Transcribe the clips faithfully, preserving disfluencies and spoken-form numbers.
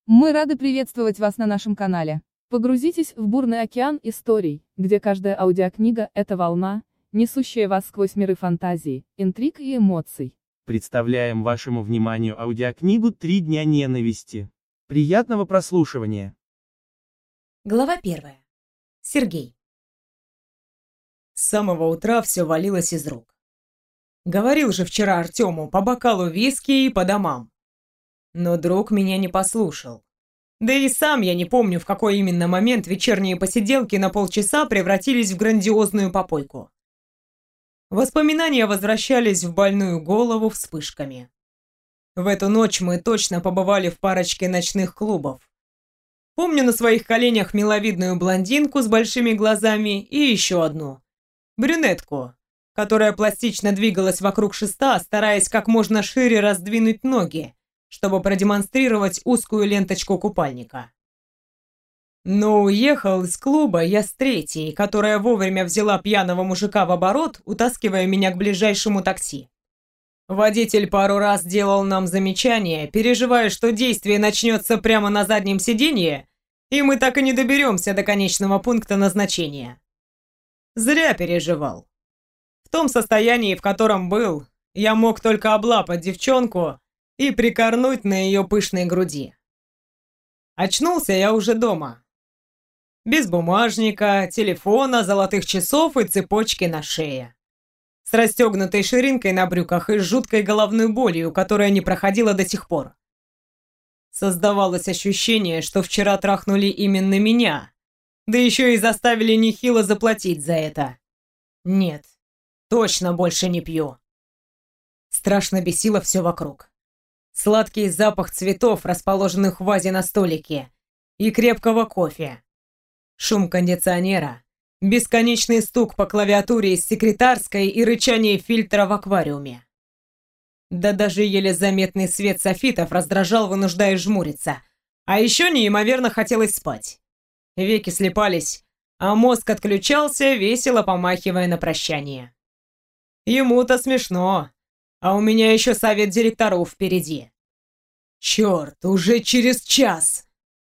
Мы рады приветствовать вас на нашем канале. Погрузитесь в бурный океан историй, где каждая аудиокнига – это волна, несущая вас сквозь миры фантазии, интриг и эмоций. Представляем вашему вниманию аудиокнигу «Три дня ненависти». Приятного прослушивания. Глава первая. Сергей. С самого утра все валилось из рук. Говорил же вчера Артему по бокалу виски и по домам. Но друг меня не послушал. Да и сам я не помню, в какой именно момент вечерние посиделки на полчаса превратились в грандиозную попойку. Воспоминания возвращались в больную голову вспышками. В эту ночь мы точно побывали в парочке ночных клубов. Помню на своих коленях миловидную блондинку с большими глазами и еще одну. Брюнетку, которая пластично двигалась вокруг шеста, стараясь как можно шире раздвинуть ноги, чтобы продемонстрировать узкую ленточку купальника. Но уехал из клуба я с третьей, которая вовремя взяла пьяного мужика в оборот, утаскивая меня к ближайшему такси. Водитель пару раз делал нам замечания, переживая, что действие начнется прямо на заднем сиденье, и мы так и не доберемся до конечного пункта назначения. Зря переживал. В том состоянии, в котором был, я мог только облапать девчонку и прикорнуть на ее пышной груди. Очнулся я уже дома. Без бумажника, телефона, золотых часов и цепочки на шее. С расстегнутой ширинкой на брюках и с жуткой головной болью, которая не проходила до сих пор. Создавалось ощущение, что вчера трахнули именно меня, да еще и заставили нехило заплатить за это. Нет, точно больше не пью. Страшно бесило все вокруг. Сладкий запах цветов, расположенных в вазе на столике, и крепкого кофе. Шум кондиционера, бесконечный стук по клавиатуре из секретарской и рычание фильтра в аквариуме. Да даже еле заметный свет софитов раздражал, вынуждая жмуриться. А еще неимоверно хотелось спать. Веки слипались, а мозг отключался, весело помахивая на прощание. Ему-то смешно. А у меня еще совет директоров впереди. Черт, уже через час.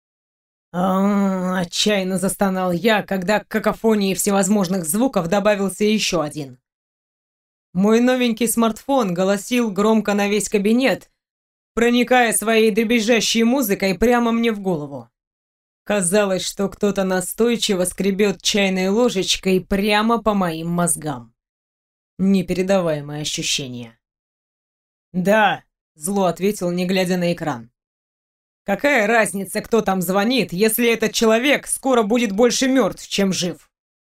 А-а-а, отчаянно застонал я, когда к какофонии всевозможных звуков добавился еще один. Мой новенький смартфон голосил громко на весь кабинет, проникая своей дребезжащей музыкой прямо мне в голову. Казалось, что кто-то настойчиво скребет чайной ложечкой прямо по моим мозгам. Непередаваемое ощущение. «Да», — зло ответил, не глядя на экран. «Какая разница, кто там звонит, если этот человек скоро будет больше мертв, чем жив?»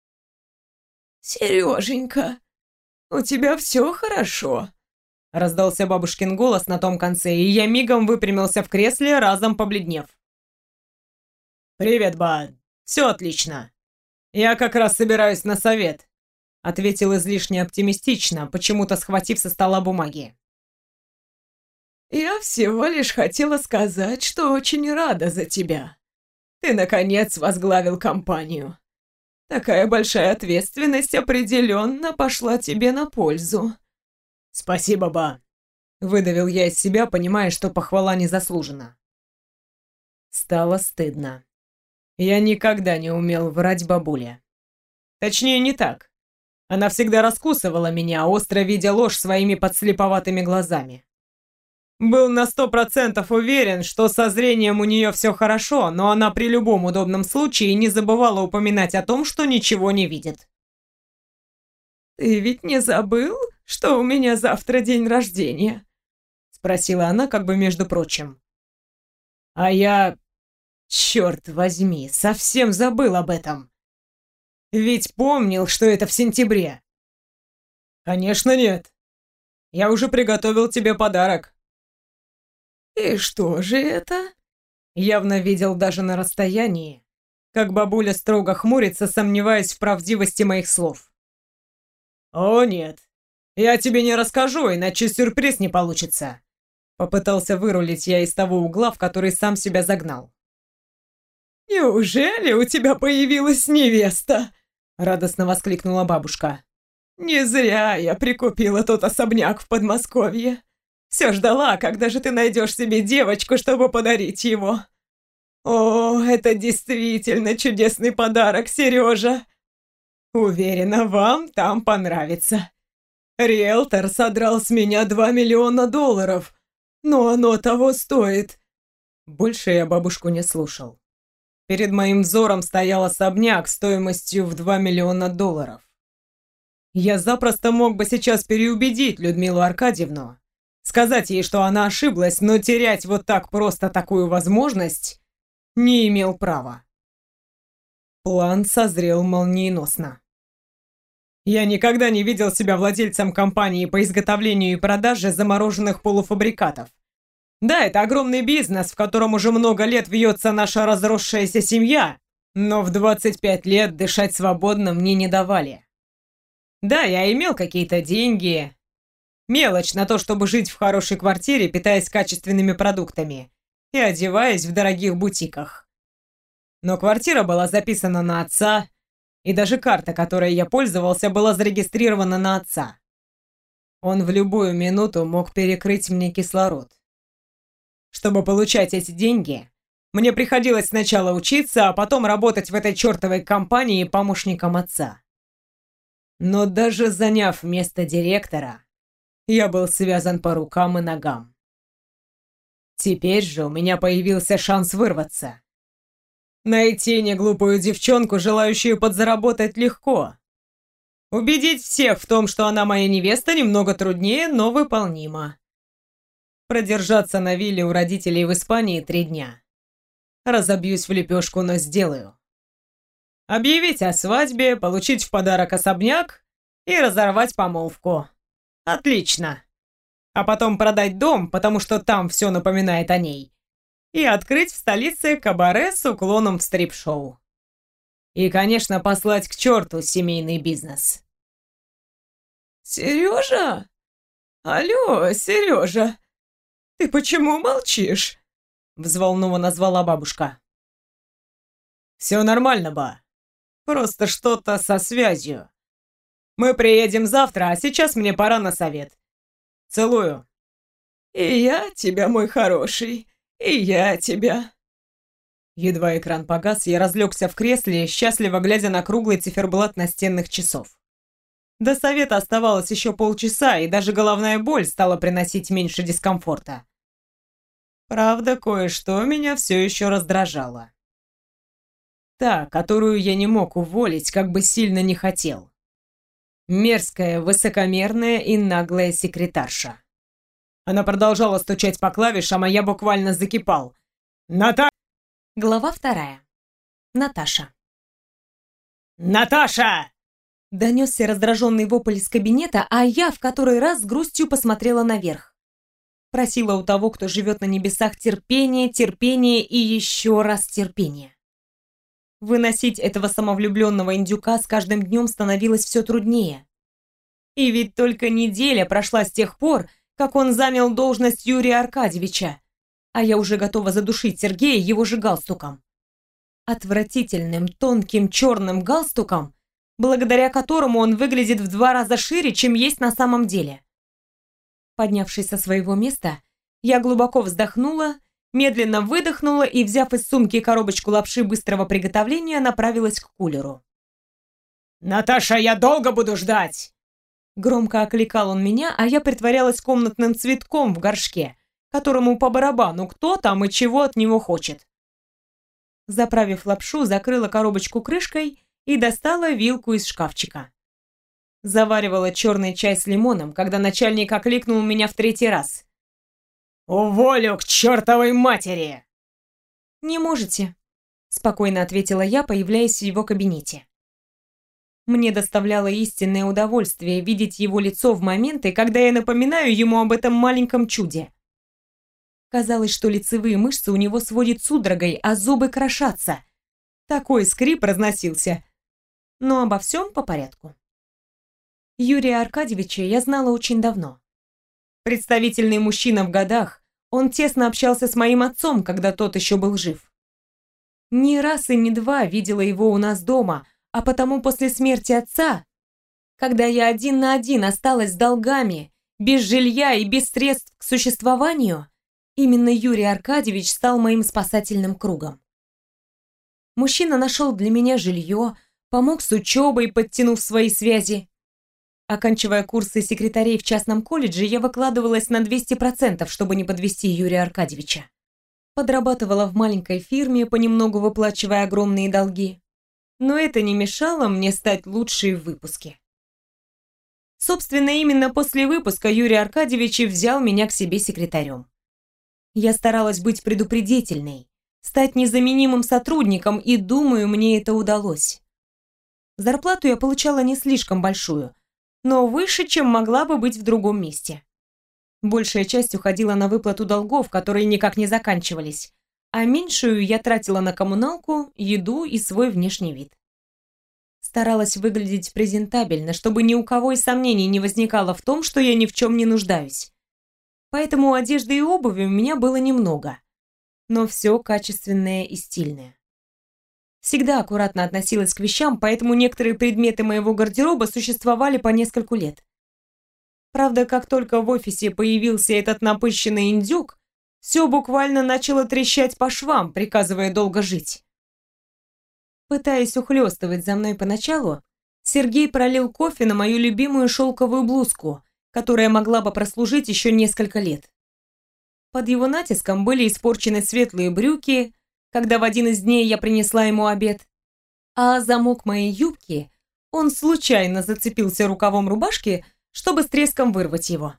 «Сереженька, у тебя все хорошо?» — раздался бабушкин голос на том конце, и я мигом выпрямился в кресле, разом побледнев. «Привет, ба. Все отлично. Я как раз собираюсь на совет», — ответил излишне оптимистично, почему-то схватив со стола бумаги. «Я всего лишь хотела сказать, что очень рада за тебя. Ты, наконец, возглавил компанию. Такая большая ответственность определенно пошла тебе на пользу». «Спасибо, ба», — выдавил я из себя, понимая, что похвала не заслужена. Стало стыдно. Я никогда не умел врать бабуле. Точнее, не так. Она всегда раскусывала меня, остро видя ложь своими подслеповатыми глазами. Был на сто процентов уверен, что со зрением у нее все хорошо, но она при любом удобном случае не забывала упоминать о том, что ничего не видит. «Ты ведь не забыл, что у меня завтра день рождения?» — спросила она, как бы между прочим. А я, черт возьми, совсем забыл об этом. Ведь помнил, что это в сентябре. «Конечно нет. Я уже приготовил тебе подарок». «И что же это?» Явно видел даже на расстоянии, как бабуля строго хмурится, сомневаясь в правдивости моих слов. «О нет, я тебе не расскажу, иначе сюрприз не получится», — попытался вырулить я из того угла, в который сам себя загнал. «Неужели у тебя появилась невеста?» — радостно воскликнула бабушка. «Не зря я прикупила тот особняк в Подмосковье. Все ждала, когда же ты найдешь себе девочку, чтобы подарить его. О, это действительно чудесный подарок, Сережа. Уверена, вам там понравится. Риэлтор содрал с меня два миллиона долларов, но оно того стоит. Больше я бабушку не слушал. Перед моим взором стоял особняк стоимостью в два миллиона долларов. Я запросто мог бы сейчас переубедить Людмилу Аркадьевну, сказать ей, что она ошиблась, но терять вот так просто такую возможность не имел права. План созрел молниеносно. Я никогда не видел себя владельцем компании по изготовлению и продаже замороженных полуфабрикатов. Да, это огромный бизнес, в котором уже много лет вьется наша разросшаяся семья, но в двадцать пять лет дышать свободно мне не давали. Да, я имел какие-то деньги, мелочь на то, чтобы жить в хорошей квартире, питаясь качественными продуктами и одеваясь в дорогих бутиках. Но квартира была записана на отца, и даже карта, которой я пользовался, была зарегистрирована на отца. Он в любую минуту мог перекрыть мне кислород. Чтобы получать эти деньги, мне приходилось сначала учиться, а потом работать в этой чертовой компании помощником отца. Но даже заняв место директора, я был связан по рукам и ногам. Теперь же у меня появился шанс вырваться. Найти неглупую девчонку, желающую подзаработать, легко. Убедить всех в том, что она моя невеста, немного труднее, но выполнимо. Продержаться на вилле у родителей в Испании три дня. Разобьюсь в лепешку, но сделаю. Объявить о свадьбе, получить в подарок особняк и разорвать помолвку. Отлично. А потом продать дом, потому что там все напоминает о ней. И открыть в столице кабаре с уклоном в стрип-шоу. И, конечно, послать к черту семейный бизнес. «Сережа? Алло, Сережа, ты почему молчишь?» Взволнованно назвала бабушка. «Все нормально, ба. Просто что-то со связью. Мы приедем завтра, а сейчас мне пора на совет. Целую». «И я тебя, мой хороший. И я тебя». Едва экран погас, я разлегся в кресле, счастливо глядя на круглый циферблат настенных часов. До совета оставалось еще полчаса, и даже головная боль стала приносить меньше дискомфорта. Правда, кое-что меня все еще раздражало. Та, которую я не мог уволить, как бы сильно не хотел. Мерзкая, высокомерная и наглая секретарша. Она продолжала стучать по клавишам, а я буквально закипал. «Ната...» Глава вторая. Наташа. «Наташа!» Донесся раздраженный вопль из кабинета, а я в который раз с грустью посмотрела наверх. Просила у того, кто живет на небесах, терпения, терпения и еще раз терпения. Выносить этого самовлюбленного индюка с каждым днем становилось все труднее. И ведь только неделя прошла с тех пор, как он занял должность Юрия Аркадьевича, а я уже готова задушить Сергея его же галстуком. Отвратительным, тонким, черным галстуком, благодаря которому он выглядит в два раза шире, чем есть на самом деле. Поднявшись со своего места, я глубоко вздохнула, медленно выдохнула и, взяв из сумки коробочку лапши быстрого приготовления, направилась к кулеру. «Наташа, я долго буду ждать!» Громко окликал он меня, а я притворялась комнатным цветком в горшке, которому по барабану кто там и чего от него хочет. Заправив лапшу, закрыла коробочку крышкой и достала вилку из шкафчика. Заваривала черный чай с лимоном, когда начальник окликнул меня в третий раз. «Уволю к чертовой матери!» «Не можете», — спокойно ответила я, появляясь в его кабинете. Мне доставляло истинное удовольствие видеть его лицо в моменты, когда я напоминаю ему об этом маленьком чуде. Казалось, что лицевые мышцы у него сводят судорогой, а зубы крошатся. Такой скрип разносился. Но обо всем по порядку. Юрия Аркадьевича я знала очень давно. Представительный мужчина в годах, он тесно общался с моим отцом, когда тот еще был жив. Ни раз и ни два видела его у нас дома, а потому после смерти отца, когда я один на один осталась с долгами, без жилья и без средств к существованию, именно Юрий Аркадьевич стал моим спасательным кругом. Мужчина нашел для меня жилье, помог с учебой, подтянув свои связи. Оканчивая курсы секретарей в частном колледже, я выкладывалась на двести процентов, чтобы не подвести Юрия Аркадьевича. Подрабатывала в маленькой фирме, понемногу выплачивая огромные долги. Но это не мешало мне стать лучшей в выпуске. Собственно, именно после выпуска Юрий Аркадьевич и взял меня к себе секретарем. Я старалась быть предупредительной, стать незаменимым сотрудником, и, думаю, мне это удалось. Зарплату я получала не слишком большую, но выше, чем могла бы быть в другом месте. Большая часть уходила на выплату долгов, которые никак не заканчивались, а меньшую я тратила на коммуналку, еду и свой внешний вид. Старалась выглядеть презентабельно, чтобы ни у кого и сомнений не возникало в том, что я ни в чем не нуждаюсь. Поэтому одежды и обуви у меня было немного, но все качественное и стильное. Всегда аккуратно относилась к вещам, поэтому некоторые предметы моего гардероба существовали по нескольку лет. Правда, как только в офисе появился этот напыщенный индюк, все буквально начало трещать по швам, приказывая долго жить. Пытаясь ухлёстывать за мной поначалу, Сергей пролил кофе на мою любимую шелковую блузку, которая могла бы прослужить еще несколько лет. Под его натиском были испорчены светлые брюки, когда в один из дней я принесла ему обед, а замок моей юбки он случайно зацепился рукавом рубашки, чтобы с треском вырвать его.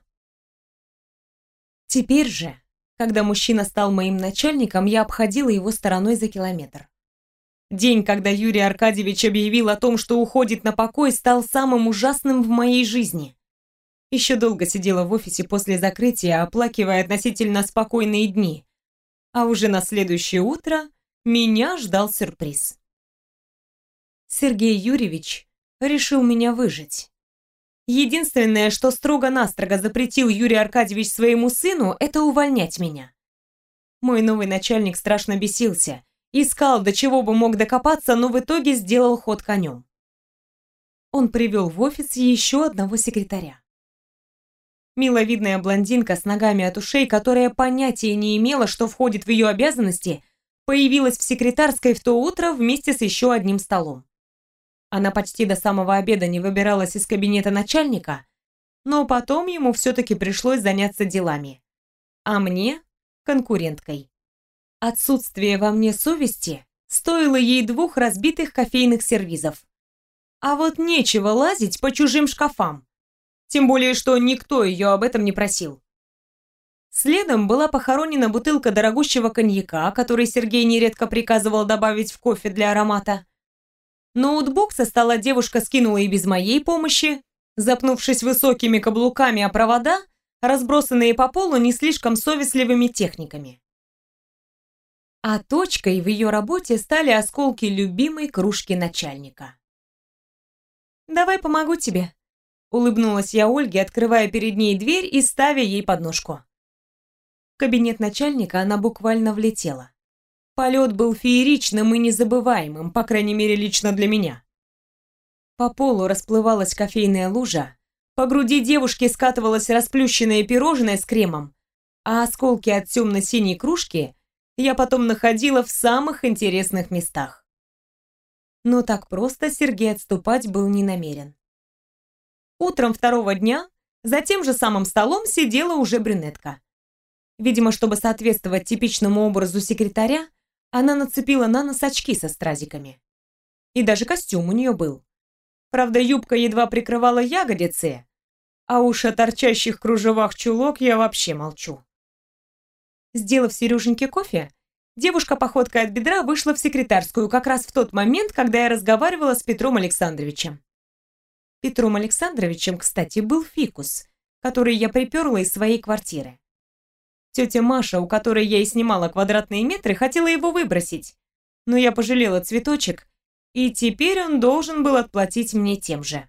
Теперь же, когда мужчина стал моим начальником, я обходила его стороной за километр. День, когда Юрий Аркадьевич объявил о том, что уходит на покой, стал самым ужасным в моей жизни. Еще долго сидела в офисе после закрытия, оплакивая относительно спокойные дни. А уже на следующее утро меня ждал сюрприз. Сергей Юрьевич решил меня выжить. Единственное, что строго-настрого запретил Юрий Аркадьевич своему сыну, это увольнять меня. Мой новый начальник страшно бесился, искал, до чего бы мог докопаться, но в итоге сделал ход конем. Он привел в офис еще одного секретаря. Миловидная блондинка с ногами от ушей, которая понятия не имела, что входит в ее обязанности, появилась в секретарской в то утро вместе с еще одним столом. Она почти до самого обеда не выбиралась из кабинета начальника, но потом ему все-таки пришлось заняться делами. А мне – конкуренткой. Отсутствие во мне совести стоило ей двух разбитых кофейных сервизов. А вот нечего лазить по чужим шкафам. Тем более, что никто ее об этом не просил. Следом была похоронена бутылка дорогущего коньяка, который Сергей нередко приказывал добавить в кофе для аромата. Ноутбук со стола девушка скинула и без моей помощи, запнувшись высокими каблуками о провода, разбросанные по полу не слишком совестливыми техниками. А точкой в ее работе стали осколки любимой кружки начальника. «Давай помогу тебе», — улыбнулась я Ольге, открывая перед ней дверь и ставя ей подножку. В кабинет начальника она буквально влетела. Полет был фееричным и незабываемым, по крайней мере, лично для меня. По полу расплывалась кофейная лужа, по груди девушки скатывалось расплющенное пирожное с кремом, а осколки от темно-синей кружки я потом находила в самых интересных местах. Но так просто Сергей отступать был не намерен. Утром второго дня за тем же самым столом сидела уже брюнетка. Видимо, чтобы соответствовать типичному образу секретаря, она нацепила на нос очки со стразиками. И даже костюм у нее был. Правда, юбка едва прикрывала ягодицы, а уж о торчащих кружевах чулок я вообще молчу. Сделав Сереженьке кофе, девушка походкой от бедра вышла в секретарскую как раз в тот момент, когда я разговаривала с Петром Александровичем. Петром Александровичем, кстати, был фикус, который я приперла из своей квартиры. Тетя Маша, у которой я и снимала квадратные метры, хотела его выбросить, но я пожалела цветочек, и теперь он должен был отплатить мне тем же.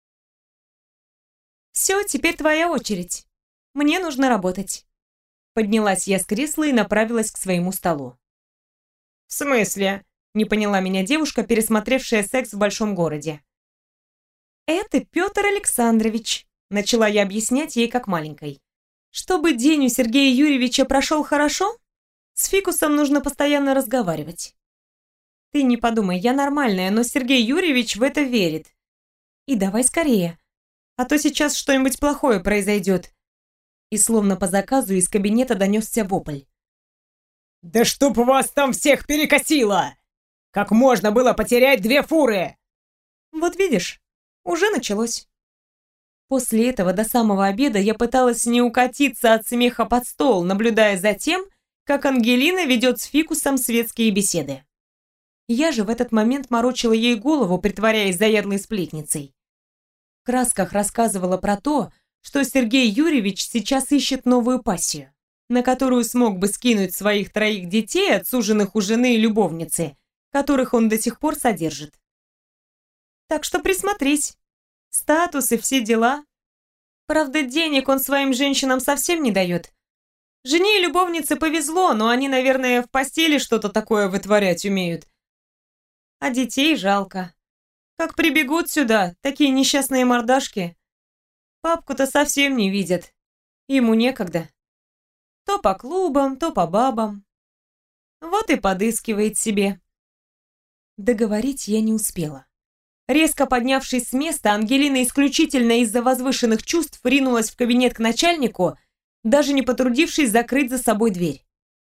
«Все, теперь твоя очередь. Мне нужно работать». Поднялась я с кресла и направилась к своему столу. «В смысле?» – не поняла меня девушка, пересмотревшая «Секс в большом городе». «Это Петр Александрович», – начала я объяснять ей как маленькой. «Чтобы день у Сергея Юрьевича прошел хорошо, с фикусом нужно постоянно разговаривать». Ты не подумай, я нормальная, но Сергей Юрьевич в это верит. И давай скорее, а то сейчас что-нибудь плохое произойдет. И словно по заказу из кабинета донесся вопль. «Да чтоб вас там всех перекосило! Как можно было потерять две фуры?» Вот видишь, уже началось. После этого до самого обеда я пыталась не укатиться от смеха под стол, наблюдая за тем, как Ангелина ведет с Фикусом светские беседы. Я же в этот момент морочила ей голову, притворяясь заядлой сплетницей. В красках рассказывала про то, что Сергей Юрьевич сейчас ищет новую пассию, на которую смог бы скинуть своих троих детей, отсуженных у жены и любовницы, которых он до сих пор содержит. Так что присмотрись. Статус и все дела. Правда, денег он своим женщинам совсем не дает. Жене и любовнице повезло, но они, наверное, в постели что-то такое вытворять умеют. А детей жалко. Как прибегут сюда, такие несчастные мордашки. Папку-то совсем не видят. Ему некогда. То по клубам, то по бабам. Вот и подыскивает себе. Договорить я не успела. Резко поднявшись с места, Ангелина исключительно из-за возвышенных чувств ринулась в кабинет к начальнику, даже не потрудившись закрыть за собой дверь.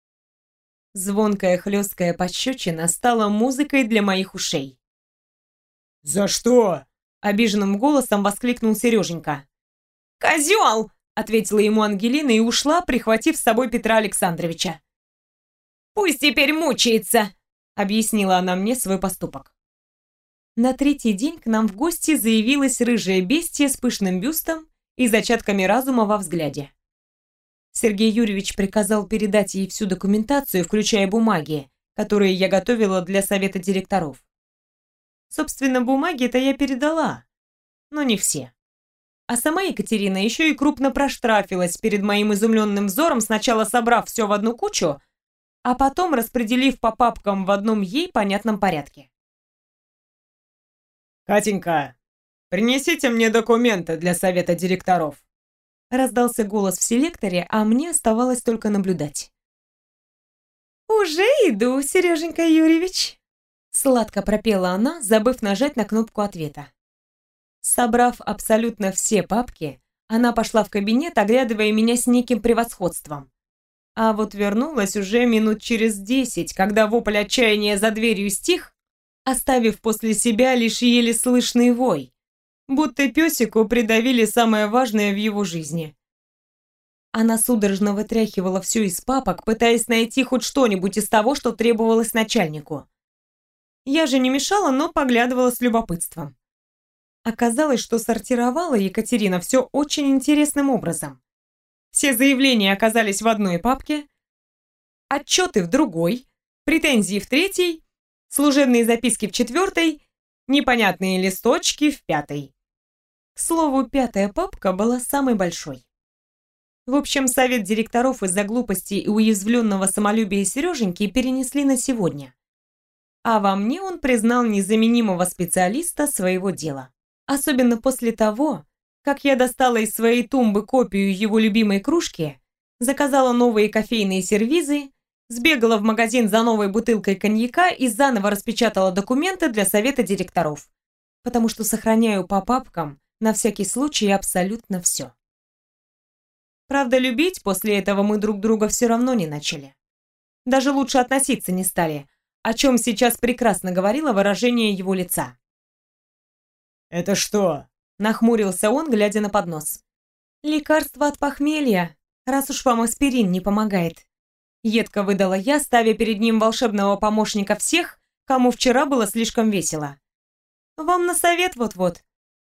Звонкая хлесткая пощечина стала музыкой для моих ушей. «За что?» — обиженным голосом воскликнул Сереженька. «Козел!» — ответила ему Ангелина и ушла, прихватив с собой Петра Александровича. «Пусть теперь мучается!» — объяснила она мне свой поступок. На третий день к нам в гости заявилась рыжая бестия с пышным бюстом и зачатками разума во взгляде. Сергей Юрьевич приказал передать ей всю документацию, включая бумаги, которые я готовила для совета директоров. Собственно, бумаги-то я передала, но не все. А сама Екатерина еще и крупно проштрафилась перед моим изумленным взором, сначала собрав все в одну кучу, а потом распределив по папкам в одном ей понятном порядке. «Катенька, принесите мне документы для совета директоров». Раздался голос в селекторе, а мне оставалось только наблюдать. «Уже иду, Сереженька Юрьевич», — сладко пропела она, забыв нажать на кнопку ответа. Собрав абсолютно все папки, она пошла в кабинет, оглядывая меня с неким превосходством. А вот вернулась уже минут через десять, когда вопль отчаяния за дверью стих, оставив после себя лишь еле слышный вой, будто песику придавили самое важное в его жизни. Она судорожно вытряхивала все из папок, пытаясь найти хоть что-нибудь из того, что требовалось начальнику. Я же не мешала, но поглядывала с любопытством. Оказалось, что сортировала Екатерина все очень интересным образом. Все заявления оказались в одной папке, отчеты в другой, претензии в третьей, служебные записки в четвертой, непонятные листочки в пятой. К слову, пятая папка была самой большой. В общем, совет директоров из-за глупости и уязвленного самолюбия Сереженьки перенесли на сегодня. А во мне он признал незаменимого специалиста своего дела. Особенно после того, как я достала из своей тумбы копию его любимой кружки, заказала новые кофейные сервизы, сбегала в магазин за новой бутылкой коньяка и заново распечатала документы для совета директоров, потому что сохраняю по папкам на всякий случай абсолютно все. Правда, любить после этого мы друг друга все равно не начали. Даже лучше относиться не стали, о чем сейчас прекрасно говорило выражение его лица. «Это что?» — нахмурился он, глядя на поднос. «Лекарство от похмелья, раз уж вам аспирин не помогает». Едко выдала я, ставя перед ним волшебного помощника всех, кому вчера было слишком весело. «Вам на совет вот-вот».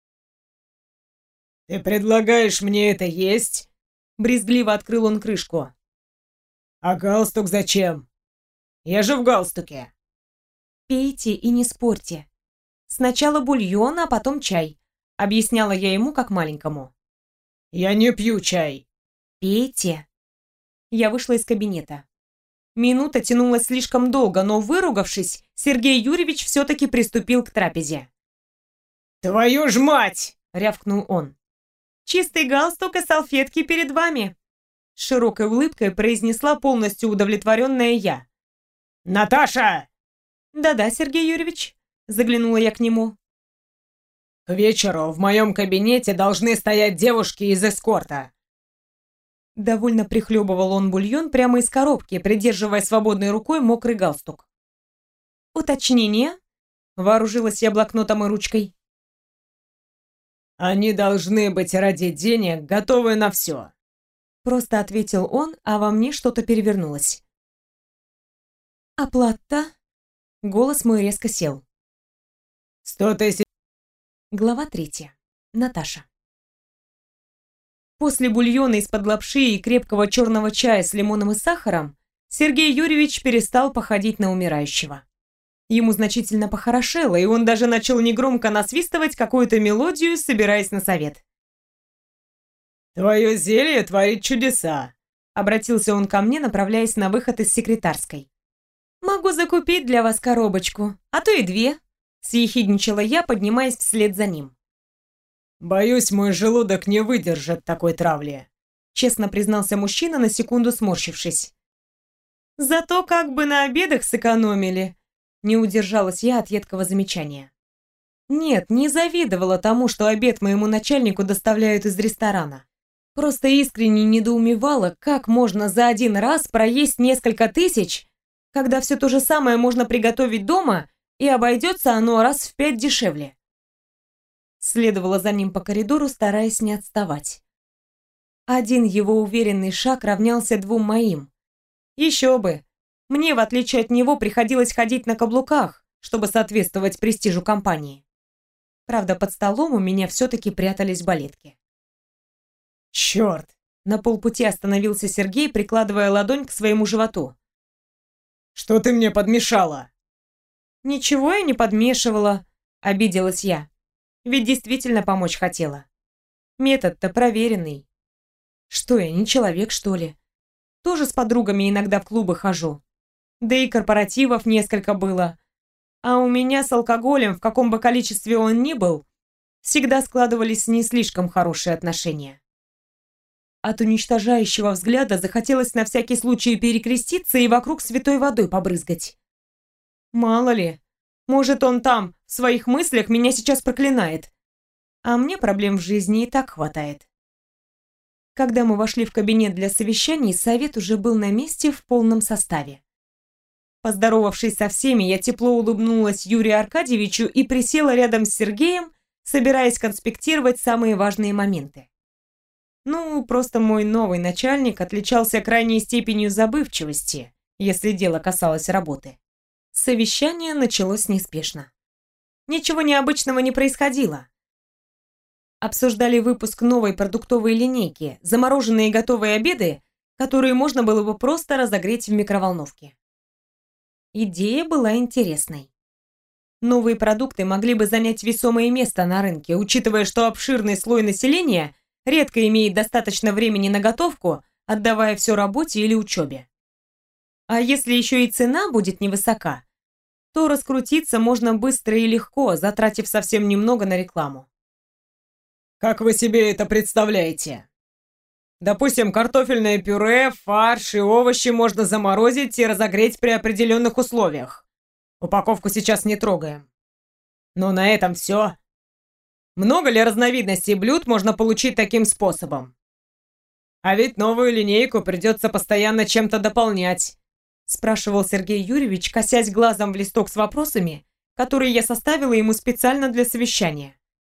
«Ты предлагаешь мне это есть?» Брезгливо открыл он крышку. «А галстук зачем? Я же в галстуке». «Пейте и не спорьте. Сначала бульон, а потом чай», — объясняла я ему как маленькому. «Я не пью чай». «Пейте». Я вышла из кабинета. Минута тянулась слишком долго, но, выругавшись, Сергей Юрьевич все-таки приступил к трапезе. «Твою ж мать!» — рявкнул он. «Чистый галстук и салфетки перед вами», — с широкой улыбкой произнесла полностью удовлетворенная я. «Наташа! Да-да, Сергей Юрьевич, заглянула я к нему. К вечеру в моем кабинете должны стоять девушки из эскорта. Довольно прихлебывал он бульон прямо из коробки, придерживая свободной рукой мокрый галстук. Уточнение? Вооружилась я блокнотом и ручкой. Они должны быть ради денег готовы на все. Просто ответил он, а во мне что-то перевернулось. Оплата? Голос мой резко сел. Сто тысяч. Глава третья. Наташа. После бульона из-под лапши и крепкого черного чая с лимоном и сахаром Сергей Юрьевич перестал походить на умирающего. Ему значительно похорошело, и он даже начал негромко насвистывать какую-то мелодию, собираясь на совет. «Твое зелье творит чудеса», — обратился он ко мне, направляясь на выход из секретарской. «Могу закупить для вас коробочку, а то и две», — съехидничала я, поднимаясь вслед за ним. «Боюсь, мой желудок не выдержит такой травли», — честно признался мужчина, на секунду сморщившись. «Зато как бы на обедах сэкономили», — не удержалась я от едкого замечания. Нет, не завидовала тому, что обед моему начальнику доставляют из ресторана. Просто искренне недоумевала, как можно за один раз проесть несколько тысяч, когда все то же самое можно приготовить дома, и обойдется оно раз в пять дешевле. Следовала за ним по коридору, стараясь не отставать. Один его уверенный шаг равнялся двум моим. Еще бы! Мне, в отличие от него, приходилось ходить на каблуках, чтобы соответствовать престижу компании. Правда, под столом у меня все-таки прятались балетки. «Черт!» На полпути остановился Сергей, прикладывая ладонь к своему животу. «Что ты мне подмешала?» «Ничего я не подмешивала», — обиделась я. Ведь действительно помочь хотела. Метод-то проверенный. Что я, не человек, что ли? Тоже с подругами иногда в клубы хожу. Да и корпоративов несколько было. А у меня с алкоголем, в каком бы количестве он ни был, всегда складывались не слишком хорошие отношения. От уничтожающего взгляда захотелось на всякий случай перекреститься и вокруг святой водой побрызгать. Мало ли, может, он там, в своих мыслях, меня сейчас проклинает. А мне проблем в жизни и так хватает. Когда мы вошли в кабинет для совещаний, совет уже был на месте в полном составе. Поздоровавшись со всеми, я тепло улыбнулась Юрию Аркадьевичу и присела рядом с Сергеем, собираясь конспектировать самые важные моменты. Ну, просто мой новый начальник отличался крайней степенью забывчивости, если дело касалось работы. Совещание началось неспешно. Ничего необычного не происходило. Обсуждали выпуск новой продуктовой линейки, замороженные готовые обеды, которые можно было бы просто разогреть в микроволновке. Идея была интересной. Новые продукты могли бы занять весомое место на рынке, учитывая, что обширный слой населения редко имеет достаточно времени на готовку, отдавая все работе или учебе. А если еще и цена будет невысока, то раскрутиться можно быстро и легко, затратив совсем немного на рекламу. «Как вы себе это представляете? Допустим, картофельное пюре, фарш и овощи можно заморозить и разогреть при определенных условиях. Упаковку сейчас не трогаем. Но на этом все. Много ли разновидностей блюд можно получить таким способом? А ведь новую линейку придется постоянно чем-то дополнять», спрашивал Сергей Юрьевич, косясь глазом в листок с вопросами, которые я составила ему специально для совещания.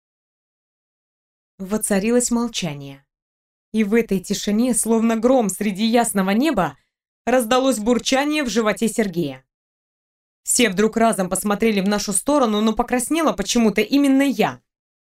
Воцарилось молчание. И в этой тишине, словно гром среди ясного неба, раздалось бурчание в животе Сергея. Все вдруг разом посмотрели в нашу сторону, но покраснела почему-то именно я.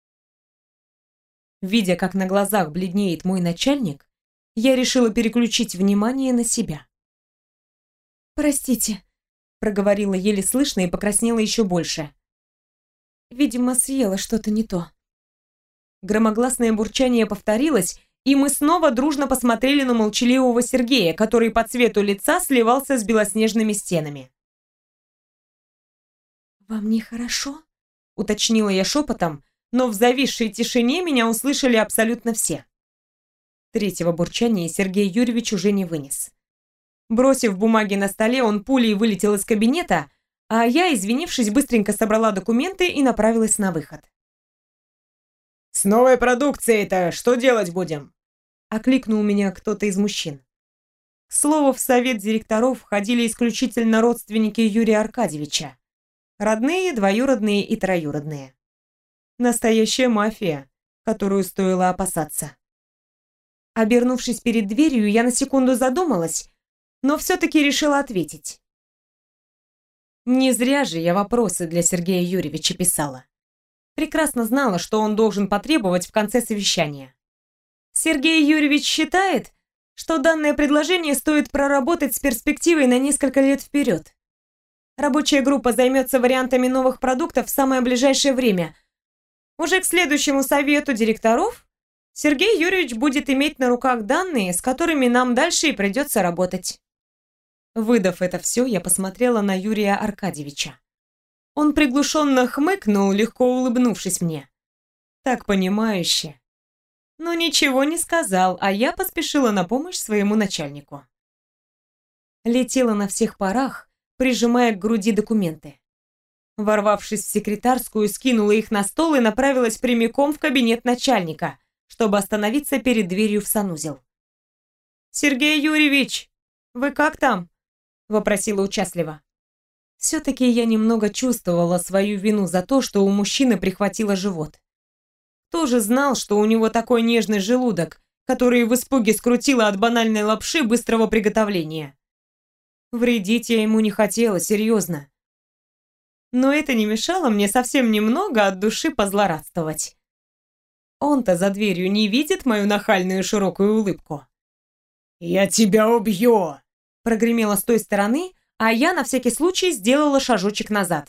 Видя, как на глазах бледнеет мой начальник, я решила переключить внимание на себя. «Простите», — проговорила еле слышно и покраснела еще больше. «Видимо, съела что-то не то». Громогласное бурчание повторилось, и мы снова дружно посмотрели на молчаливого Сергея, который по цвету лица сливался с белоснежными стенами. «Вам нехорошо?» — уточнила я шепотом, но в зависшей тишине меня услышали абсолютно все. Третьего бурчания Сергей Юрьевич уже не вынес. Бросив бумаги на столе, он пулей вылетел из кабинета, А я, извинившись, быстренько собрала документы и направилась на выход. «С новой продукцией-то что делать будем?» — окликнул меня кто-то из мужчин. К слову, в совет директоров входили исключительно родственники Юрия Аркадьевича. Родные, двоюродные и троюродные. Настоящая мафия, которую стоило опасаться. Обернувшись перед дверью, я на секунду задумалась, но все-таки решила ответить. Не зря же я вопросы для Сергея Юрьевича писала. Прекрасно знала, что он должен потребовать в конце совещания. Сергей Юрьевич считает, что данное предложение стоит проработать с перспективой на несколько лет вперед. Рабочая группа займется вариантами новых продуктов в самое ближайшее время. Уже к следующему совету директоров Сергей Юрьевич будет иметь на руках данные, с которыми нам дальше и придется работать. Выдав это все, я посмотрела на Юрия Аркадьевича. Он приглушенно хмыкнул, легко улыбнувшись мне. Так понимающе. Но ничего не сказал, а я поспешила на помощь своему начальнику. Летела на всех парах, прижимая к груди документы. Ворвавшись в секретарскую, скинула их на стол и направилась прямиком в кабинет начальника, чтобы остановиться перед дверью в санузел. «Сергей Юрьевич, вы как там?» — вопросила участливо. Все-таки я немного чувствовала свою вину за то, что у мужчины прихватило живот. Тоже знал, что у него такой нежный желудок, который в испуге скрутило от банальной лапши быстрого приготовления. Вредить я ему не хотела, серьезно. Но это не мешало мне совсем немного от души позлорадствовать. Он-то за дверью не видит мою нахальную широкую улыбку. «Я тебя убью!» — прогремело с той стороны, а я на всякий случай сделала шажочек назад.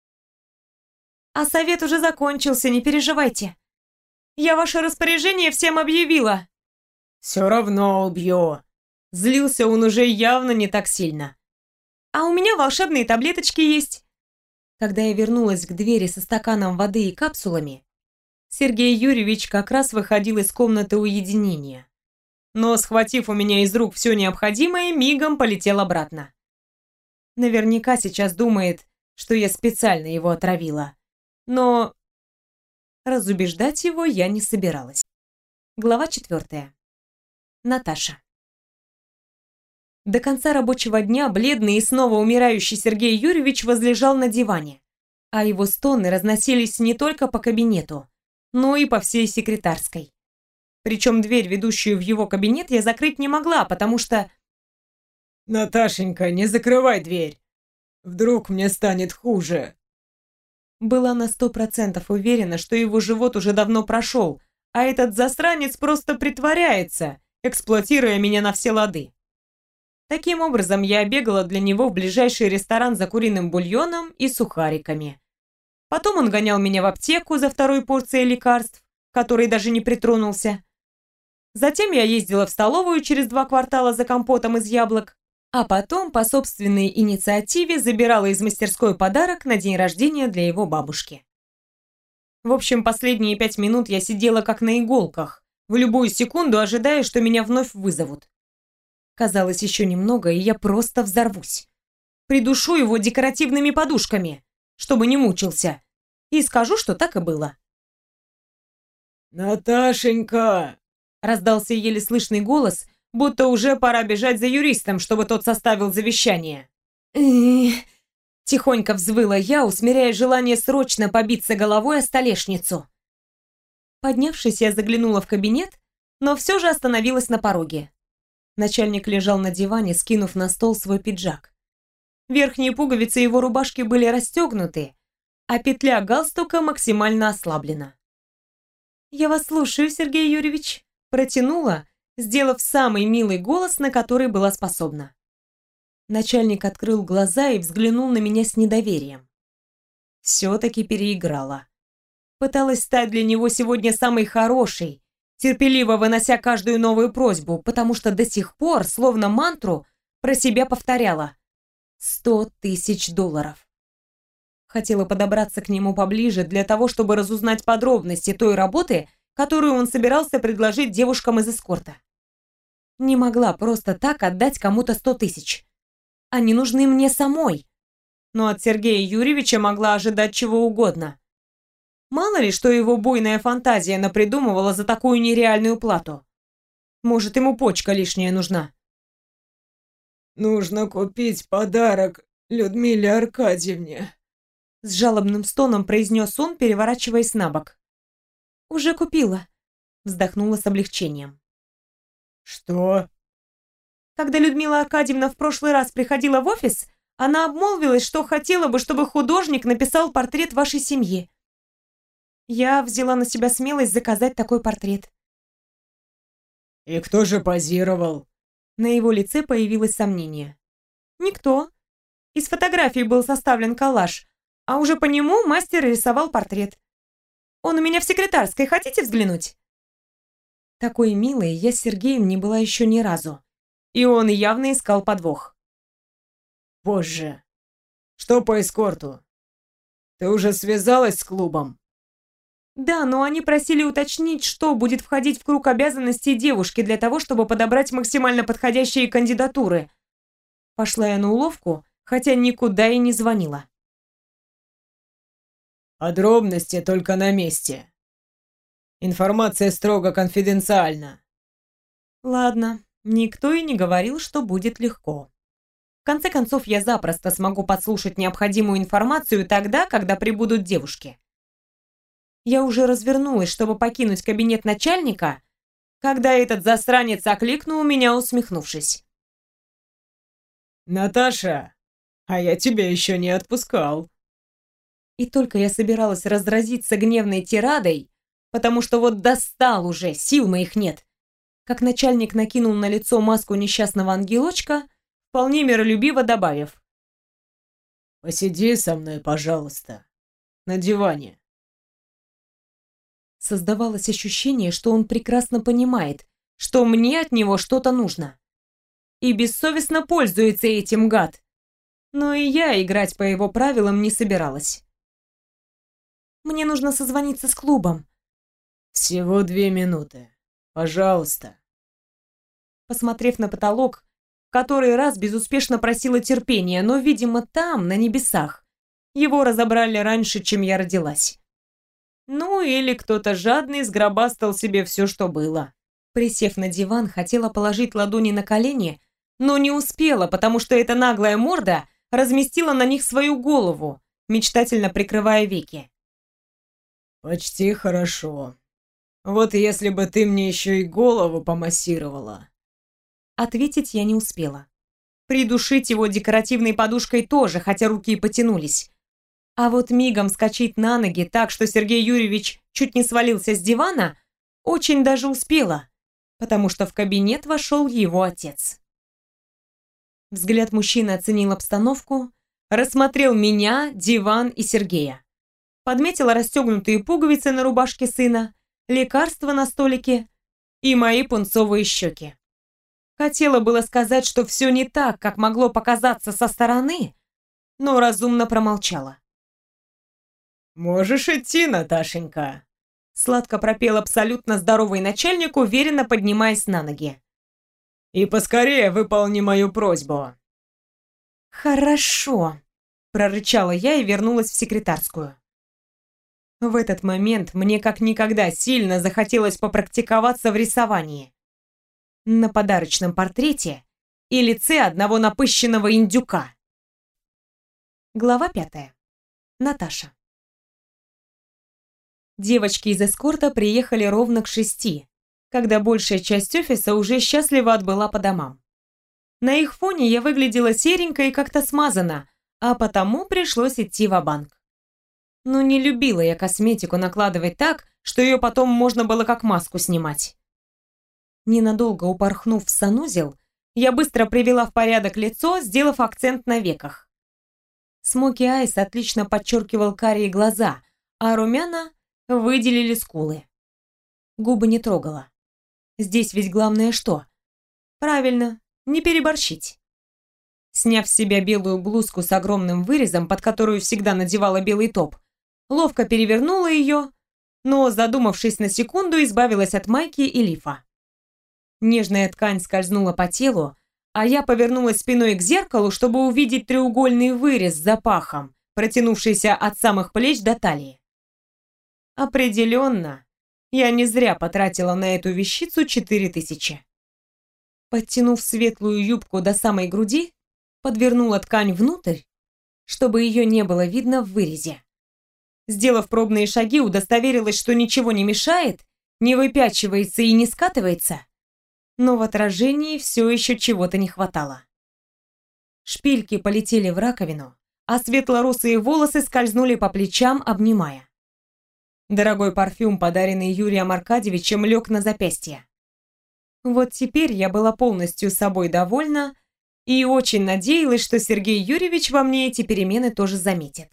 «А совет уже закончился, не переживайте. Я ваше распоряжение всем объявила». «Все равно убью». Злился он уже явно не так сильно. «А у меня волшебные таблеточки есть». Когда я вернулась к двери со стаканом воды и капсулами, Сергей Юрьевич как раз выходил из комнаты уединения. Но, схватив у меня из рук все необходимое, мигом полетел обратно. Наверняка сейчас думает, что я специально его отравила. Но разубеждать его я не собиралась. Глава четвертая. Наташа. До конца рабочего дня бледный и снова умирающий Сергей Юрьевич возлежал на диване, а его стоны разносились не только по кабинету, но и по всей секретарской. Причем дверь, ведущую в его кабинет, я закрыть не могла, потому что... «Наташенька, не закрывай дверь! Вдруг мне станет хуже!» Была на сто процентов уверена, что его живот уже давно прошел, а этот засранец просто притворяется, эксплуатируя меня на все лады. Таким образом, я бегала для него в ближайший ресторан за куриным бульоном и сухариками. Потом он гонял меня в аптеку за второй порцией лекарств, который даже не притронулся. Затем я ездила в столовую через два квартала за компотом из яблок, а потом по собственной инициативе забирала из мастерской подарок на день рождения для его бабушки. В общем, последние пять минут я сидела как на иголках, в любую секунду ожидая, что меня вновь вызовут. Казалось, еще немного, и я просто взорвусь. Придушу его декоративными подушками, чтобы не мучился, и скажу, что так и было. «Наташенька!» — раздался еле слышный голос, будто уже пора бежать за юристом, чтобы тот составил завещание. «Эх!» — тихонько взвыла я, усмиряя желание срочно побиться головой о столешницу. Поднявшись, я заглянула в кабинет, но все же остановилась на пороге. Начальник лежал на диване, скинув на стол свой пиджак. Верхние пуговицы его рубашки были расстегнуты, а петля галстука максимально ослаблена. «Я вас слушаю, Сергей Юрьевич», — протянула, сделав самый милый голос, на который была способна. Начальник открыл глаза и взглянул на меня с недоверием. Все-таки переиграла. Пыталась стать для него сегодня самой хорошей, терпеливо вынося каждую новую просьбу, потому что до сих пор, словно мантру, про себя повторяла: «Сто тысяч долларов». Хотела подобраться к нему поближе для того, чтобы разузнать подробности той работы, которую он собирался предложить девушкам из эскорта. Не могла просто так отдать кому-то сто тысяч. Они нужны мне самой. но от Сергея Юрьевича могла ожидать чего угодно. Мало ли, что его буйная фантазия напридумывала за такую нереальную плату. Может, ему почка лишняя нужна. «Нужно купить подарок Людмиле Аркадьевне», — с жалобным стоном произнес он, переворачиваясь на бок. «Уже купила», — вздохнула с облегчением. «Что?» Когда Людмила Аркадьевна в прошлый раз приходила в офис, она обмолвилась, что хотела бы, чтобы художник написал портрет вашей семьи. Я взяла на себя смелость заказать такой портрет. «И кто же позировал?» На его лице появилось сомнение. Никто. Из фотографий был составлен коллаж, а уже по нему мастер рисовал портрет. Он у меня в секретарской, хотите взглянуть? Такой милой я с Сергеем не была еще ни разу. И он явно искал подвох. «Позже. Что по эскорту? Ты уже связалась с клубом?» Да, но они просили уточнить, что будет входить в круг обязанностей девушки для того, чтобы подобрать максимально подходящие кандидатуры. Пошла я на уловку, хотя никуда и не звонила. «Подробности только на месте. Информация строго конфиденциальна». Ладно, никто и не говорил, что будет легко. В конце концов, я запросто смогу подслушать необходимую информацию тогда, когда прибудут девушки. Я уже развернулась, чтобы покинуть кабинет начальника, когда этот засранец окликнул меня, усмехнувшись. «Наташа, а я тебя еще не отпускал». И только я собиралась разразиться гневной тирадой, потому что вот достал уже, сил моих нет, как начальник накинул на лицо маску несчастного ангелочка, вполне миролюбиво добавив: «Посиди со мной, пожалуйста, на диване». Создавалось ощущение, что он прекрасно понимает, что мне от него что-то нужно. И бессовестно пользуется этим, гад. Но и я играть по его правилам не собиралась. Мне нужно созвониться с клубом. «Всего две минуты. Пожалуйста». Посмотрев на потолок, в который раз безуспешно просила терпения, но, видимо, там, на небесах, его разобрали раньше, чем я родилась. Ну, или кто-то жадный сгробастал себе все, что было. Присев на диван, хотела положить ладони на колени, но не успела, потому что эта наглая морда разместила на них свою голову, мечтательно прикрывая веки. «Почти хорошо. Вот если бы ты мне еще и голову помассировала». Ответить я не успела. Придушить его декоративной подушкой тоже, хотя руки и потянулись. А вот мигом вскочить на ноги так, что Сергей Юрьевич чуть не свалился с дивана, очень даже успела, потому что в кабинет вошел его отец. Взгляд мужчины оценил обстановку, рассмотрел меня, диван и Сергея. Подметила расстегнутые пуговицы на рубашке сына, лекарства на столике и мои пунцовые щеки. Хотела было сказать, что все не так, как могло показаться со стороны, но разумно промолчала. «Можешь идти, Наташенька», — сладко пропел абсолютно здоровый начальник, уверенно поднимаясь на ноги. «И поскорее выполни мою просьбу». «Хорошо», — прорычала я и вернулась в секретарскую. В этот момент мне как никогда сильно захотелось попрактиковаться в рисовании. На подарочном портрете и лице одного напыщенного индюка. Глава пятая. Наташа. Девочки из эскорта приехали ровно к шести, когда большая часть офиса уже счастливо отбыла по домам. На их фоне я выглядела серенько и как-то смазана, а потому пришлось идти ва-банк. Но не любила я косметику накладывать так, что ее потом можно было как маску снимать. Ненадолго упорхнув в санузел, я быстро привела в порядок лицо, сделав акцент на веках. Смоки Айс отлично подчеркивал карие глаза, а румяна выделили скулы. Губы не трогала. Здесь ведь главное что? Правильно, не переборщить. Сняв с себя белую блузку с огромным вырезом, под которую всегда надевала белый топ, ловко перевернула ее, но, задумавшись на секунду, избавилась от майки и лифа. Нежная ткань скользнула по телу, а я повернулась спиной к зеркалу, чтобы увидеть треугольный вырез за пахом, протянувшийся от самых плеч до талии. Определенно, я не зря потратила на эту вещицу четыре тысячи. Подтянув светлую юбку до самой груди, подвернула ткань внутрь, чтобы ее не было видно в вырезе. Сделав пробные шаги, удостоверилась, что ничего не мешает, не выпячивается и не скатывается, но в отражении все еще чего-то не хватало. Шпильки полетели в раковину, а светло-русые волосы скользнули по плечам, обнимая. Дорогой парфюм, подаренный Юрием Аркадьевичем, лег на запястье. Вот теперь я была полностью собой довольна и очень надеялась, что Сергей Юрьевич во мне эти перемены тоже заметит.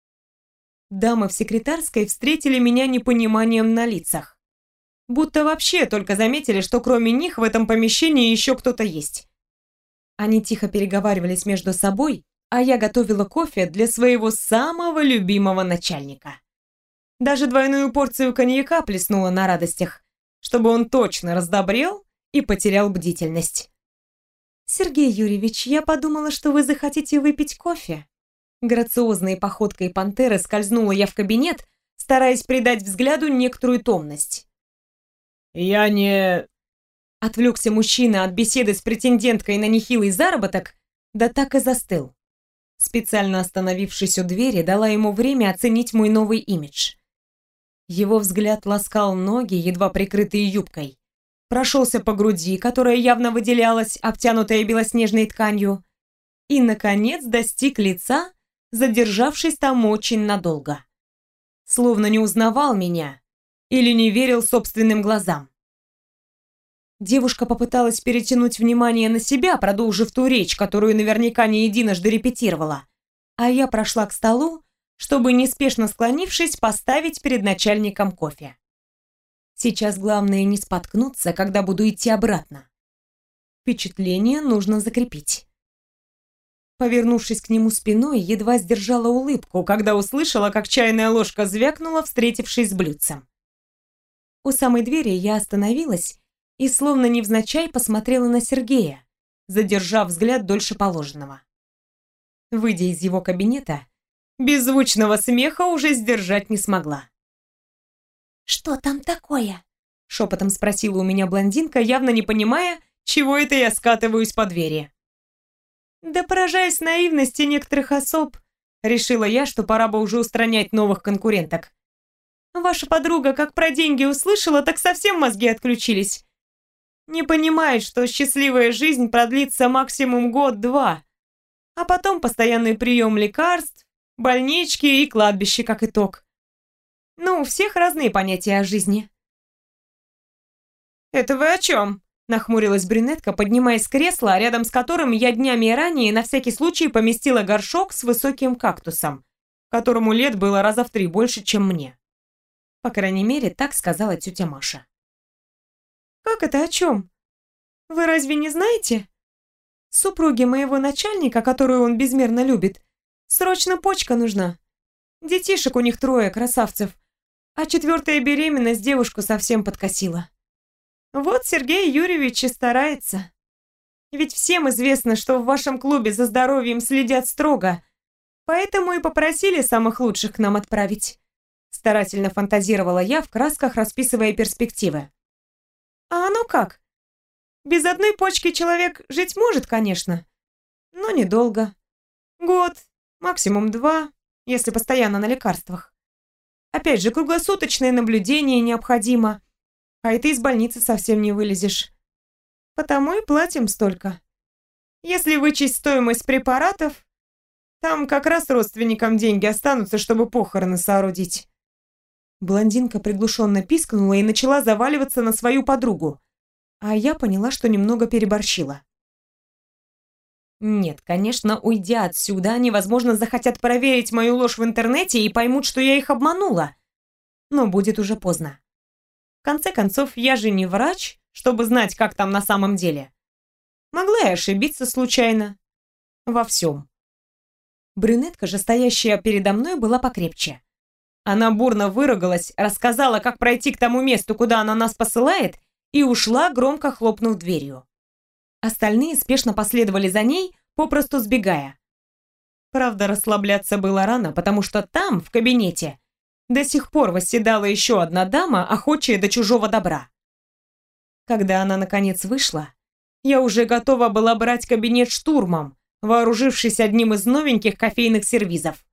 Дамы в секретарской встретили меня непониманием на лицах. Будто вообще только заметили, что кроме них в этом помещении еще кто-то есть. Они тихо переговаривались между собой, а я готовила кофе для своего самого любимого начальника. Даже двойную порцию коньяка плеснула на радостях, чтобы он точно раздобрел и потерял бдительность. «Сергей Юрьевич, я подумала, что вы захотите выпить кофе». Грациозной походкой пантеры скользнула я в кабинет, стараясь придать взгляду некоторую томность. «Я не...» Отвлекся мужчина от беседы с претенденткой на нехилый заработок, да так и застыл. Специально остановившись у двери, дала ему время оценить мой новый имидж. Его взгляд ласкал ноги, едва прикрытые юбкой, прошелся по груди, которая явно выделялась, обтянутая белоснежной тканью, и, наконец, достиг лица, задержавшись там очень надолго. Словно не узнавал меня или не верил собственным глазам. Девушка попыталась перетянуть внимание на себя, продолжив ту речь, которую наверняка не единожды репетировала, а я прошла к столу, чтобы, неспешно склонившись, поставить перед начальником кофе. Сейчас главное не споткнуться, когда буду идти обратно. Впечатление нужно закрепить. Повернувшись к нему спиной, едва сдержала улыбку, когда услышала, как чайная ложка звякнула, встретившись с блюдцем. У самой двери я остановилась и, словно невзначай, посмотрела на Сергея, задержав взгляд дольше положенного. Выйдя из его кабинета, беззвучного смеха уже сдержать не смогла. «Что там такое?» — шепотом спросила у меня блондинка, явно не понимая, чего это я скатываюсь по двери. Да, поражаясь наивности некоторых особ, решила я, что пора бы уже устранять новых конкуренток. Ваша подруга, как про деньги услышала, так совсем мозги отключились. Не понимает, что счастливая жизнь продлится максимум год-два, а потом постоянный прием лекарств, больнички и кладбище как итог. Ну, у всех разные понятия о жизни. «Это вы о чем?» — нахмурилась брюнетка, поднимаясь с кресла, рядом с которым я днями ранее на всякий случай поместила горшок с высоким кактусом, которому лет было раза в три больше, чем мне. По крайней мере, так сказала тетя Маша. «Как это о чем? Вы разве не знаете? Супруге моего начальника, которую он безмерно любит, срочно почка нужна. Детишек у них трое, красавцев, а четвертая беременность девушку совсем подкосила. Вот Сергей Юрьевич и старается. Ведь всем известно, что в вашем клубе за здоровьем следят строго, поэтому и попросили самых лучших к нам отправить». Старательно фантазировала я, в красках расписывая перспективы. «А оно как? Без одной почки человек жить может, конечно, но недолго. Год, максимум два, если постоянно на лекарствах. Опять же, круглосуточное наблюдение необходимо, а это из больницы совсем не вылезешь. Потому и платим столько. Если вычесть стоимость препаратов, там как раз родственникам деньги останутся, чтобы похороны соорудить». Блондинка приглушенно пискнула и начала заваливаться на свою подругу, а я поняла, что немного переборщила. Нет, конечно, уйдя отсюда, они, возможно, захотят проверить мою ложь в интернете и поймут, что я их обманула. Но будет уже поздно. В конце концов, я же не врач, чтобы знать, как там на самом деле. Могла и ошибиться случайно. Во всем. Брюнетка же, стоящая передо мной, была покрепче. Она бурно выругалась, рассказала, как пройти к тому месту, куда она нас посылает, и ушла, громко хлопнув дверью. Остальные спешно последовали за ней, попросту сбегая. Правда, расслабляться было рано, потому что там, в кабинете, до сих пор восседала еще одна дама, охочая до чужого добра. Когда она наконец вышла, я уже готова была брать кабинет штурмом, вооружившись одним из новеньких кофейных сервизов.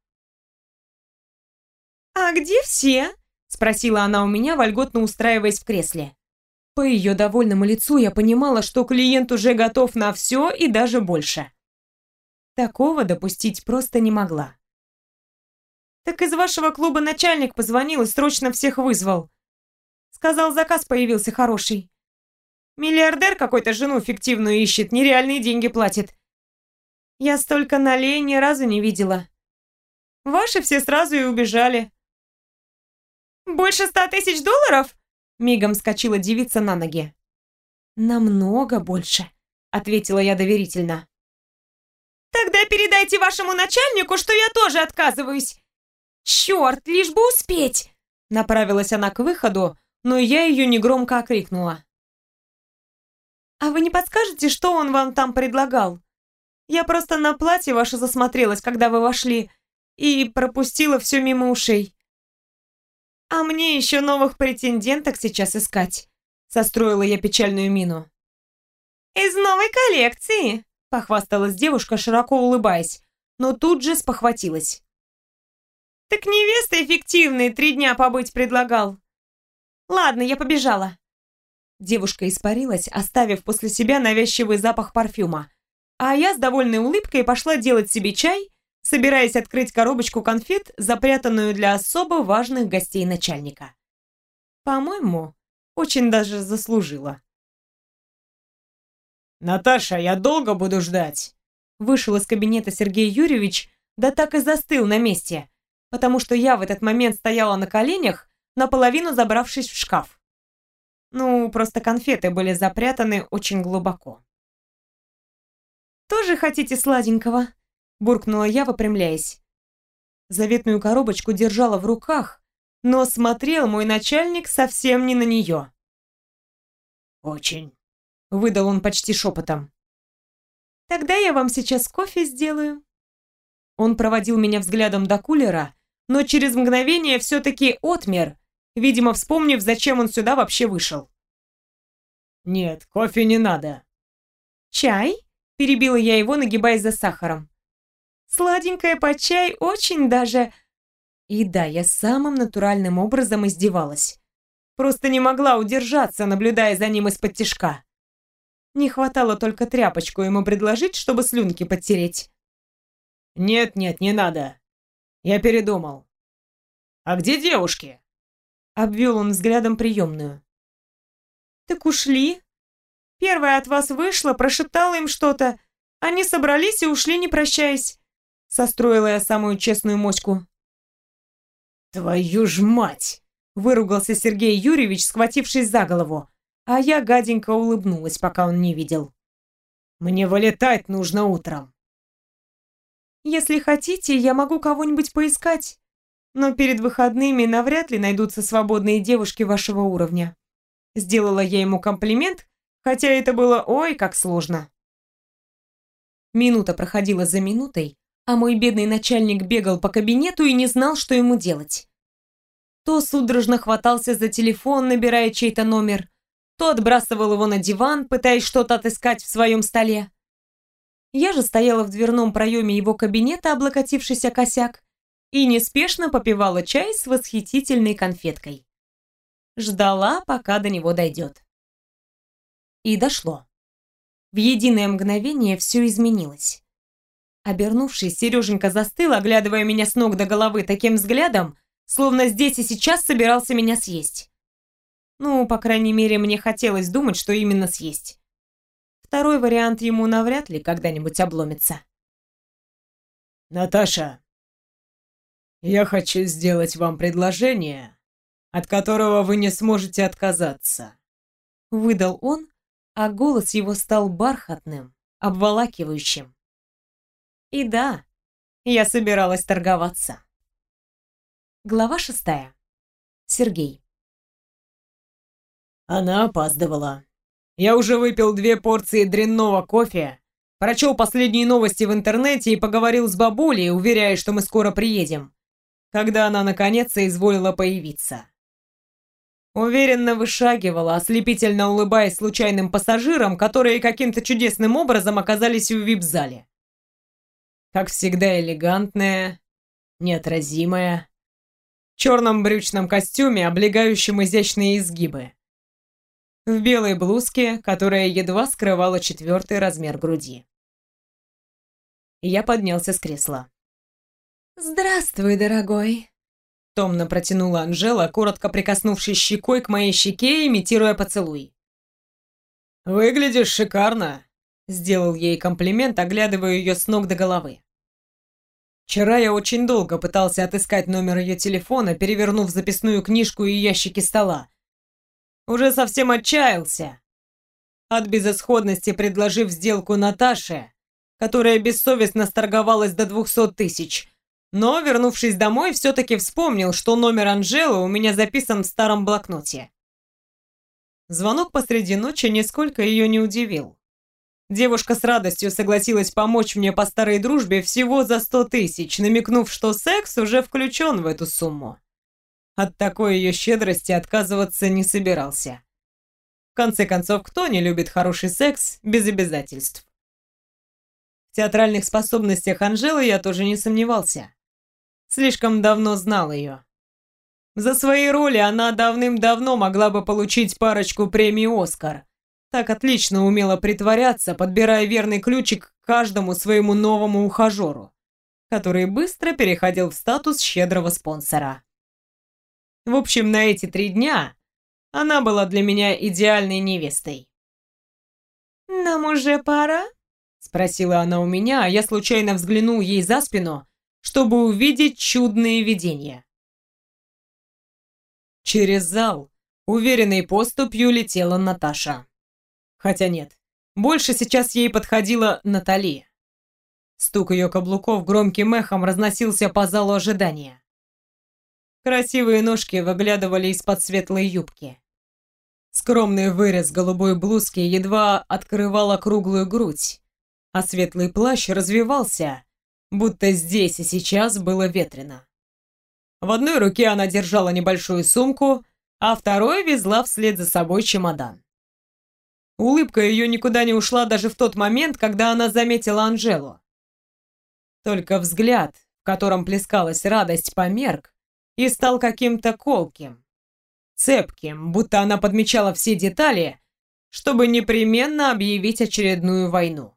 «А где все?» — спросила она у меня, вольготно устраиваясь в кресле. По ее довольному лицу я понимала, что клиент уже готов на все и даже больше. Такого допустить просто не могла. «Так из вашего клуба начальник позвонил и срочно всех вызвал. Сказал, заказ появился хороший. Миллиардер какой-то жену фиктивную ищет, нереальные деньги платит. Я столько налей ни разу не видела. Ваши все сразу и убежали». «Больше ста тысяч долларов?» Мигом вскочила девица на ноги. «Намного больше», — ответила я доверительно. «Тогда передайте вашему начальнику, что я тоже отказываюсь. Черт, лишь бы успеть!» Направилась она к выходу, но я ее негромко окрикнула. «А вы не подскажете, что он вам там предлагал? Я просто на платье ваше засмотрелась, когда вы вошли, и пропустила все мимо ушей. А мне еще новых претенденток сейчас искать», — состроила я печальную мину. «Из новой коллекции», — похвасталась девушка, широко улыбаясь, но тут же спохватилась. «Так невеста эффективный три дня побыть предлагал. Ладно, я побежала». Девушка испарилась, оставив после себя навязчивый запах парфюма, а я с довольной улыбкой пошла делать себе чай, собираясь открыть коробочку конфет, запрятанную для особо важных гостей начальника. По-моему, очень даже заслужила. «Наташа, я долго буду ждать?» Вышел из кабинета Сергей Юрьевич, да так и застыл на месте, потому что я в этот момент стояла на коленях, наполовину забравшись в шкаф. Ну, просто конфеты были запрятаны очень глубоко. «Тоже хотите сладенького?» — буркнула я, выпрямляясь. Заветную коробочку держала в руках, но смотрел мой начальник совсем не на нее. «Очень», — выдал он почти шепотом. «Тогда я вам сейчас кофе сделаю». Он проводил меня взглядом до кулера, но через мгновение все-таки отмер, видимо, вспомнив, зачем он сюда вообще вышел. «Нет, кофе не надо». «Чай?» — перебила я его, нагибаясь за сахаром. «Сладенькое под чай очень даже...» И да, я самым натуральным образом издевалась. Просто не могла удержаться, наблюдая за ним из-под тишка. Не хватало только тряпочку ему предложить, чтобы слюнки подтереть. «Нет-нет, не надо. Я передумал. А где девушки?» Обвел он взглядом приемную. «Так ушли. Первая от вас вышла, прошептала им что-то. Они собрались и ушли, не прощаясь». Состроила я самую честную моську. «Твою ж мать!» — выругался Сергей Юрьевич, схватившись за голову, а я гаденько улыбнулась, пока он не видел. «Мне вылетать нужно утром». «Если хотите, я могу кого-нибудь поискать, но перед выходными навряд ли найдутся свободные девушки вашего уровня». Сделала я ему комплимент, хотя это было ой как сложно. Минута проходила за минутой, а мой бедный начальник бегал по кабинету и не знал, что ему делать. То судорожно хватался за телефон, набирая чей-то номер, то отбрасывал его на диван, пытаясь что-то отыскать в своем столе. Я же стояла в дверном проеме его кабинета, облокотившись о косяк, и неспешно попивала чай с восхитительной конфеткой. Ждала, пока до него дойдет. И дошло. В единое мгновение все изменилось. Обернувшись, Сереженька застыл, оглядывая меня с ног до головы таким взглядом, словно здесь и сейчас собирался меня съесть. Ну, по крайней мере, мне хотелось думать, что именно съесть. Второй вариант ему навряд ли когда-нибудь обломится. «Наташа, я хочу сделать вам предложение, от которого вы не сможете отказаться», — выдал он, а голос его стал бархатным, обволакивающим. И да, я собиралась торговаться. Глава шестая. Сергей. Она опаздывала. Я уже выпил две порции дрянного кофе, прочел последние новости в интернете и поговорил с бабулей, уверяя, что мы скоро приедем, когда она наконец соизволила появиться. Уверенно вышагивала, ослепительно улыбаясь случайным пассажирам, которые каким-то чудесным образом оказались в вип-зале. Как всегда элегантная, неотразимая, в черном брючном костюме, облегающем изящные изгибы, в белой блузке, которая едва скрывала четвертый размер груди. Я поднялся с кресла. «Здравствуй, дорогой», — томно протянула Анжела, коротко прикоснувшись щекой к моей щеке, имитируя поцелуй. «Выглядишь шикарно», — сделал ей комплимент, оглядывая ее с ног до головы. Вчера я очень долго пытался отыскать номер ее телефона, перевернув записную книжку и ящики стола. Уже совсем отчаялся. От безысходности предложив сделку Наташе, которая бессовестно сторговалась до двухсот тысяч, но, вернувшись домой, все-таки вспомнил, что номер Анжелы у меня записан в старом блокноте. Звонок посреди ночи нисколько ее не удивил. Девушка с радостью согласилась помочь мне по старой дружбе всего за сто тысяч, намекнув, что секс уже включен в эту сумму. От такой ее щедрости отказываться не собирался. В конце концов, кто не любит хороший секс без обязательств? В театральных способностях Анжелы я тоже не сомневался. Слишком давно знал ее. За свои роли она давным-давно могла бы получить парочку премий «Оскар». Так отлично умела притворяться, подбирая верный ключик к каждому своему новому ухажеру, который быстро переходил в статус щедрого спонсора. В общем, на эти три дня она была для меня идеальной невестой. «Нам уже пора?» — спросила она у меня, а я случайно взглянул ей за спину, чтобы увидеть чудные видения. Через зал уверенной поступью летела Наташа. Хотя нет, больше сейчас ей подходила Натали. Стук ее каблуков громким эхом разносился по залу ожидания. Красивые ножки выглядывали из-под светлой юбки. Скромный вырез голубой блузки едва открывал круглую грудь, а светлый плащ развивался, будто здесь и сейчас было ветрено. В одной руке она держала небольшую сумку, а второй везла вслед за собой чемодан. Улыбка ее никуда не ушла даже в тот момент, когда она заметила Анжелу. Только взгляд, в котором плескалась радость, померк и стал каким-то колким, цепким, будто она подмечала все детали, чтобы непременно объявить очередную войну.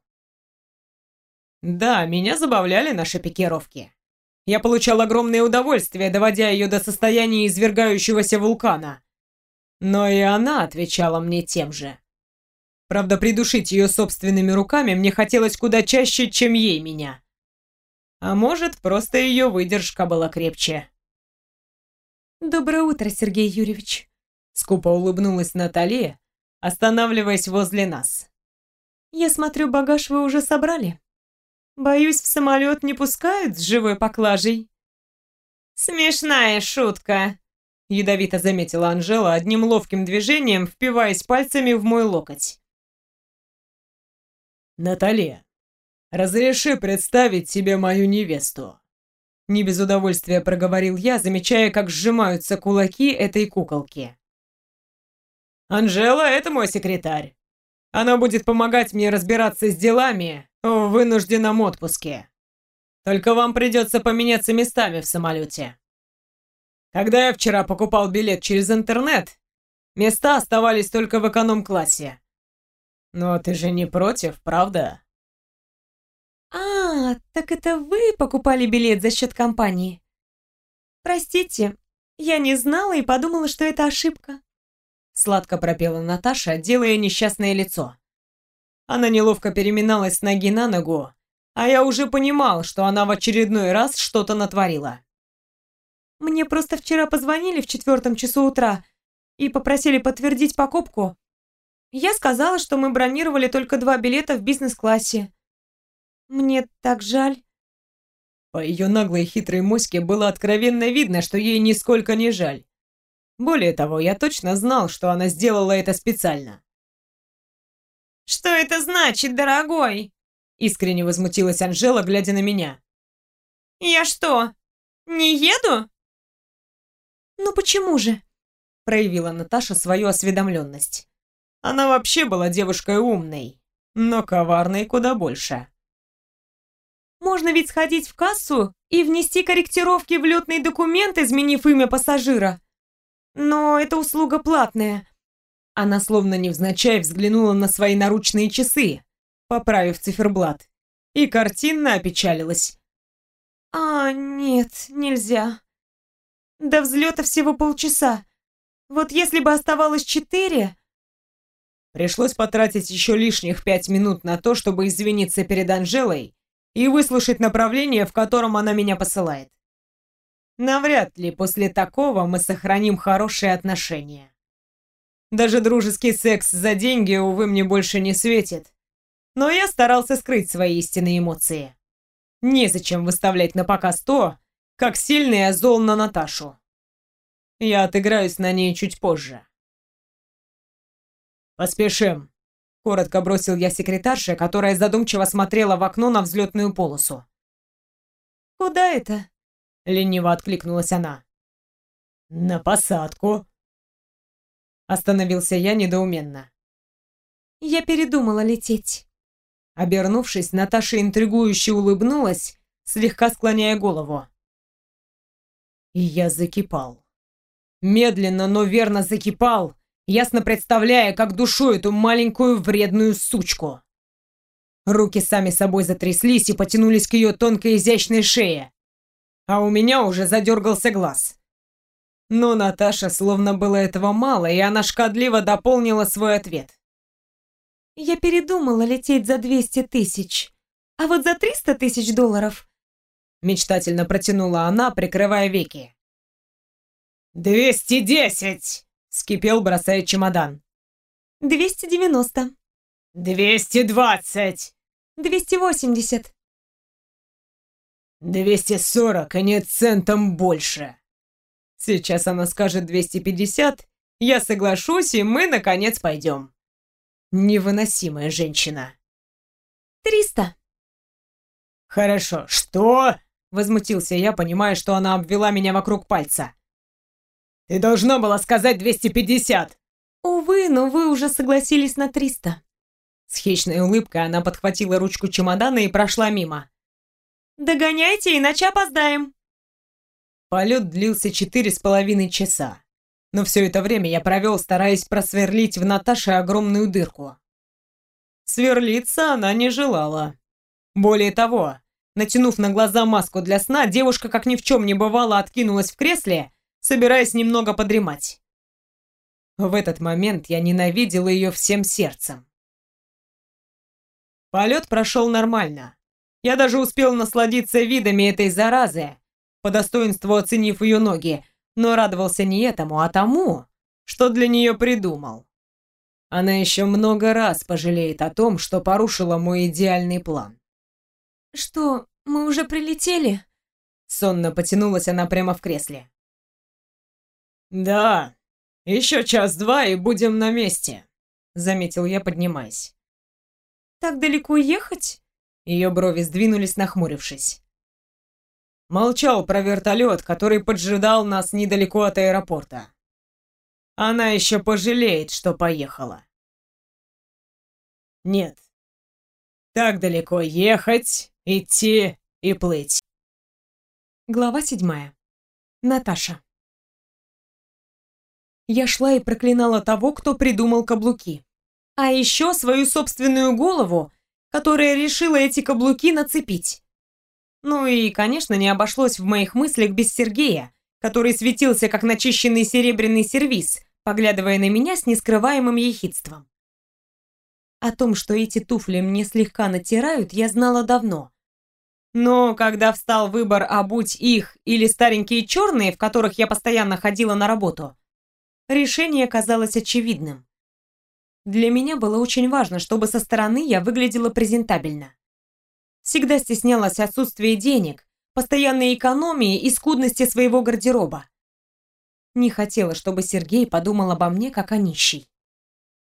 Да, меня забавляли наши пикировки. Я получал огромное удовольствие, доводя ее до состояния извергающегося вулкана. Но и она отвечала мне тем же. Правда, придушить ее собственными руками мне хотелось куда чаще, чем ей меня. А может, просто ее выдержка была крепче. «Доброе утро, Сергей Юрьевич», — скупо улыбнулась Наталья, останавливаясь возле нас. «Я смотрю, багаж вы уже собрали. Боюсь, в самолет не пускают с живой поклажей». «Смешная шутка», — ядовито заметила Анжела, одним ловким движением впиваясь пальцами в мой локоть. «Наталья, разреши представить тебе мою невесту», — не без удовольствия проговорил я, замечая, как сжимаются кулаки этой куколки. «Анжела — это мой секретарь. Она будет помогать мне разбираться с делами в вынужденном отпуске. Только вам придется поменяться местами в самолете. Когда я вчера покупал билет через интернет, места оставались только в эконом-классе. Но ты же не против, правда?» «А, так это вы покупали билет за счет компании? Простите, я не знала и подумала, что это ошибка». Сладко пропела Наташа, делая несчастное лицо. Она неловко переминалась с ноги на ногу, а я уже понимал, что она в очередной раз что-то натворила. «Мне просто вчера позвонили в четвертом часу утра и попросили подтвердить покупку. Я сказала, что мы бронировали только два билета в бизнес-классе. Мне так жаль». По ее наглой хитрой моське было откровенно видно, что ей нисколько не жаль. Более того, я точно знал, что она сделала это специально. Что это значит, дорогой? Искренне возмутилась Анжела, глядя на меня. Я что, не еду? Ну почему же? Проявила Наташа свою осведомленность. Она вообще была девушкой умной, но коварной куда больше. Можно ведь сходить в кассу и внести корректировки в летный документ, изменив имя пассажира. Но эта услуга платная. Она словно невзначай взглянула на свои наручные часы, поправив циферблат, и картинно опечалилась. А, нет, нельзя. До взлета всего полчаса. Вот если бы оставалось четыре... Пришлось потратить еще лишних пять минут на то, чтобы извиниться перед Анжелой и выслушать направление, в котором она меня посылает. Навряд ли после такого мы сохраним хорошие отношения. Даже дружеский секс за деньги, увы, мне больше не светит. Но я старался скрыть свои истинные эмоции. Незачем выставлять на показ то, как сильно я зол на Наташу. Я отыграюсь на ней чуть позже. «Поспешим», — коротко бросил я секретарше, которая задумчиво смотрела в окно на взлетную полосу. «Куда это?» — лениво откликнулась она. «На посадку». Остановился я недоуменно. «Я передумала лететь». Обернувшись, Наташа интригующе улыбнулась, слегка склоняя голову. И я закипал. Медленно, но верно закипал, ясно представляя, как душу эту маленькую вредную сучку. Руки сами собой затряслись и потянулись к ее тонкой изящной шее, а у меня уже задергался глаз. Но Наташа словно было этого мало, и она шкодливо дополнила свой ответ. «Я передумала лететь за двести тысяч, а вот за триста тысяч долларов...» Мечтательно протянула она, прикрывая веки. «Двести десять!» — вскипел, бросая чемодан. «Двести девяносто». «Двести двадцать!» «Двести восемьдесят». «Двести сорок, а нет центом больше!» Сейчас она скажет двести пятьдесят, я соглашусь, и мы, наконец, пойдем. Невыносимая женщина. «Триста». «Хорошо, что?» — возмутился я, понимая, что она обвела меня вокруг пальца. «Ты должна была сказать двести пятьдесят!» «Увы, но вы уже согласились на триста». С хищной улыбкой она подхватила ручку чемодана и прошла мимо. «Догоняйте, иначе опоздаем». Полет длился четыре с половиной часа, но все это время я провел, стараясь просверлить в Наташе огромную дырку. Сверлиться она не желала. Более того, натянув на глаза маску для сна, девушка, как ни в чем не бывало, откинулась в кресле, собираясь немного подремать. В этот момент я ненавидел ее всем сердцем. Полет прошел нормально. Я даже успел насладиться видами этой заразы, по достоинству оценив ее ноги, но радовался не этому, а тому, что для нее придумал. Она еще много раз пожалеет о том, что порушила мой идеальный план. «Что, мы уже прилетели?» Сонно потянулась она прямо в кресле. «Да, еще час-два и будем на месте», — заметил я, поднимаясь. «Так далеко ехать?» Ее брови сдвинулись, нахмурившись. Молчал про вертолет, который поджидал нас недалеко от аэропорта. Она еще пожалеет, что поехала. Нет. Так далеко ехать, идти и плыть. Глава седьмая. Наташа. Я шла и проклинала того, кто придумал каблуки. А еще свою собственную голову, которая решила эти каблуки нацепить. Ну и, конечно, не обошлось в моих мыслях без Сергея, который светился как начищенный серебряный сервиз, поглядывая на меня с нескрываемым ехидством. О том, что эти туфли мне слегка натирают, я знала давно. Но когда встал выбор обуть их или старенькие черные, в которых я постоянно ходила на работу, решение казалось очевидным. Для меня было очень важно, чтобы со стороны я выглядела презентабельно. Всегда стеснялась отсутствия денег, постоянной экономии и скудности своего гардероба. Не хотела, чтобы Сергей подумал обо мне как о нищей.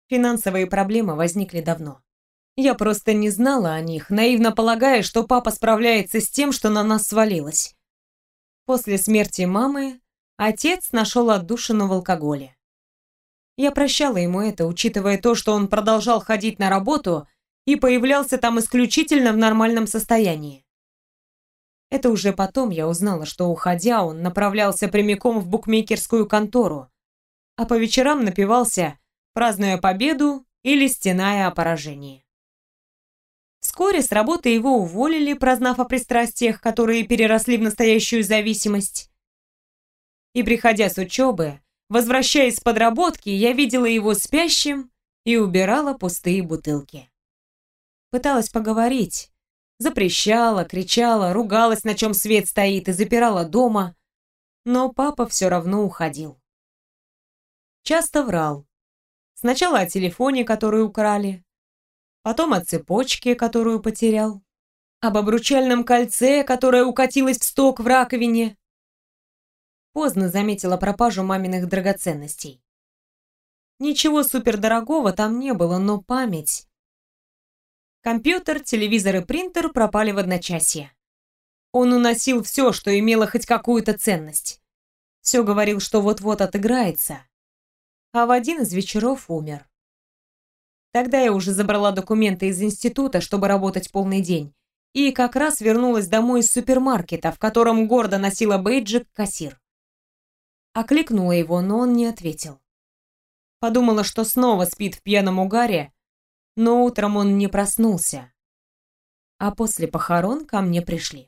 Финансовые проблемы возникли давно. Я просто не знала о них, наивно полагая, что папа справляется с тем, что на нас свалилось. После смерти мамы отец нашел отдушину в алкоголе. Я прощала ему это, учитывая то, что он продолжал ходить на работу и появлялся там исключительно в нормальном состоянии. Это уже потом я узнала, что, уходя, он направлялся прямиком в букмекерскую контору, а по вечерам напивался, празднуя победу или стеная о поражении. Вскоре с работы его уволили, прознав о пристрастиях, которые переросли в настоящую зависимость. И, приходя с учебы, возвращаясь с подработки, я видела его спящим и убирала пустые бутылки. Пыталась поговорить, запрещала, кричала, ругалась, на чем свет стоит, и запирала дома, но папа все равно уходил. Часто врал. Сначала о телефоне, который украли, потом о цепочке, которую потерял, об обручальном кольце, которое укатилось в сток в раковине. Поздно заметила пропажу маминых драгоценностей. Ничего супердорогого там не было, но память. Компьютер, телевизор и принтер пропали в одночасье. Он уносил все, что имело хоть какую-то ценность. Все говорил, что вот-вот отыграется. А в один из вечеров умер. Тогда я уже забрала документы из института, чтобы работать полный день, и как раз вернулась домой из супермаркета, в котором гордо носила бейджик кассир. Окликнула его, но он не ответил. Подумала, что снова спит в пьяном угаре, но утром он не проснулся. А после похорон ко мне пришли.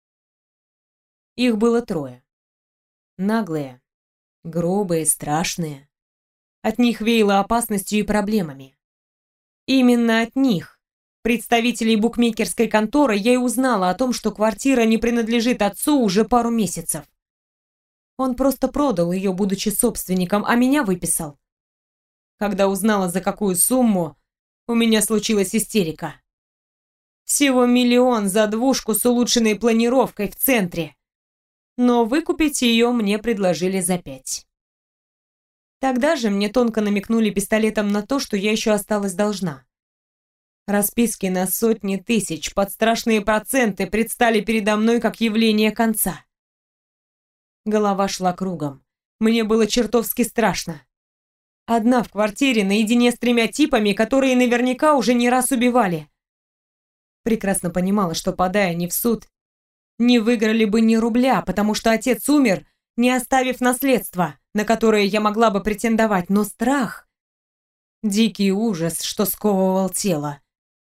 Их было трое. Наглые, грубые, страшные. От них веяло опасностью и проблемами. Именно от них, представителей букмекерской конторы, я и узнала о том, что квартира не принадлежит отцу уже пару месяцев. Он просто продал ее, будучи собственником, а меня выписал. Когда узнала, за какую сумму, у меня случилась истерика. Всего миллион за двушку с улучшенной планировкой в центре. Но выкупить ее мне предложили за пять. Тогда же мне тонко намекнули пистолетом на то, что я еще осталась должна. Расписки на сотни тысяч под страшные проценты предстали передо мной как явление конца. Голова шла кругом. Мне было чертовски страшно. Одна в квартире, наедине с тремя типами, которые наверняка уже не раз убивали. Прекрасно понимала, что, подая не в суд, не выиграли бы ни рубля, потому что отец умер, не оставив наследства, на которое я могла бы претендовать, но страх, дикий ужас, что сковывал тело.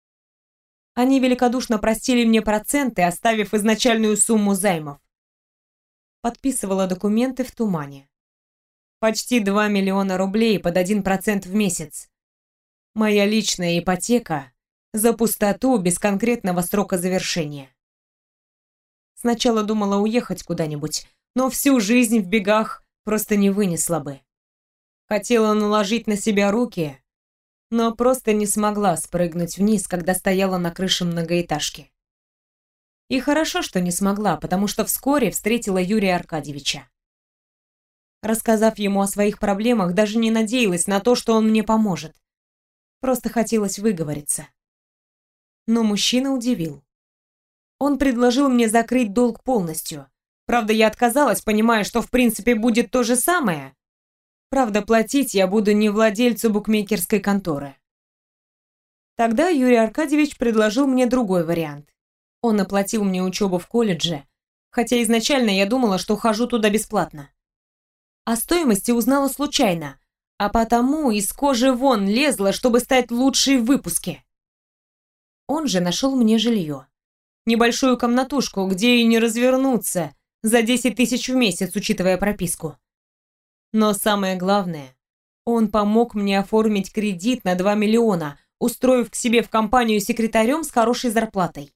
Они великодушно простили мне проценты, оставив изначальную сумму займов. Подписывала документы в тумане. Почти два миллиона рублей под один процент в месяц. Моя личная ипотека за пустоту без конкретного срока завершения. Сначала думала уехать куда-нибудь, но всю жизнь в бегах просто не вынесла бы. Хотела наложить на себя руки, но просто не смогла спрыгнуть вниз, когда стояла на крыше многоэтажки. И хорошо, что не смогла, потому что вскоре встретила Юрия Аркадьевича. Рассказав ему о своих проблемах, даже не надеялась на то, что он мне поможет. Просто хотелось выговориться. Но мужчина удивил. Он предложил мне закрыть долг полностью. Правда, я отказалась, понимая, что в принципе будет то же самое. Правда, платить я буду не владельцу букмекерской конторы. Тогда Юрий Аркадьевич предложил мне другой вариант. Он оплатил мне учебу в колледже, хотя изначально я думала, что хожу туда бесплатно. О стоимости узнала случайно, а потому из кожи вон лезла, чтобы стать лучшей в выпуске. Он же нашел мне жилье. Небольшую комнатушку, где и не развернуться, за десять тысяч в месяц, учитывая прописку. Но самое главное, он помог мне оформить кредит на два миллиона, устроив к себе в компанию секретарем с хорошей зарплатой.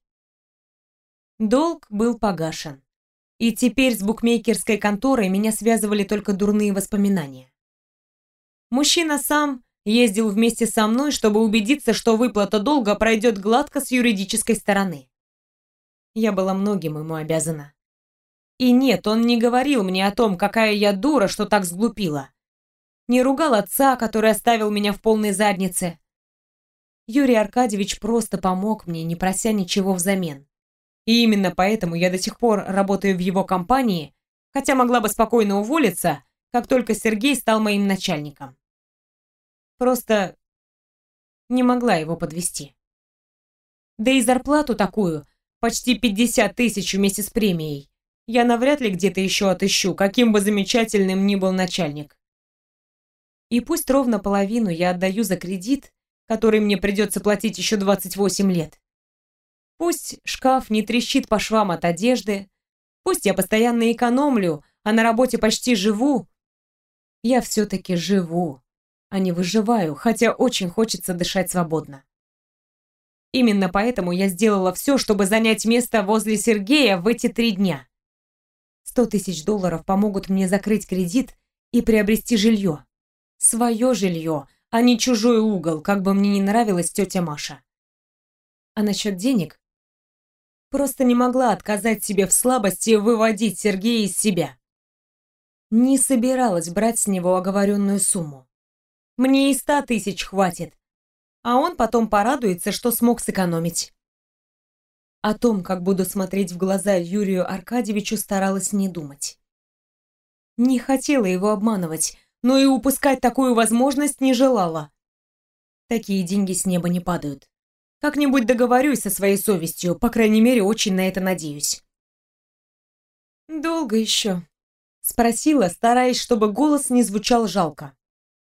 Долг был погашен. И теперь с букмекерской конторой меня связывали только дурные воспоминания. Мужчина сам ездил вместе со мной, чтобы убедиться, что выплата долга пройдет гладко с юридической стороны. Я была многим ему обязана. И нет, он не говорил мне о том, какая я дура, что так сглупила. Не ругал отца, который оставил меня в полной заднице. Юрий Аркадьевич просто помог мне, не прося ничего взамен. И именно поэтому я до сих пор работаю в его компании, хотя могла бы спокойно уволиться, как только Сергей стал моим начальником. Просто не могла его подвести. Да и зарплату такую, почти пятьдесят тысяч вместе с премией, я навряд ли где-то еще отыщу, каким бы замечательным ни был начальник. И пусть ровно половину я отдаю за кредит, который мне придется платить еще двадцать восемь лет. Пусть шкаф не трещит по швам от одежды, пусть я постоянно экономлю, а на работе почти живу, я все-таки живу, а не выживаю, хотя очень хочется дышать свободно. Именно поэтому я сделала все, чтобы занять место возле Сергея в эти три дня. Сто тысяч долларов помогут мне закрыть кредит и приобрести жилье. Свое жилье, а не чужой угол, как бы мне не нравилась тетя Маша. А насчет денег? Просто не могла отказать себе в слабости выводить Сергея из себя. Не собиралась брать с него оговоренную сумму. Мне и ста тысяч хватит, а он потом порадуется, что смог сэкономить. О том, как буду смотреть в глаза Юрию Аркадьевичу, старалась не думать. Не хотела его обманывать, но и упускать такую возможность не желала. Такие деньги с неба не падают. Как-нибудь договорюсь со своей совестью, по крайней мере, очень на это надеюсь. «Долго еще?» — спросила, стараясь, чтобы голос не звучал жалко.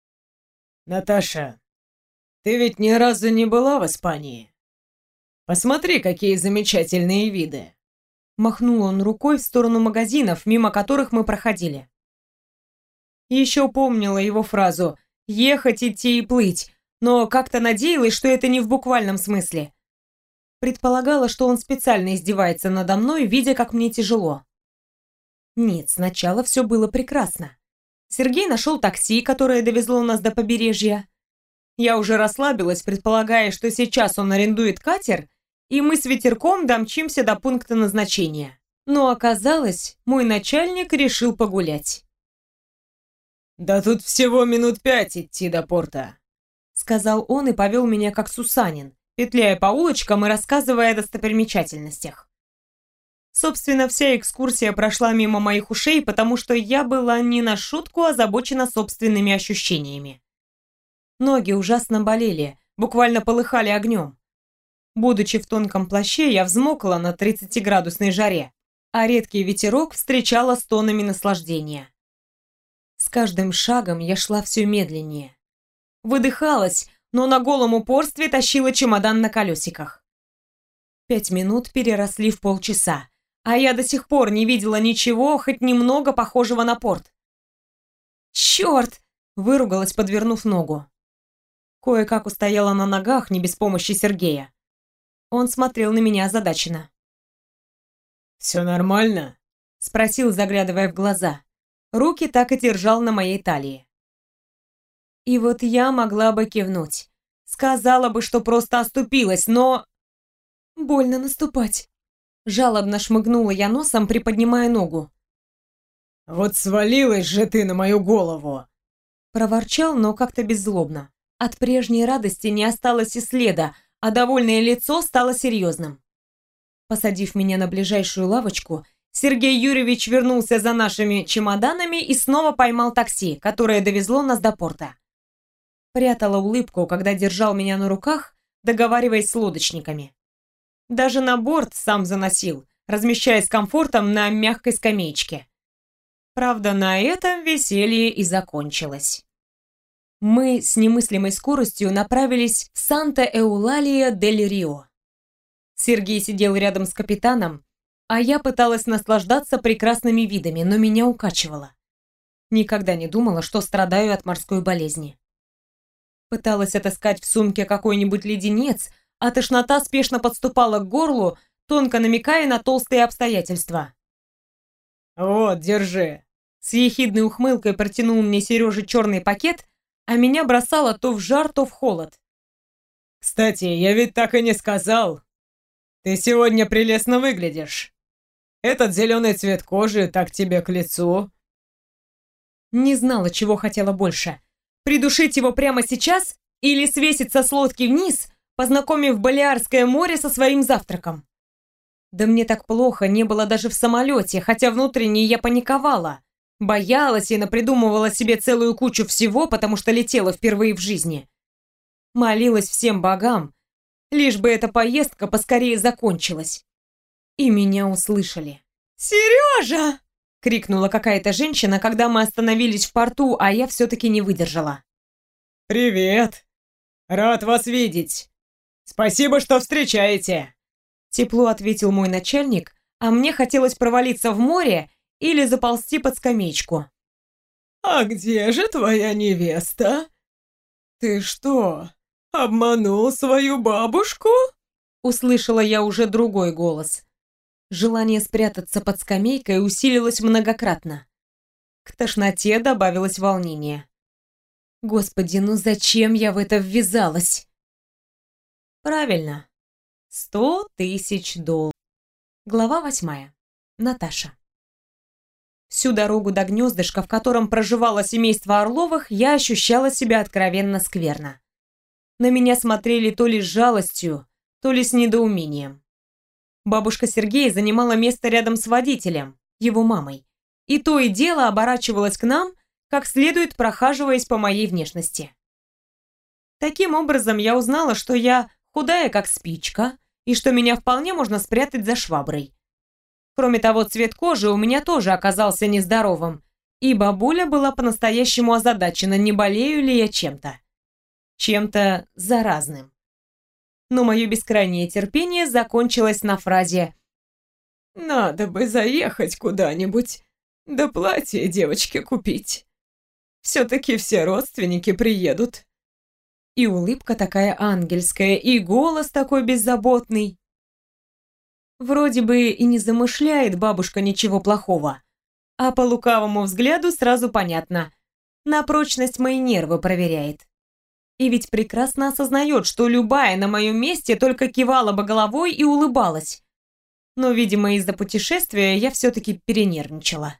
«Наташа, ты ведь ни разу не была в Испании? Посмотри, какие замечательные виды!» Махнул он рукой в сторону магазинов, мимо которых мы проходили. Еще помнила его фразу «ехать, идти и плыть», но как-то надеялась, что это не в буквальном смысле. Предполагала, что он специально издевается надо мной, видя, как мне тяжело. Нет, сначала все было прекрасно. Сергей нашел такси, которое довезло нас до побережья. Я уже расслабилась, предполагая, что сейчас он арендует катер, и мы с ветерком домчимся до пункта назначения. Но оказалось, мой начальник решил погулять. «Да тут всего минут пять идти до порта», — сказал он и повел меня как Сусанин, петляя по улочкам и рассказывая о достопримечательностях. Собственно, вся экскурсия прошла мимо моих ушей, потому что я была не на шутку озабочена собственными ощущениями. Ноги ужасно болели, буквально полыхали огнем. Будучи в тонком плаще, я взмокла на тридцатиградусной жаре, а редкий ветерок встречала стонами наслаждения. С каждым шагом я шла все медленнее. Выдыхалась, но на голом упорстве тащила чемодан на колесиках. Пять минут переросли в полчаса, а я до сих пор не видела ничего, хоть немного похожего на порт. «Черт!» — выругалась, подвернув ногу. Кое-как устояла на ногах, не без помощи Сергея. Он смотрел на меня озадаченно. «Все нормально?» — спросил, заглядывая в глаза. Руки так и держал на моей талии. И вот я могла бы кивнуть. Сказала бы, что просто оступилась, но... Больно наступать. Жалобно шмыгнула я носом, приподнимая ногу. «Вот свалилась же ты на мою голову!» Проворчал, но как-то беззлобно. От прежней радости не осталось и следа, а довольное лицо стало серьезным. Посадив меня на ближайшую лавочку, Сергей Юрьевич вернулся за нашими чемоданами и снова поймал такси, которое довезло нас до порта. Прятала улыбку, когда держал меня на руках, договариваясь с лодочниками. Даже на борт сам заносил, размещаясь с комфортом на мягкой скамеечке. Правда, на этом веселье и закончилось. Мы с немыслимой скоростью направились в Санта-Эулалия-дель-Рио. Сергей сидел рядом с капитаном, а я пыталась наслаждаться прекрасными видами, но меня укачивало. Никогда не думала, что страдаю от морской болезни. Пыталась отыскать в сумке какой-нибудь леденец, а тошнота спешно подступала к горлу, тонко намекая на толстые обстоятельства. «Вот, держи!» С ехидной ухмылкой протянул мне Сережа черный пакет, а меня бросало то в жар, то в холод. «Кстати, я ведь так и не сказал. Ты сегодня прелестно выглядишь. Этот зеленый цвет кожи так тебе к лицу». Не знала, чего хотела больше. Придушить его прямо сейчас или свеситься с лодки вниз, познакомив Балиарское море со своим завтраком? Да мне так плохо не было даже в самолете, хотя внутренне я паниковала. Боялась и напридумывала себе целую кучу всего, потому что летела впервые в жизни. Молилась всем богам, лишь бы эта поездка поскорее закончилась. И меня услышали. «Сережа!» — крикнула какая-то женщина, когда мы остановились в порту, а я все-таки не выдержала. «Привет! Рад вас видеть! Спасибо, что встречаете!» Тепло ответил мой начальник, а мне хотелось провалиться в море или заползти под скамеечку. «А где же твоя невеста? Ты что, обманул свою бабушку?» Услышала я уже другой голос. Желание спрятаться под скамейкой усилилось многократно. К тошноте добавилось волнение. Господи, ну зачем я в это ввязалась? Правильно. Сто тысяч долларов. Глава восьмая. Наташа. Всю дорогу до гнездышка, в котором проживало семейство Орловых, я ощущала себя откровенно скверно. На меня смотрели то ли с жалостью, то ли с недоумением. Бабушка Сергея занимала место рядом с водителем, его мамой, и то и дело оборачивалась к нам, как следует прохаживаясь по моей внешности. Таким образом, я узнала, что я худая как спичка, и что меня вполне можно спрятать за шваброй. Кроме того, цвет кожи у меня тоже оказался нездоровым, и бабуля была по-настоящему озадачена, не болею ли я чем-то. Чем-то заразным. Но мое бескрайнее терпение закончилось на фразе «Надо бы заехать куда-нибудь, да платье девочке купить. Все-таки все родственники приедут». И улыбка такая ангельская, и голос такой беззаботный. Вроде бы и не замышляет бабушка ничего плохого, а по лукавому взгляду сразу понятно. На прочность мои нервы проверяет. И ведь прекрасно осознает, что любая на моем месте только кивала бы головой и улыбалась. Но, видимо, из-за путешествия я все-таки перенервничала.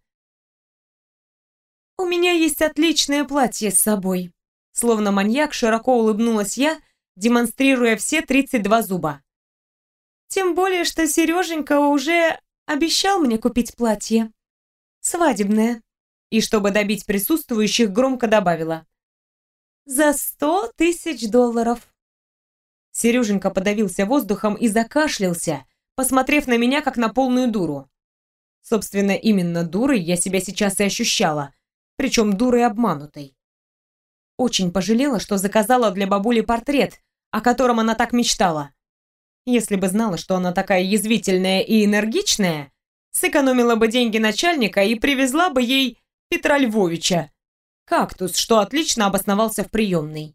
«У меня есть отличное платье с собой», — словно маньяк широко улыбнулась я, демонстрируя все тридцать два зуба. «Тем более, что Сереженька уже обещал мне купить платье. Свадебное». И чтобы добить присутствующих, громко добавила. «За сто тысяч долларов». Сереженька подавился воздухом и закашлялся, посмотрев на меня как на полную дуру. Собственно, именно дурой я себя сейчас и ощущала, причем дурой обманутой. Очень пожалела, что заказала для бабули портрет, о котором она так мечтала. Если бы знала, что она такая язвительная и энергичная, сэкономила бы деньги начальника и привезла бы ей Петра Львовича, кактус, что отлично обосновался в приемной.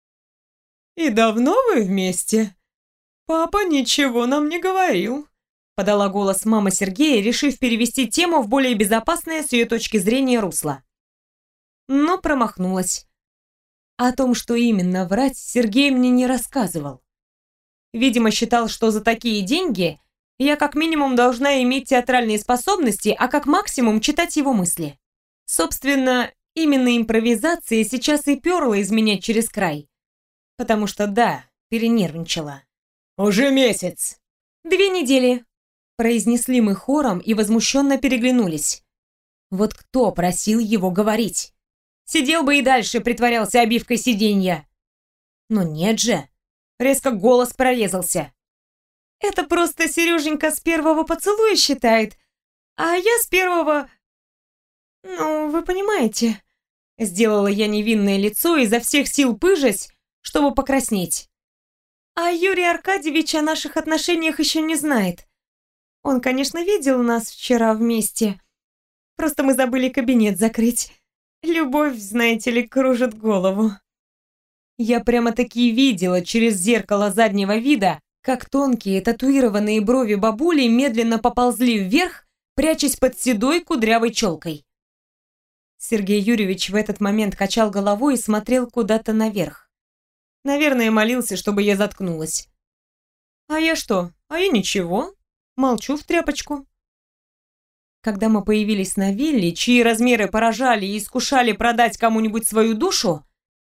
«И давно вы вместе? Папа ничего нам не говорил», — подала голос мама Сергея, решив перевести тему в более безопасное с ее точки зрения русло. Но промахнулась. О том, что именно врать, Сергей мне не рассказывал. Видимо, считал, что за такие деньги я как минимум должна иметь театральные способности, а как максимум читать его мысли. Собственно, именно импровизация сейчас и перла из меня через край. Потому что, да, перенервничала. «Уже месяц!» «Две недели!» Произнесли мы хором и возмущенно переглянулись. Вот кто просил его говорить? Сидел бы и дальше притворялся обивкой сиденья. Но нет же. Резко голос прорезался. «Это просто Сереженька с первого поцелуя считает, а я с первого... Ну, вы понимаете...» Сделала я невинное лицо, изо всех сил пыжась, чтобы покраснеть. «А Юрий Аркадьевич о наших отношениях еще не знает. Он, конечно, видел нас вчера вместе. Просто мы забыли кабинет закрыть. Любовь, знаете ли, кружит голову». Я прямо-таки видела через зеркало заднего вида, как тонкие татуированные брови бабули медленно поползли вверх, прячась под седой кудрявой челкой. Сергей Юрьевич в этот момент качал головой и смотрел куда-то наверх. Наверное, молился, чтобы я заткнулась. А я что? А я ничего. Молчу в тряпочку. Когда мы появились на вилле, чьи размеры поражали и искушали продать кому-нибудь свою душу,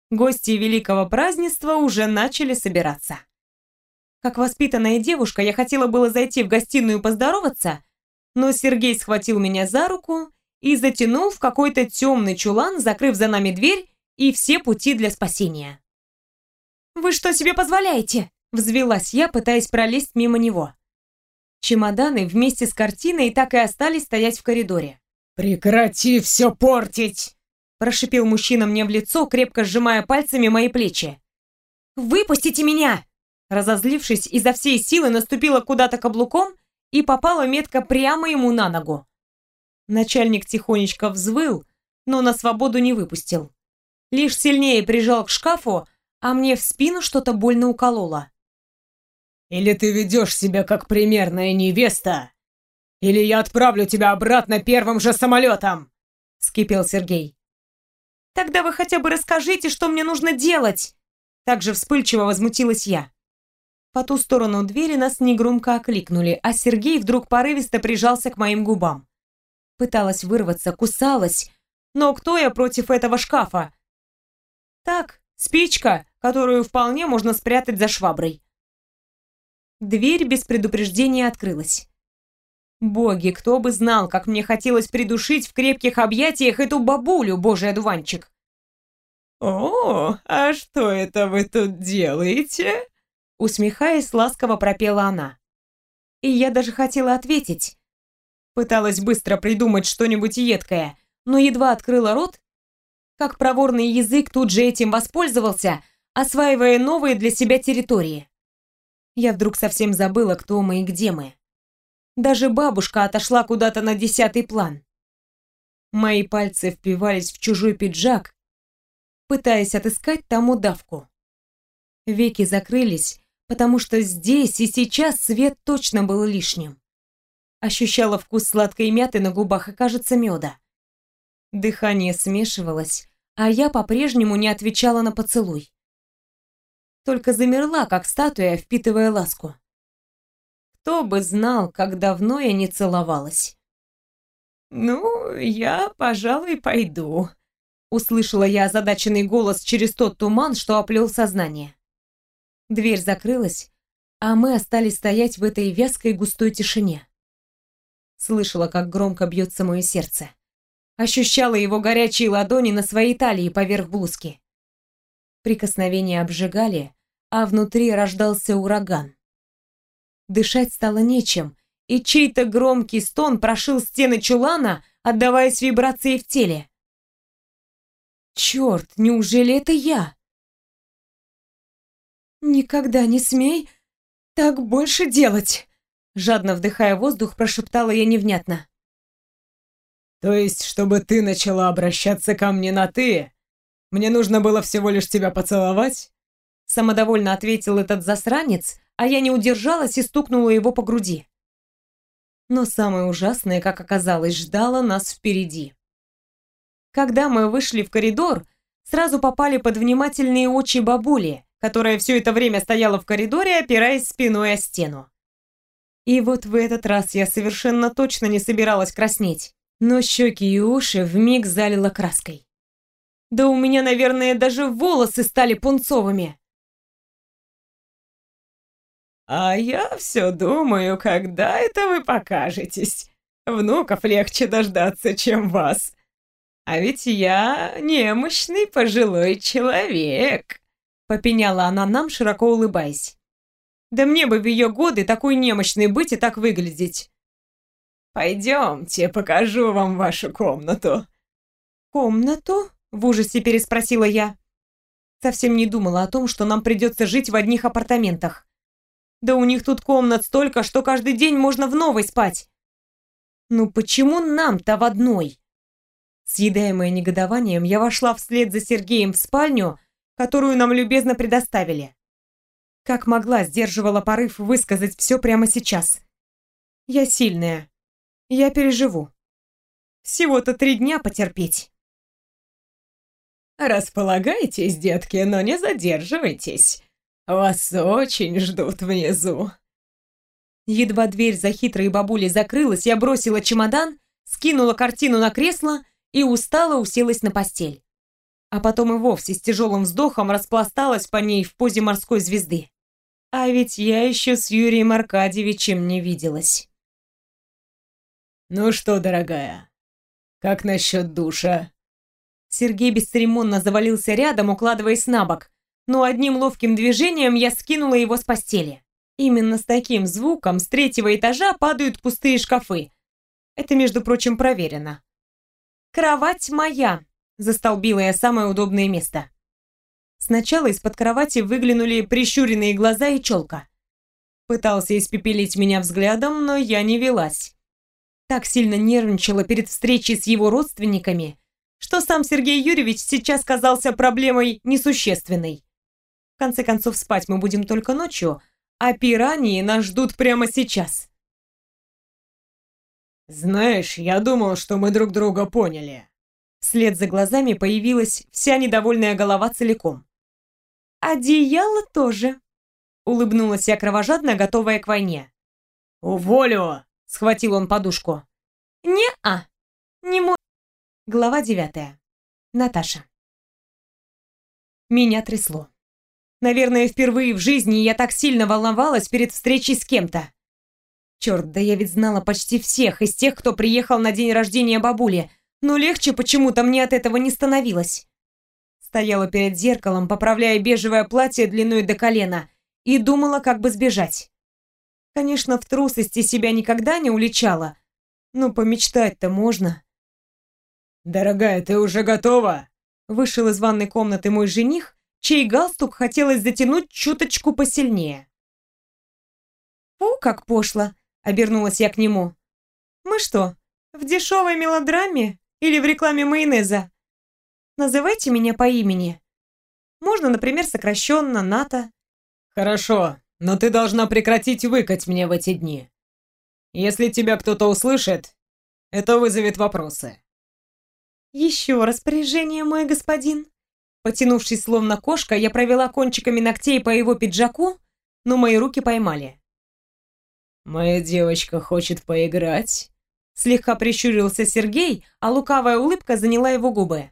Гости великого празднества уже начали собираться. Как воспитанная девушка, я хотела было зайти в гостиную поздороваться, но Сергей схватил меня за руку и затянул в какой-то темный чулан, закрыв за нами дверь и все пути для спасения. «Вы что себе позволяете?» – взвилась я, пытаясь пролезть мимо него. Чемоданы вместе с картиной так и остались стоять в коридоре. «Прекрати все портить!» – прошипел мужчина мне в лицо, крепко сжимая пальцами мои плечи. «Выпустите меня!» Разозлившись, изо всей силы наступила куда-то каблуком и попала метко прямо ему на ногу. Начальник тихонечко взвыл, но на свободу не выпустил. Лишь сильнее прижал к шкафу, а мне в спину что-то больно укололо. «Или ты ведешь себя как примерная невеста, или я отправлю тебя обратно первым же самолетом!» — вскипел Сергей. «Тогда вы хотя бы расскажите, что мне нужно делать!» Также вспыльчиво возмутилась я. По ту сторону двери нас негромко окликнули, а Сергей вдруг порывисто прижался к моим губам. Пыталась вырваться, кусалась, но кто я против этого шкафа? Так, спичка, которую вполне можно спрятать за шваброй. Дверь без предупреждения открылась. Боги, кто бы знал, как мне хотелось придушить в крепких объятиях эту бабулю, божий одуванчик. «О, а что это вы тут делаете?» Усмехаясь, ласково пропела она. И я даже хотела ответить. Пыталась быстро придумать что-нибудь едкое, но едва открыла рот, как проворный язык тут же этим воспользовался, осваивая новые для себя территории. Я вдруг совсем забыла, кто мы и где мы. Даже бабушка отошла куда-то на десятый план. Мои пальцы впивались в чужой пиджак, пытаясь отыскать там удавку. Веки закрылись, потому что здесь и сейчас свет точно был лишним. Ощущала вкус сладкой мяты на губах и, кажется, меда. Дыхание смешивалось, а я по-прежнему не отвечала на поцелуй. Только замерла, как статуя, впитывая ласку. Кто бы знал, как давно я не целовалась. «Ну, я, пожалуй, пойду», — услышала я озадаченный голос через тот туман, что оплел сознание. Дверь закрылась, а мы остались стоять в этой вязкой густой тишине. Слышала, как громко бьется мое сердце. Ощущала его горячие ладони на своей талии поверх блузки. Прикосновения обжигали, а внутри рождался ураган. Дышать стало нечем, и чей-то громкий стон прошил стены чулана, отдаваясь вибрации в теле. Черт, неужели это я? «Никогда не смей так больше делать!» Жадно вдыхая воздух, прошептала я невнятно. «То есть, чтобы ты начала обращаться ко мне на «ты», мне нужно было всего лишь тебя поцеловать?» Самодовольно ответил этот засранец, а я не удержалась и стукнула его по груди. Но самое ужасное, как оказалось, ждало нас впереди. Когда мы вышли в коридор, сразу попали под внимательные очи бабули, которая все это время стояла в коридоре, опираясь спиной о стену. И вот в этот раз я совершенно точно не собиралась краснеть, но щеки и уши вмиг залило краской. Да у меня, наверное, даже волосы стали пунцовыми. «А я все думаю, когда это вы покажетесь. Внуков легче дождаться, чем вас. А ведь я немощный пожилой человек», — попеняла она нам, широко улыбаясь. «Да мне бы в ее годы такой немощной быть и так выглядеть». «Пойдемте, покажу вам вашу комнату». «Комнату?» — в ужасе переспросила я. Совсем не думала о том, что нам придется жить в одних апартаментах. Да у них тут комнат столько, что каждый день можно в новой спать. Ну почему нам-то в одной? Съедаемая негодованием, я вошла вслед за Сергеем в спальню, которую нам любезно предоставили. Как могла, сдерживала порыв высказать все прямо сейчас. Я сильная. Я переживу. Всего-то три дня потерпеть. «Располагайтесь, детки, но не задерживайтесь. Вас очень ждут внизу». Едва дверь за хитрой бабулей закрылась, я бросила чемодан, скинула картину на кресло и устало уселась на постель. а потом и вовсе с тяжелым вздохом распласталась по ней в позе морской звезды. А ведь я еще с Юрием Аркадьевичем не виделась. «Ну что, дорогая, как насчет душа?» Сергей бесцеремонно завалился рядом, укладываясь на бок, но одним ловким движением я скинула его с постели. Именно с таким звуком с третьего этажа падают пустые шкафы. Это, между прочим, проверено. «Кровать моя!» – застолбила я самое удобное место. Сначала из-под кровати выглянули прищуренные глаза и челка. Пытался испепелить меня взглядом, но я не велась. Так сильно нервничала перед встречей с его родственниками, что сам Сергей Юрьевич сейчас казался проблемой несущественной. В конце концов, спать мы будем только ночью, а пираньи нас ждут прямо сейчас. «Знаешь, я думал, что мы друг друга поняли». Вслед за глазами появилась вся недовольная голова целиком. «Одеяло тоже», — улыбнулась я кровожадно, готовая к войне. «Уволю!» — схватил он подушку. «Не-а, не мой». Глава девятая. Наташа. Меня трясло. Наверное, впервые в жизни я так сильно волновалась перед встречей с кем-то. Черт, да я ведь знала почти всех из тех, кто приехал на день рождения бабули, но легче почему-то мне от этого не становилось. Стояла перед зеркалом, поправляя бежевое платье длиной до колена, и думала, как бы сбежать. Конечно, в трусости себя никогда не уличала, но помечтать-то можно. «Дорогая, ты уже готова?» Вышел из ванной комнаты мой жених, чей галстук хотелось затянуть чуточку посильнее. «Фу, как пошло!» — обернулась я к нему. «Мы что, в дешевой мелодраме или в рекламе майонеза? Называйте меня по имени. Можно, например, сокращенно Ната». «Хорошо, но ты должна прекратить выкать мне в эти дни. Если тебя кто-то услышит, это вызовет вопросы». «Еще распоряжение, мой господин». Потянувшись словно кошка, я провела кончиками ногтей по его пиджаку, но мои руки поймали. «Моя девочка хочет поиграть?» Слегка прищурился Сергей, а лукавая улыбка заняла его губы.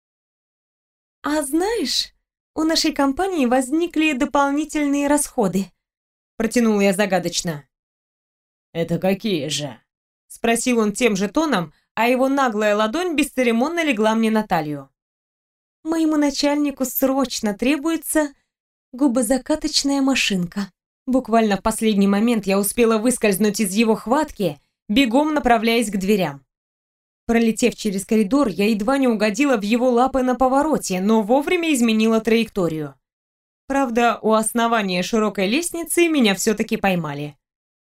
«А знаешь, у нашей компании возникли дополнительные расходы», протянула я загадочно. «Это какие же?» Спросил он тем же тоном, а его наглая ладонь бесцеремонно легла мне на талию. «Моему начальнику срочно требуется губозакаточная машинка». Буквально в последний момент я успела выскользнуть из его хватки, бегом направляясь к дверям. Пролетев через коридор, я едва не угодила в его лапы на повороте, но вовремя изменила траекторию. Правда, у основания широкой лестницы меня все-таки поймали.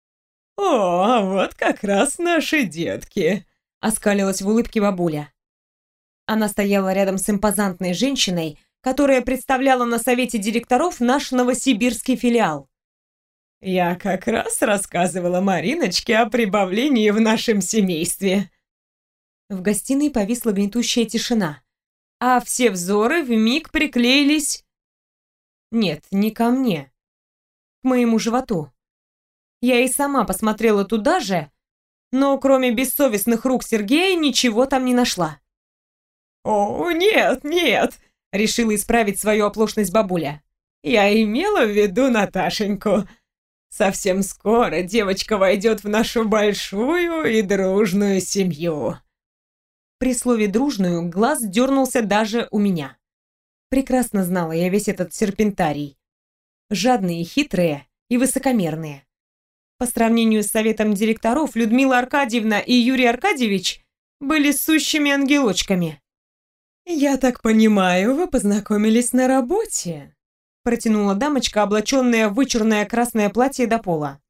«О, а вот как раз наши детки!» — оскалилась в улыбке бабуля. Она стояла рядом с импозантной женщиной, которая представляла на совете директоров наш новосибирский филиал. «Я как раз рассказывала Мариночке о прибавлении в нашем семействе». В гостиной повисла гнетущая тишина, а все взоры вмиг приклеились... Нет, не ко мне, к моему животу. Я и сама посмотрела туда же, но кроме бессовестных рук Сергея ничего там не нашла. «О, нет, нет!» — решила исправить свою оплошность бабуля. «Я имела в виду Наташеньку. Совсем скоро девочка войдет в нашу большую и дружную семью». При слове «дружную» глаз дернулся даже у меня. Прекрасно знала я весь этот серпентарий. Жадные, хитрые и высокомерные. По сравнению с советом директоров, Людмила Аркадьевна и Юрий Аркадьевич были сущими ангелочками. «Я так понимаю, вы познакомились на работе?» Протянула дамочка, облаченная в вычурное красное платье до пола.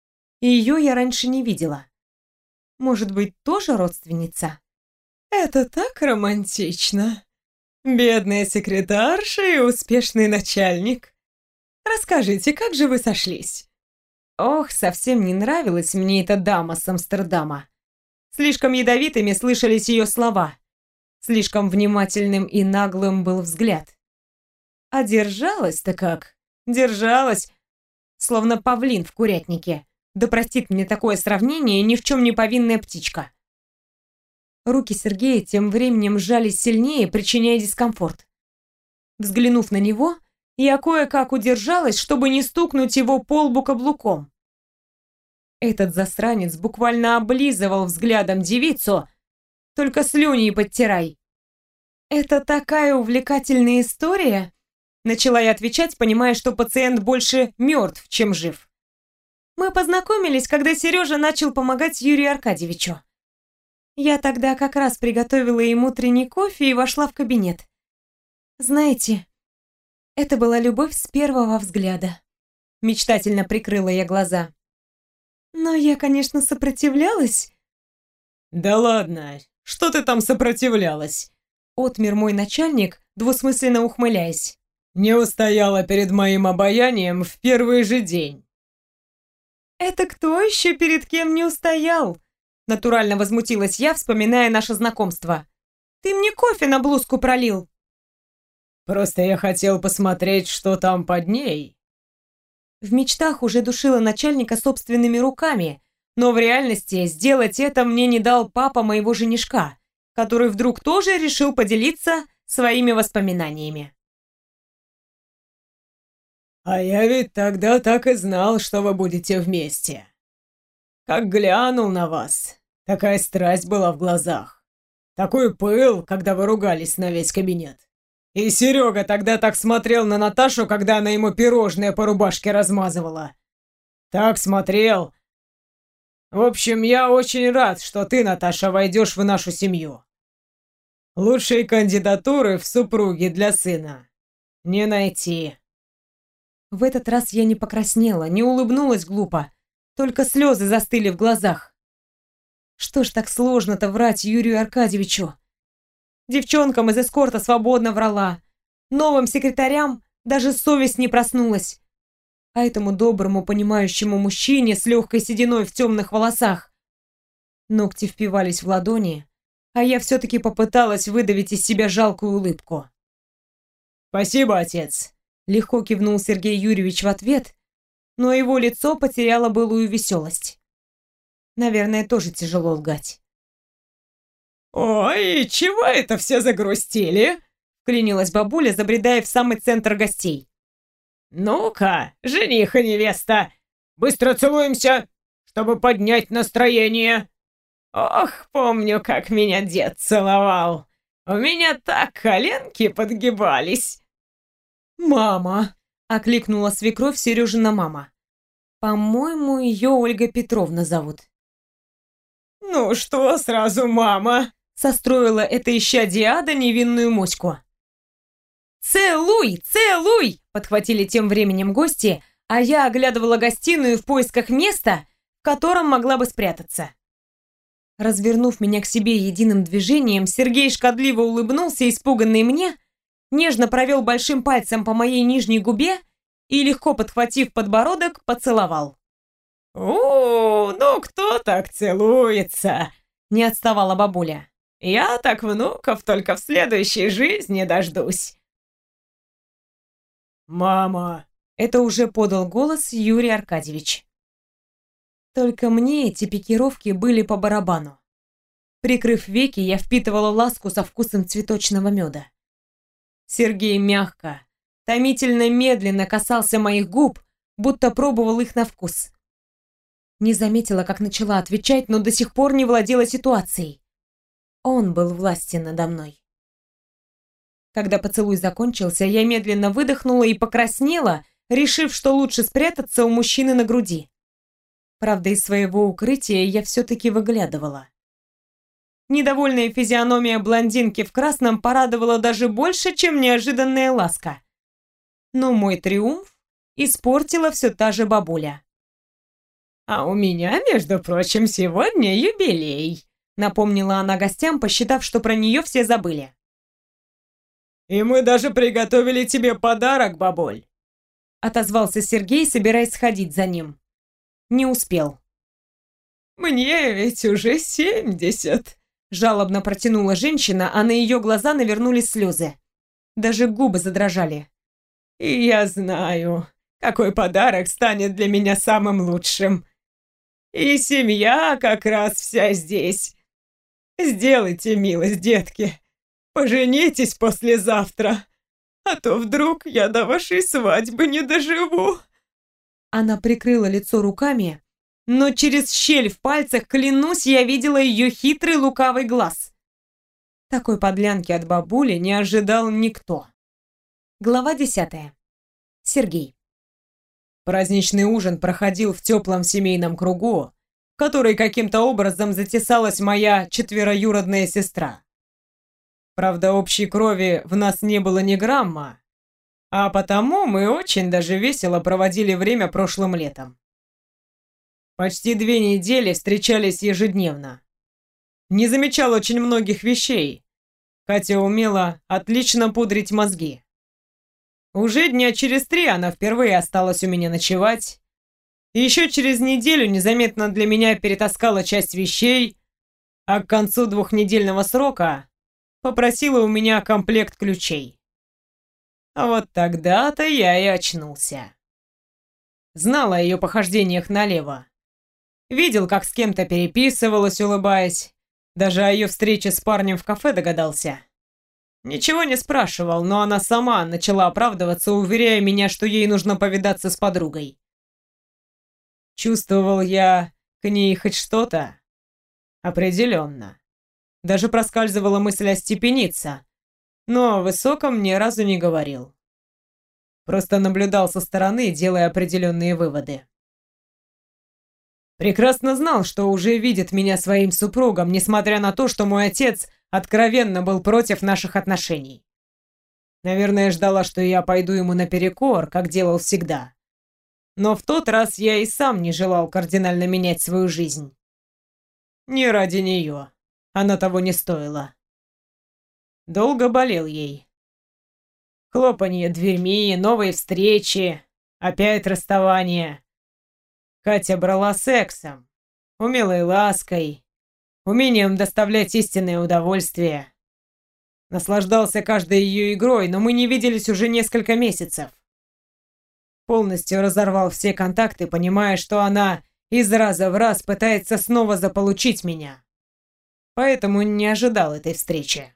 Ее я раньше не видела. Может быть, тоже родственница? «Это так романтично. Бедная секретарша и успешный начальник. Расскажите, как же вы сошлись?» Ох, совсем не нравилась мне эта дама с Амстердама. Слишком ядовитыми слышались ее слова. Слишком внимательным и наглым был взгляд. А держалась-то как? Держалась, словно павлин в курятнике. Да простит мне такое сравнение ни в чем не повинная птичка. Руки Сергея тем временем сжались сильнее, причиняя дискомфорт. Взглянув на него, я кое-как удержалась, чтобы не стукнуть его по лбу каблуком. Этот засранец буквально облизывал взглядом девицу, только слюни и подтирай. «Это такая увлекательная история», — начала я отвечать, понимая, что пациент больше мертв, чем жив. «Мы познакомились, когда Сережа начал помогать Юрию Аркадьевичу. Я тогда как раз приготовила ему утренний кофе и вошла в кабинет. Знаете, это была любовь с первого взгляда». Мечтательно прикрыла я глаза. «Но я, конечно, сопротивлялась». «Да ладно, что ты там сопротивлялась?» Отмер мой начальник, двусмысленно ухмыляясь. «Не устояла перед моим обаянием в первый же день». «Это кто еще перед кем не устоял?» Натурально возмутилась я, вспоминая наше знакомство. «Ты мне кофе на блузку пролил». «Просто я хотел посмотреть, что там под ней». В мечтах уже душила начальника собственными руками, но в реальности сделать это мне не дал папа моего женишка, который вдруг тоже решил поделиться своими воспоминаниями. «А я ведь тогда так и знал, что вы будете вместе. Как глянул на вас, такая страсть была в глазах, такой пыл, когда вы ругались на весь кабинет. И Серега тогда так смотрел на Наташу, когда она ему пирожное по рубашке размазывала. Так смотрел. В общем, я очень рад, что ты, Наташа, войдешь в нашу семью. Лучшей кандидатуры в супруги для сына не найти». В этот раз я не покраснела, не улыбнулась глупо, только слезы застыли в глазах. Что ж так сложно-то врать Юрию Аркадьевичу? Девчонкам из эскорта свободно врала, новым секретарям даже совесть не проснулась. А этому доброму, понимающему мужчине с легкой сединой в темных волосах ногти впивались в ладони, а я все-таки попыталась выдавить из себя жалкую улыбку. «Спасибо, отец», — легко кивнул Сергей Юрьевич в ответ, но его лицо потеряло былую веселость. Наверное, тоже тяжело лгать. «Ой, чего это все загрустили?» — вклинилась бабуля, забредая в самый центр гостей. «Ну-ка, жених и невеста, быстро целуемся, чтобы поднять настроение. Ох, помню, как меня дед целовал. У меня так коленки подгибались». «Мама!» — окликнула свекровь Сережина мама. «По-моему, ее Ольга Петровна зовут». «Ну что сразу, мама?» — состроила эта исчадие ада невинную моську. «Целуй, целуй!» — подхватили тем временем гости, а я оглядывала гостиную в поисках места, в котором могла бы спрятаться. Развернув меня к себе единым движением, Сергей шкодливо улыбнулся, испуганный мне, нежно провел большим пальцем по моей нижней губе и, легко подхватив подбородок, поцеловал. «У, ну кто так целуется?» — не отставала бабуля. «Я так внуков только в следующей жизни дождусь». «Мама!» — это уже подал голос Юрий Аркадьевич. Только мне эти пикировки были по барабану. Прикрыв веки, я впитывала ласку со вкусом цветочного меда. Сергей мягко, томительно медленно касался моих губ, будто пробовал их на вкус. Не заметила, как начала отвечать, но до сих пор не владела ситуацией. Он был властен надо мной. Когда поцелуй закончился, я медленно выдохнула и покраснела, решив, что лучше спрятаться у мужчины на груди. Правда, из своего укрытия я все-таки выглядывала. Недовольная физиономия блондинки в красном порадовала даже больше, чем неожиданная ласка. Но мой триумф испортила все та же бабуля. «А у меня, между прочим, сегодня юбилей», — напомнила она гостям, посчитав, что про нее все забыли. «И мы даже приготовили тебе подарок, бабуль», — отозвался Сергей, собираясь сходить за ним. Не успел. «Мне ведь уже семьдесят», — жалобно протянула женщина, а на ее глаза навернулись слезы. Даже губы задрожали. «И я знаю, какой подарок станет для меня самым лучшим. И семья как раз вся здесь. Сделайте милость, детки. Поженитесь послезавтра, А то вдруг я до вашей свадьбы не доживу». Она прикрыла лицо руками, но через щель в пальцах, клянусь, я видела ее хитрый лукавый глаз. Такой подлянки от бабули не ожидал никто. Глава десятая. Сергей. Праздничный ужин проходил в теплом семейном кругу, в который каким-то образом затесалась моя четвероюродная сестра. Правда, общей крови в нас не было ни грамма, а потому мы очень даже весело проводили время прошлым летом. Почти две недели встречались ежедневно. Не замечал очень многих вещей, хотя умела отлично пудрить мозги. Уже дня через три она впервые осталась у меня ночевать, и еще через неделю незаметно для меня перетаскала часть вещей, а к концу двухнедельного срока попросила у меня комплект ключей. А вот тогда-то я и очнулся. Знал о ее похождениях налево. Видел, как с кем-то переписывалась, улыбаясь. Даже о ее встрече с парнем в кафе догадался. Ничего не спрашивал, но она сама начала оправдываться, уверяя меня, что ей нужно повидаться с подругой. Чувствовал я к ней хоть что-то? Определенно. Даже проскальзывала мысль остепениться, но о высоком ни разу не говорил. Просто наблюдал со стороны, делая определенные выводы. Прекрасно знал, что уже видит меня своим супругом, несмотря на то, что мой отец откровенно был против наших отношений. Наверное, ждала, что я пойду ему наперекор, как делал всегда. Но в тот раз я и сам не желал кардинально менять свою жизнь. Не ради нее. Она того не стоила. Долго болел ей. Хлопанье дверьми, новые встречи, опять расставание. Катя брала сексом, умелой лаской, умением доставлять истинное удовольствие. Наслаждался каждой ее игрой, но мы не виделись уже несколько месяцев. Полностью разорвал все контакты, понимая, что она из раза в раз пытается снова заполучить меня. Поэтому не ожидал этой встречи.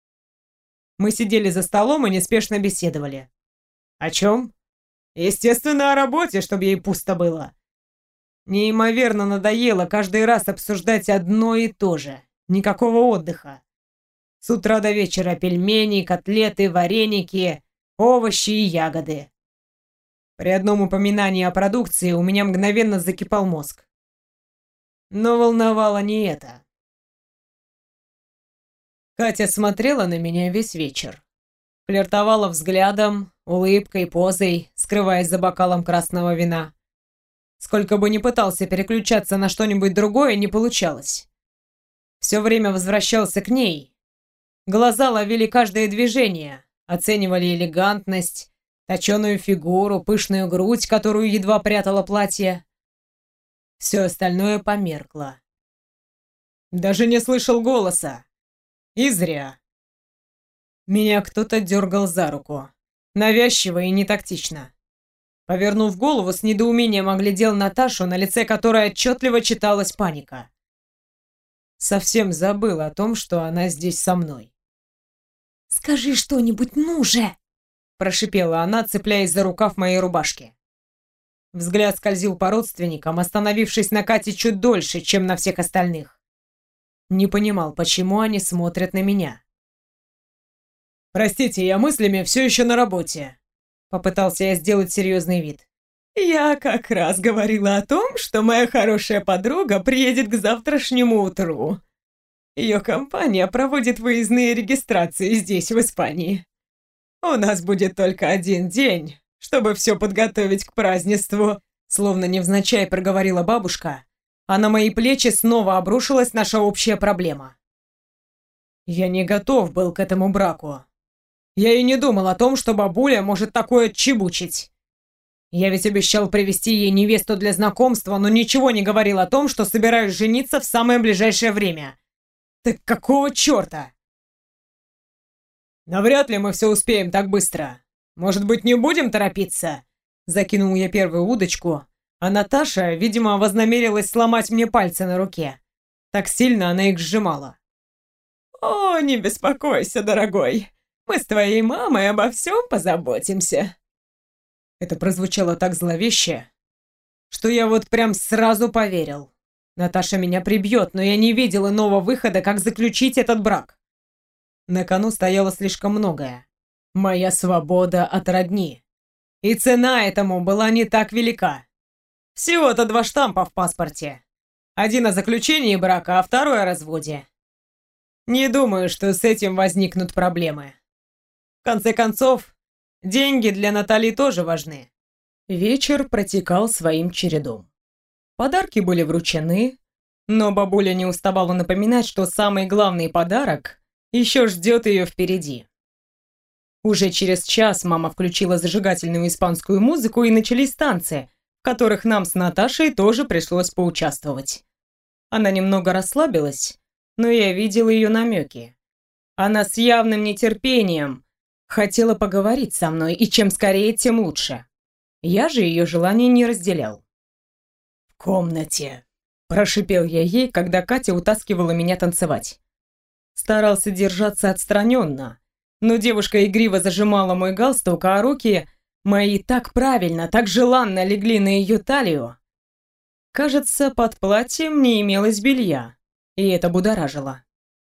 Мы сидели за столом и неспешно беседовали. О чем? Естественно, о работе, чтобы ей пусто было. Неимоверно надоело каждый раз обсуждать одно и то же. Никакого отдыха. С утра до вечера пельмени, котлеты, вареники, овощи и ягоды. При одном упоминании о продукции у меня мгновенно закипал мозг. Но волновало не это. Катя смотрела на меня весь вечер. Флиртовала взглядом, улыбкой, позой, скрываясь за бокалом красного вина. Сколько бы ни пытался переключаться на что-нибудь другое, не получалось. Все время возвращался к ней. Глаза ловили каждое движение, оценивали элегантность, точеную фигуру, пышную грудь, которую едва прятало платье. Все остальное померкло. Даже не слышал голоса. И зря. Меня кто-то дергал за руку. Навязчиво и нетактично. Повернув голову, с недоумением оглядел Наташу, на лице которой отчетливо читалась паника. Совсем забыл о том, что она здесь со мной. «Скажи что-нибудь, ну же!» Прошипела она, цепляясь за рукав моей рубашки. Взгляд скользил по родственникам, остановившись на Кате чуть дольше, чем на всех остальных. Не понимал, почему они смотрят на меня. «Простите, я мыслями все еще на работе», — попытался я сделать серьезный вид. «Я как раз говорила о том, что моя хорошая подруга приедет к завтрашнему утру. Ее компания проводит выездные регистрации здесь, в Испании. У нас будет только один день, чтобы все подготовить к празднеству», словно невзначай проговорила бабушка, а на мои плечи снова обрушилась наша общая проблема. Я не готов был к этому браку. Я и не думал о том, что бабуля может такое чебучить. Я ведь обещал привезти ей невесту для знакомства, но ничего не говорил о том, что собираюсь жениться в самое ближайшее время. Так какого черта? Навряд ли мы все успеем так быстро. Может быть, не будем торопиться? Закинул я первую удочку, а Наташа, видимо, вознамерилась сломать мне пальцы на руке. Так сильно она их сжимала. «О, не беспокойся, дорогой. Мы с твоей мамой обо всем позаботимся». Это прозвучало так зловеще, что я вот прям сразу поверил. Наташа меня прибьет, но я не видел иного выхода, как заключить этот брак. На кону стояло слишком многое. Моя свобода от родни. И цена этому была не так велика. Всего-то два штампа в паспорте. Один о заключении брака, а второй о разводе. Не думаю, что с этим возникнут проблемы. В конце концов, деньги для Натальи тоже важны. Вечер протекал своим чередом. Подарки были вручены, но бабуля не уставала напоминать, что самый главный подарок еще ждет ее впереди. Уже через час мама включила зажигательную испанскую музыку, и начались танцы, в которых нам с Наташей тоже пришлось поучаствовать. Она немного расслабилась, но я видел ее намеки. Она с явным нетерпением хотела поговорить со мной, и чем скорее, тем лучше. Я же ее желание не разделял. «В комнате», – прошипел я ей, когда Катя утаскивала меня танцевать. Старался держаться отстраненно, но девушка игриво зажимала мой галстук, а руки мои так правильно, так желанно легли на ее талию. Кажется, под платьем не имелось белья, и это будоражило.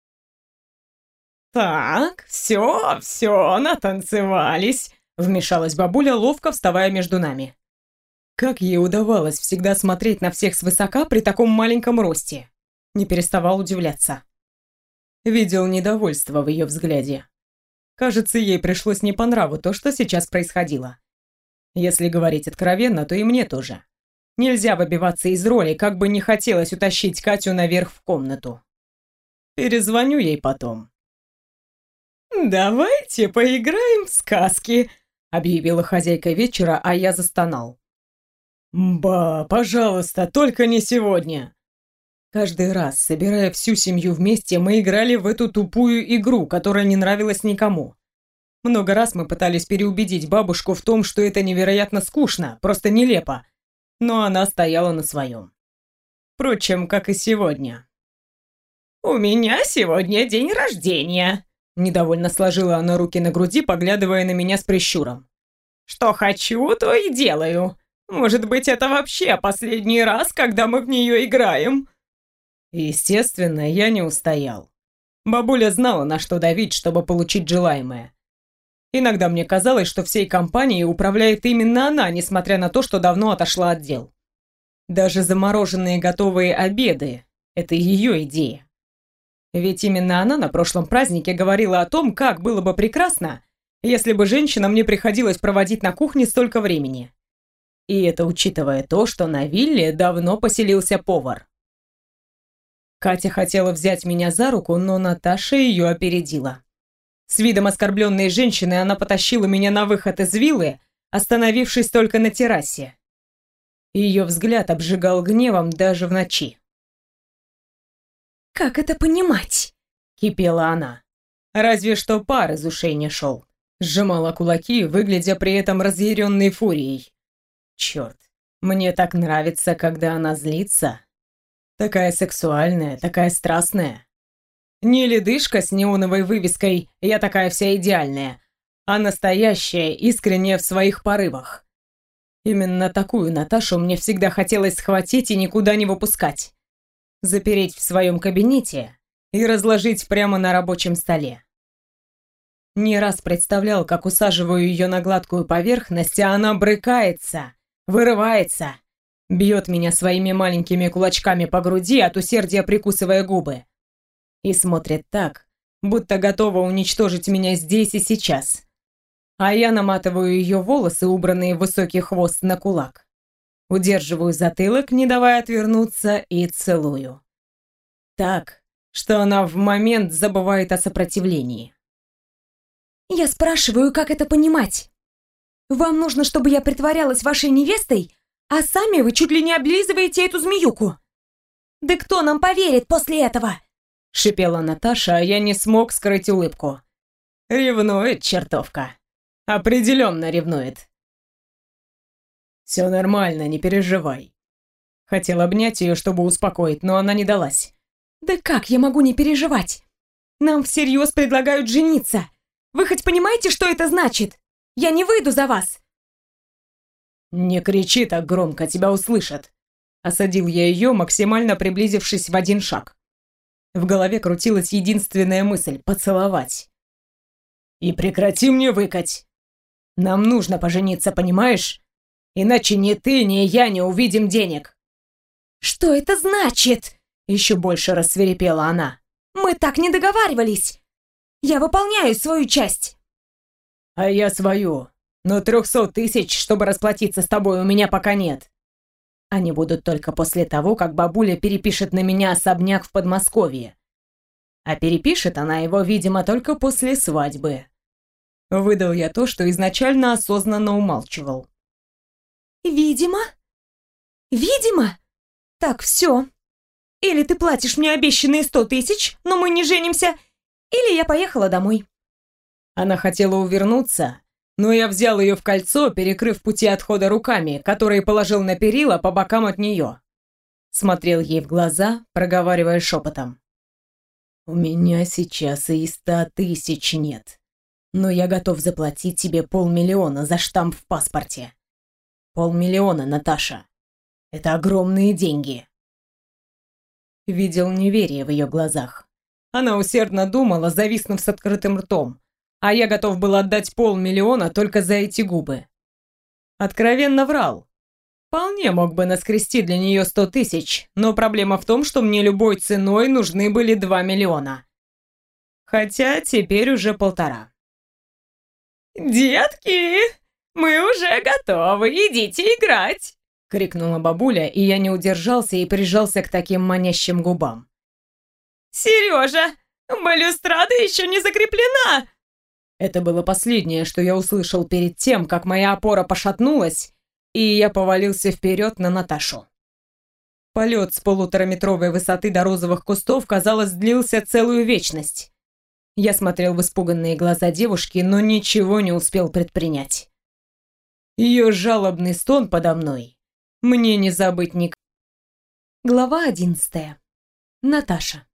«Так, все, все, натанцевались», — вмешалась бабуля, ловко вставая между нами. Как ей удавалось всегда смотреть на всех свысока при таком маленьком росте? Не переставал удивляться. Видел недовольство в ее взгляде. Кажется, ей пришлось не по нраву то, что сейчас происходило. Если говорить откровенно, то и мне тоже. Нельзя выбиваться из роли, как бы не хотелось утащить Катю наверх в комнату. Перезвоню ей потом. «Давайте поиграем в сказки», — объявила хозяйка вечера, а я застонал. «Ба, пожалуйста, только не сегодня». Каждый раз, собирая всю семью вместе, мы играли в эту тупую игру, которая не нравилась никому. Много раз мы пытались переубедить бабушку в том, что это невероятно скучно, просто нелепо, но она стояла на своем. Впрочем, как и сегодня. «У меня сегодня день рождения», — недовольно сложила она руки на груди, поглядывая на меня с прищуром. «Что хочу, то и делаю. Может быть, это вообще последний раз, когда мы в нее играем?» Естественно, я не устоял. Бабуля знала, на что давить, чтобы получить желаемое. Иногда мне казалось, что всей компанией управляет именно она, несмотря на то, что давно отошла от дел. Даже замороженные готовые обеды – это ее идея. Ведь именно она на прошлом празднике говорила о том, как было бы прекрасно, если бы женщинам не приходилось проводить на кухне столько времени. И это учитывая то, что на вилле давно поселился повар. Катя хотела взять меня за руку, но Наташа ее опередила. С видом оскорбленной женщины она потащила меня на выход из виллы, остановившись только на террасе. Ее взгляд обжигал гневом даже в ночи. «Как это понимать?» — кипела она. Разве что пар из ушей не шел. Сжимала кулаки, выглядя при этом разъяренной фурией. Черт, мне так нравится, когда она злится. Такая сексуальная, такая страстная. Не ледышка с неоновой вывеской «Я такая вся идеальная», а настоящая, искренняя в своих порывах. Именно такую Наташу мне всегда хотелось схватить и никуда не выпускать. Запереть в своем кабинете и разложить прямо на рабочем столе. Не раз представлял, как усаживаю ее на гладкую поверхность, а она брыкается, вырывается, бьет меня своими маленькими кулачками по груди, от усердия прикусывая губы. И смотрит так, будто готова уничтожить меня здесь и сейчас. А я наматываю ее волосы, убранные в высокий хвост, на кулак. Удерживаю затылок, не давая отвернуться, и целую. Так, что она в момент забывает о сопротивлении. «Я спрашиваю, как это понимать? Вам нужно, чтобы я притворялась вашей невестой, а сами вы чуть ли не облизываете эту змеюку? Да кто нам поверит после этого?» — шипела Наташа, а я не смог скрыть улыбку. «Ревнует чертовка. Определенно ревнует». «Все нормально, не переживай». Хотел обнять ее, чтобы успокоить, но она не далась. «Да как я могу не переживать? Нам всерьез предлагают жениться. Вы хоть понимаете, что это значит? Я не выйду за вас!» «Не кричи так громко, тебя услышат!» Осадил я ее, максимально приблизившись в один шаг. В голове крутилась единственная мысль — поцеловать. «И прекрати мне выкать! Нам нужно пожениться, понимаешь? Иначе ни ты, ни я не увидим денег!» «Что это значит?» Еще больше рассвирепела она. «Мы так не договаривались! Я выполняю свою часть!» «А я свою. Но трехсот тысяч, чтобы расплатиться с тобой, у меня пока нет. Они будут только после того, как бабуля перепишет на меня особняк в Подмосковье. А перепишет она его, видимо, только после свадьбы». Выдал я то, что изначально осознанно умалчивал. «Видимо? Видимо? Так, все. Или ты платишь мне обещанные сто тысяч, но мы не женимся, или я поехала домой». Она хотела увернуться, но я взял ее в кольцо, перекрыв пути отхода руками, которые положил на перила по бокам от нее. Смотрел ей в глаза, проговаривая шепотом. «У меня сейчас и ста тысяч нет, но я готов заплатить тебе полмиллиона за штамп в паспорте. Полмиллиона, Наташа. Это огромные деньги». Видел неверие в ее глазах. Она усердно думала, зависнув с открытым ртом, а я готов был отдать полмиллиона только за эти губы. Откровенно врал. Вполне мог бы наскрести для нее сто тысяч, но проблема в том, что мне любой ценой нужны были два миллиона. Хотя теперь уже полтора. «Детки, мы уже готовы, идите играть!» — крикнула бабуля, и я не удержался и прижался к таким манящим губам. «Сережа, балюстрада еще не закреплена!» Это было последнее, что я услышал перед тем, как моя опора пошатнулась, и я повалился вперед на Наташу. Полет с полутораметровой высоты до розовых кустов, казалось, длился целую вечность. Я смотрел в испуганные глаза девушки, но ничего не успел предпринять. Ее жалобный стон подо мной мне не забыть никогда. Глава одиннадцатая. Наташа.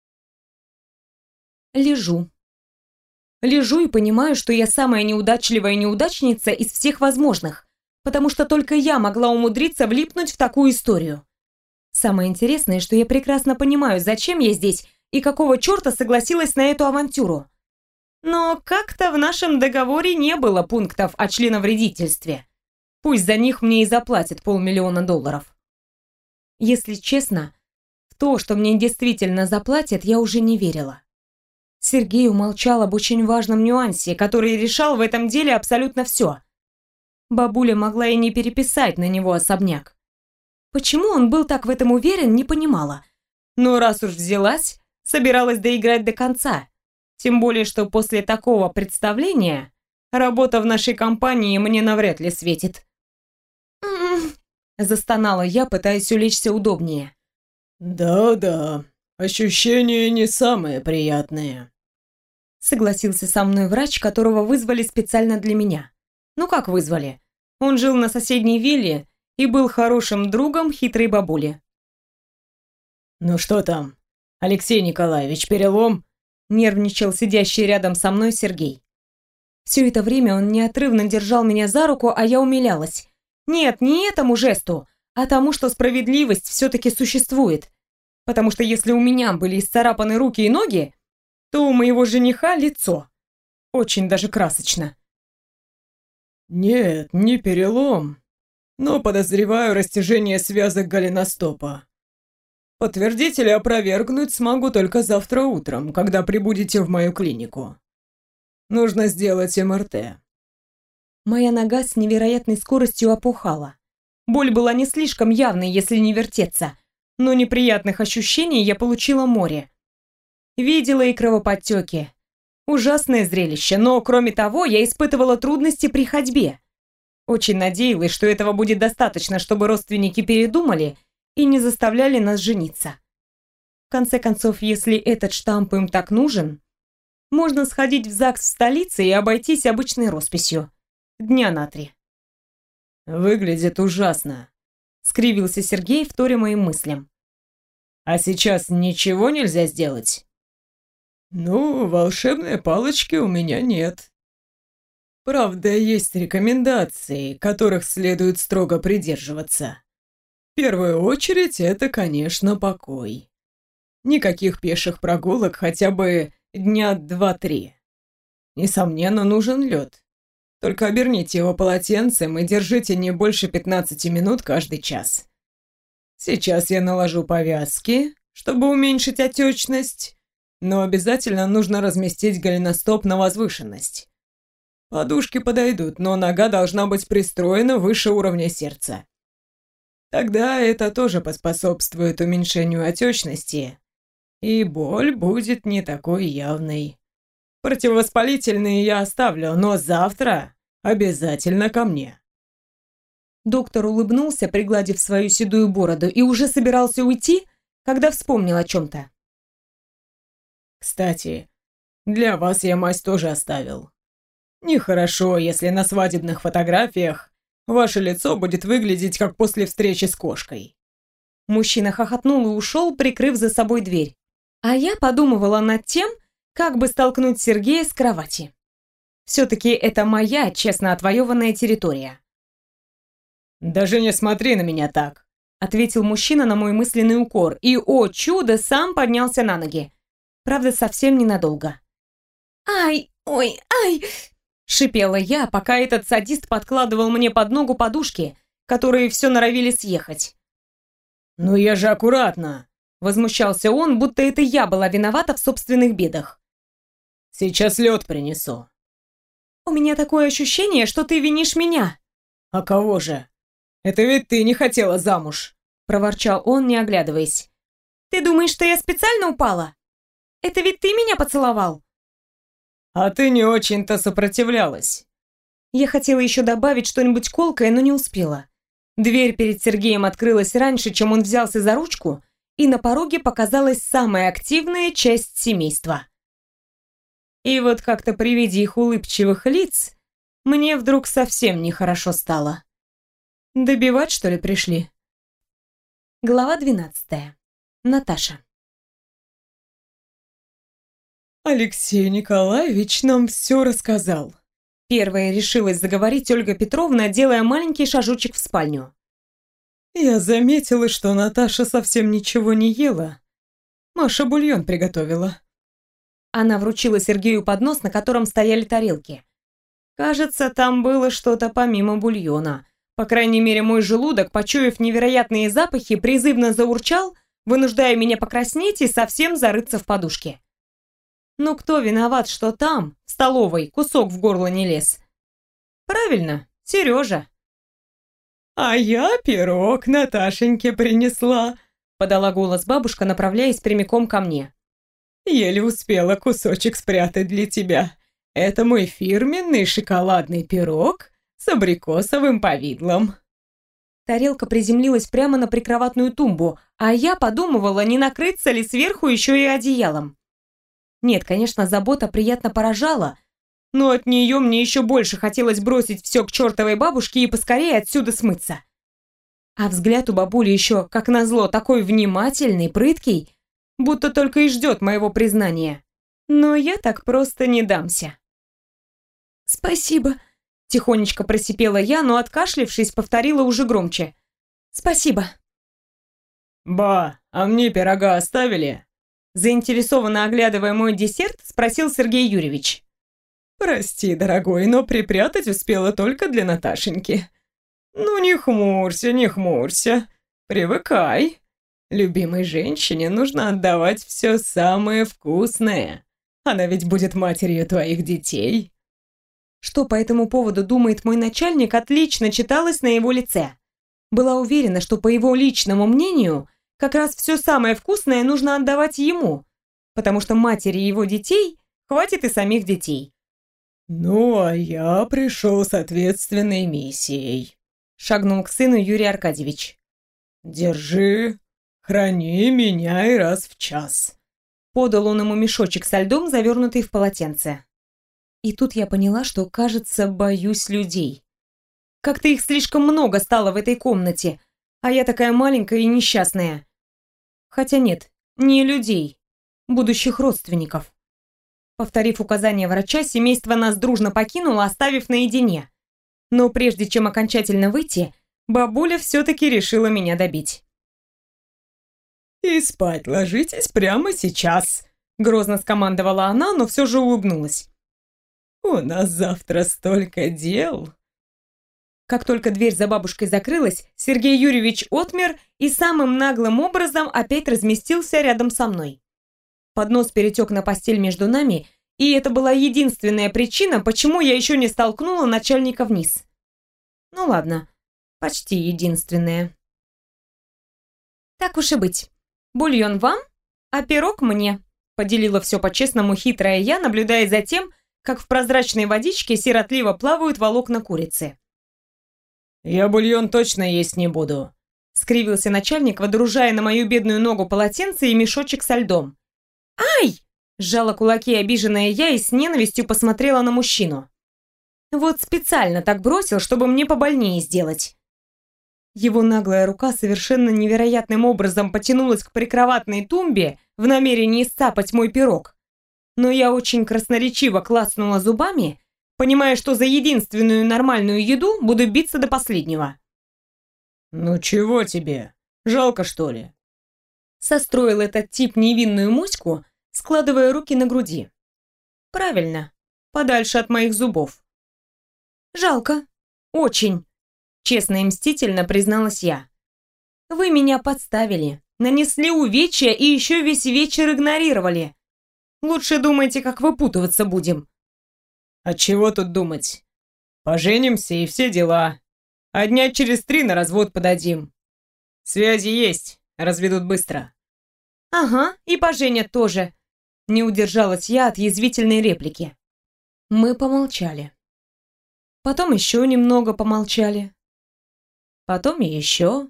Лежу. Лежу и понимаю, что я самая неудачливая неудачница из всех возможных, потому что только я могла умудриться влипнуть в такую историю. Самое интересное, что я прекрасно понимаю, зачем я здесь и какого черта согласилась на эту авантюру. Но как-то в нашем договоре не было пунктов о членовредительстве. Пусть за них мне и заплатят полмиллиона долларов. Если честно, в то, что мне действительно заплатят, я уже не верила. Сергей умолчал об очень важном нюансе, который решал в этом деле абсолютно все. Бабуля могла и не переписать на него особняк. Почему он был так в этом уверен, не понимала. Но раз уж взялась, собиралась доиграть до конца. Тем более, что после такого представления работа в нашей компании мне навряд ли светит. «М-м-м», застонала я, пытаясь улечься удобнее. «Да-да, ощущения не самые приятные», — согласился со мной врач, которого вызвали специально для меня. Ну как вызвали? Он жил на соседней вилле и был хорошим другом хитрой бабули. «Ну что там, Алексей Николаевич, перелом?» — нервничал сидящий рядом со мной Сергей. Все это время он неотрывно держал меня за руку, а я умилялась. Нет, не этому жесту, а тому, что справедливость все-таки существует. Потому что если у меня были исцарапаны руки и ноги, то у моего жениха лицо. Очень даже красочно. «Нет, не перелом, но подозреваю растяжение связок голеностопа. Подтвердить или опровергнуть смогу только завтра утром, когда прибудете в мою клинику. Нужно сделать эм эр тэ». Моя нога с невероятной скоростью опухала. Боль была не слишком явной, если не вертеться, но неприятных ощущений я получила море. Видела и кровоподтеки. Ужасное зрелище, но кроме того, я испытывала трудности при ходьбе. Очень надеялась, что этого будет достаточно, чтобы родственники передумали и не заставляли нас жениться. В конце концов, если этот штамп им так нужен, можно сходить в ЗАГС в столице и обойтись обычной росписью. Дня на три. «Выглядит ужасно», — скривился Сергей, вторя моим мыслям. «А сейчас ничего нельзя сделать?» Ну, волшебной палочки у меня нет. Правда, есть рекомендации, которых следует строго придерживаться. В первую очередь, это, конечно, покой. Никаких пеших прогулок хотя бы дня два-три. Несомненно, нужен лед. Только оберните его полотенцем и держите не больше пятнадцати минут каждый час. Сейчас я наложу повязки, чтобы уменьшить отечность, но обязательно нужно разместить голеностоп на возвышенность. Подушки подойдут, но нога должна быть пристроена выше уровня сердца. Тогда это тоже поспособствует уменьшению отечности, и боль будет не такой явной. Противовоспалительные я оставлю, но завтра обязательно ко мне. Доктор улыбнулся, пригладив свою седую бороду, и уже собирался уйти, когда вспомнил о чем-то. Кстати, для вас я мазь тоже оставил. Нехорошо, если на свадебных фотографиях ваше лицо будет выглядеть, как после встречи с кошкой. Мужчина хохотнул и ушел, прикрыв за собой дверь. А я подумывала над тем, как бы столкнуть Сергея с кровати. Все-таки это моя честно отвоеванная территория. «Даже не смотри на меня так», — ответил мужчина на мой мысленный укор, и, о чудо, сам поднялся на ноги. Правда, совсем ненадолго. «Ай, ой, ай!» — шипела я, пока этот садист подкладывал мне под ногу подушки, которые все норовили съехать. «Ну я же аккуратно!» — возмущался он, будто это я была виновата в собственных бедах. «Сейчас лед принесу». «У меня такое ощущение, что ты винишь меня». «А кого же? Это ведь ты не хотела замуж!» — проворчал он, не оглядываясь. «Ты думаешь, что я специально упала? Это ведь ты меня поцеловал?» «А ты не очень-то сопротивлялась». Я хотела еще добавить что-нибудь колкое, но не успела. Дверь перед Сергеем открылась раньше, чем он взялся за ручку, и на пороге показалась самая активная часть семейства. И вот как-то при виде их улыбчивых лиц мне вдруг совсем нехорошо стало. Добивать, что ли, пришли? Глава двенадцатая. Наташа. «Алексей Николаевич нам все рассказал». Первая решилась заговорить Ольга Петровна, делая маленький шажочек в спальню. «Я заметила, что Наташа совсем ничего не ела. Маша бульон приготовила». Она вручила Сергею поднос, на котором стояли тарелки. Кажется, там было что-то помимо бульона. По крайней мере, мой желудок, почуяв невероятные запахи, призывно заурчал, вынуждая меня покраснеть и совсем зарыться в подушке. Ну кто виноват, что там, в столовой, кусок в горло не лез? Правильно, Сережа. «А я пирог Наташеньке принесла», — подала голос бабушка, направляясь прямиком ко мне. «Еле успела кусочек спрятать для тебя. Это мой фирменный шоколадный пирог с абрикосовым повидлом». Тарелка приземлилась прямо на прикроватную тумбу, а я подумывала, не накрыться ли сверху еще и одеялом. Нет, конечно, забота приятно поражала, но от нее мне еще больше хотелось бросить все к чертовой бабушке и поскорее отсюда смыться. А взгляд у бабули еще, как назло, такой внимательный, прыткий, будто только и ждет моего признания. Но я так просто не дамся. «Спасибо», — тихонечко просипела я, но, откашлившись, повторила уже громче. «Спасибо». «Ба, а мне пирога оставили?» Заинтересованно оглядывая мой десерт, спросил Сергей Юрьевич. «Прости, дорогой, но припрятать успела только для Наташеньки. Ну не хмурься, не хмурься. Привыкай. Любимой женщине нужно отдавать все самое вкусное. Она ведь будет матерью твоих детей». Что по этому поводу думает мой начальник, отлично читалось на его лице. Была уверена, что по его личному мнению, как раз все самое вкусное нужно отдавать ему, потому что матери его детей хватит и самих детей. «Ну, а я пришел с ответственной миссией», — шагнул к сыну Юрий Аркадьевич. «Держи, храни меня и раз в час». Подал он ему мешочек со льдом, завернутый в полотенце. И тут я поняла, что, кажется, боюсь людей. Как-то их слишком много стало в этой комнате, а я такая маленькая и несчастная. Хотя нет, не людей, будущих родственников. Повторив указания врача, семейство нас дружно покинуло, оставив наедине. Но прежде чем окончательно выйти, бабуля все-таки решила меня добить. «И спать ложитесь прямо сейчас», — грозно скомандовала она, но все же улыбнулась. «У нас завтра столько дел». Как только дверь за бабушкой закрылась, Сергей Юрьевич отмер и самым наглым образом опять разместился рядом со мной. Поднос перетек на постель между нами, и это была единственная причина, почему я еще не столкнула начальника вниз. Ну ладно, почти единственная. «Так уж и быть. Бульон вам, а пирог мне», — поделила все по-честному хитрая я, наблюдая за тем, как в прозрачной водичке сиротливо плавают волокна курицы. «Я бульон точно есть не буду», — скривился начальник, водружая на мою бедную ногу полотенце и мешочек со льдом. «Ай!» — сжала кулаки обиженная я и с ненавистью посмотрела на мужчину. Вот специально так бросил, чтобы мне побольнее сделать. Его наглая рука совершенно невероятным образом потянулась к прикроватной тумбе в намерении сцапать мой пирог. Но я очень красноречиво клацнула зубами, понимая, что за единственную нормальную еду буду биться до последнего. «Ну чего тебе? Жалко, что ли?» Состроил этот тип невинную моську, складывая руки на груди. «Правильно, подальше от моих зубов». «Жалко. Очень», — честно и мстительно призналась я. «Вы меня подставили, нанесли увечья и еще весь вечер игнорировали. Лучше думайте, как выпутываться будем». «А чего тут думать? Поженимся и все дела. А дня через три на развод подадим. Связи есть, разведут быстро». «Ага, и поженят тоже», — не удержалась я от язвительной реплики. Мы помолчали. Потом еще немного помолчали. Потом и еще.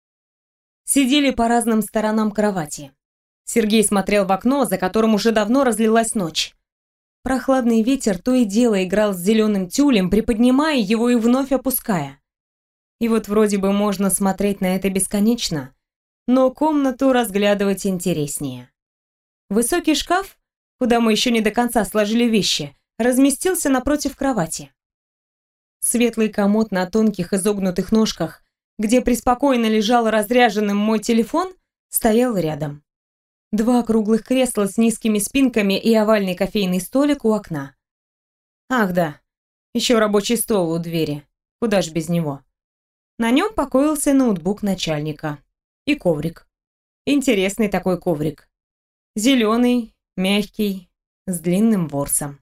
Сидели по разным сторонам кровати. Сергей смотрел в окно, за которым уже давно разлилась ночь. Прохладный ветер то и дело играл с зеленым тюлем, приподнимая его и вновь опуская. И вот вроде бы можно смотреть на это бесконечно, но комнату разглядывать интереснее. Высокий шкаф, куда мы еще не до конца сложили вещи, разместился напротив кровати. Светлый комод на тонких изогнутых ножках, где преспокойно лежал разряженным мой телефон, стоял рядом. Два круглых кресла с низкими спинками и овальный кофейный столик у окна. Ах да, еще рабочий стол у двери. Куда ж без него? На нем покоился ноутбук начальника. И коврик. Интересный такой коврик. Зеленый, мягкий, с длинным ворсом.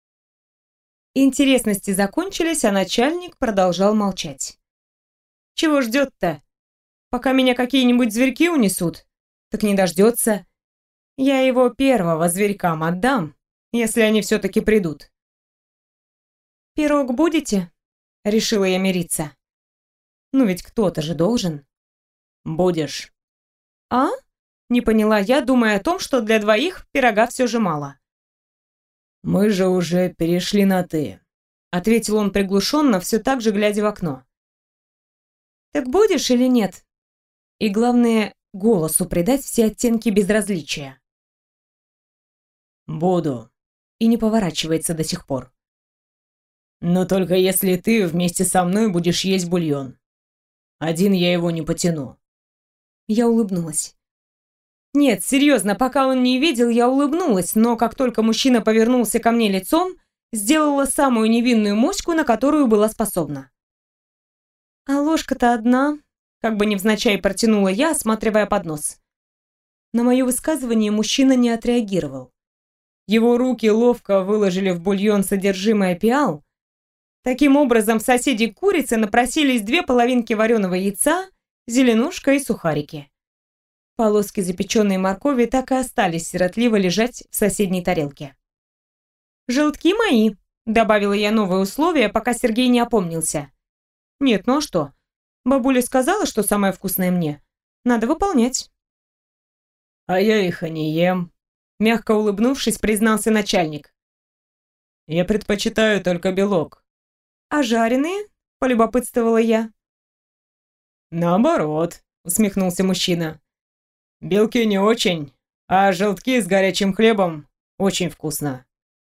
Интересности закончились, а начальник продолжал молчать. Чего ждет-то? Пока меня какие-нибудь зверьки унесут? Так не дождется. Я его первого зверькам отдам, если они все-таки придут. «Пирог будете?» — решила я мириться. «Ну ведь кто-то же должен». «Будешь». «А?» — не поняла я, думая о том, что для двоих пирога все же мало. «Мы же уже перешли на «ты», — ответил он приглушенно, все так же глядя в окно. «Так будешь или нет?» И главное, голосу придать все оттенки безразличия. «Буду». И не поворачивается до сих пор. «Но только если ты вместе со мной будешь есть бульон. Один я его не потяну». Я улыбнулась. Нет, серьезно, пока он не видел, я улыбнулась, но как только мужчина повернулся ко мне лицом, сделала самую невинную моську, на которую была способна. «А ложка-то одна», — как бы невзначай протянула я, осматривая поднос. На мое высказывание мужчина не отреагировал. Его руки ловко выложили в бульон содержимое пиал. Таким образом, в соседей курицы напросились две половинки вареного яйца, зеленушка и сухарики. Полоски запеченной моркови так и остались сиротливо лежать в соседней тарелке. «Желтки мои», — добавила я новое условие, пока Сергей не опомнился. «Нет, ну а что? Бабуля сказала, что самое вкусное мне. Надо выполнять». «А я их и не ем», — мягко улыбнувшись, признался начальник. «Я предпочитаю только белок». «А жареные?» — полюбопытствовала я. «Наоборот», — усмехнулся мужчина. «Белки не очень, а желтки с горячим хлебом очень вкусно.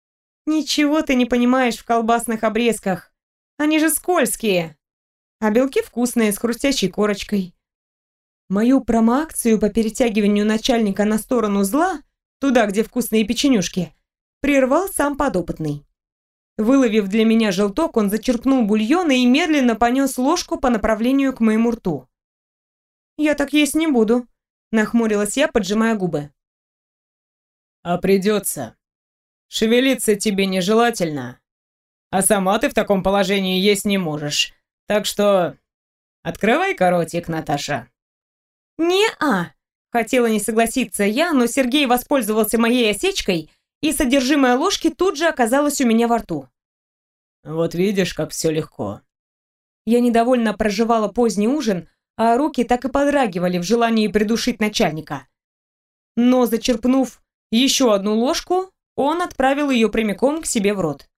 Ничего ты не понимаешь в колбасных обрезках. Они же скользкие. А белки вкусные, с хрустящей корочкой. Мою промоакцию по перетягиванию начальника на сторону зла, туда, где вкусные печенюшки, прервал сам подопытный. Выловив для меня желток, он зачерпнул бульона и медленно понес ложку по направлению к моему рту. «Я так есть не буду», — нахмурилась я, поджимая губы. «А придется. Шевелиться тебе нежелательно. А сама ты в таком положении есть не можешь. Так что открывай-ка ротик, Наташа». «Не-а», — хотела не согласиться я, но Сергей воспользовался моей осечкой, и содержимое ложки тут же оказалось у меня во рту. «Вот видишь, как все легко». Я недовольно прожевала поздний ужин, а руки так и подрагивали в желании придушить начальника. Но, зачерпнув еще одну ложку, он отправил ее прямиком к себе в рот.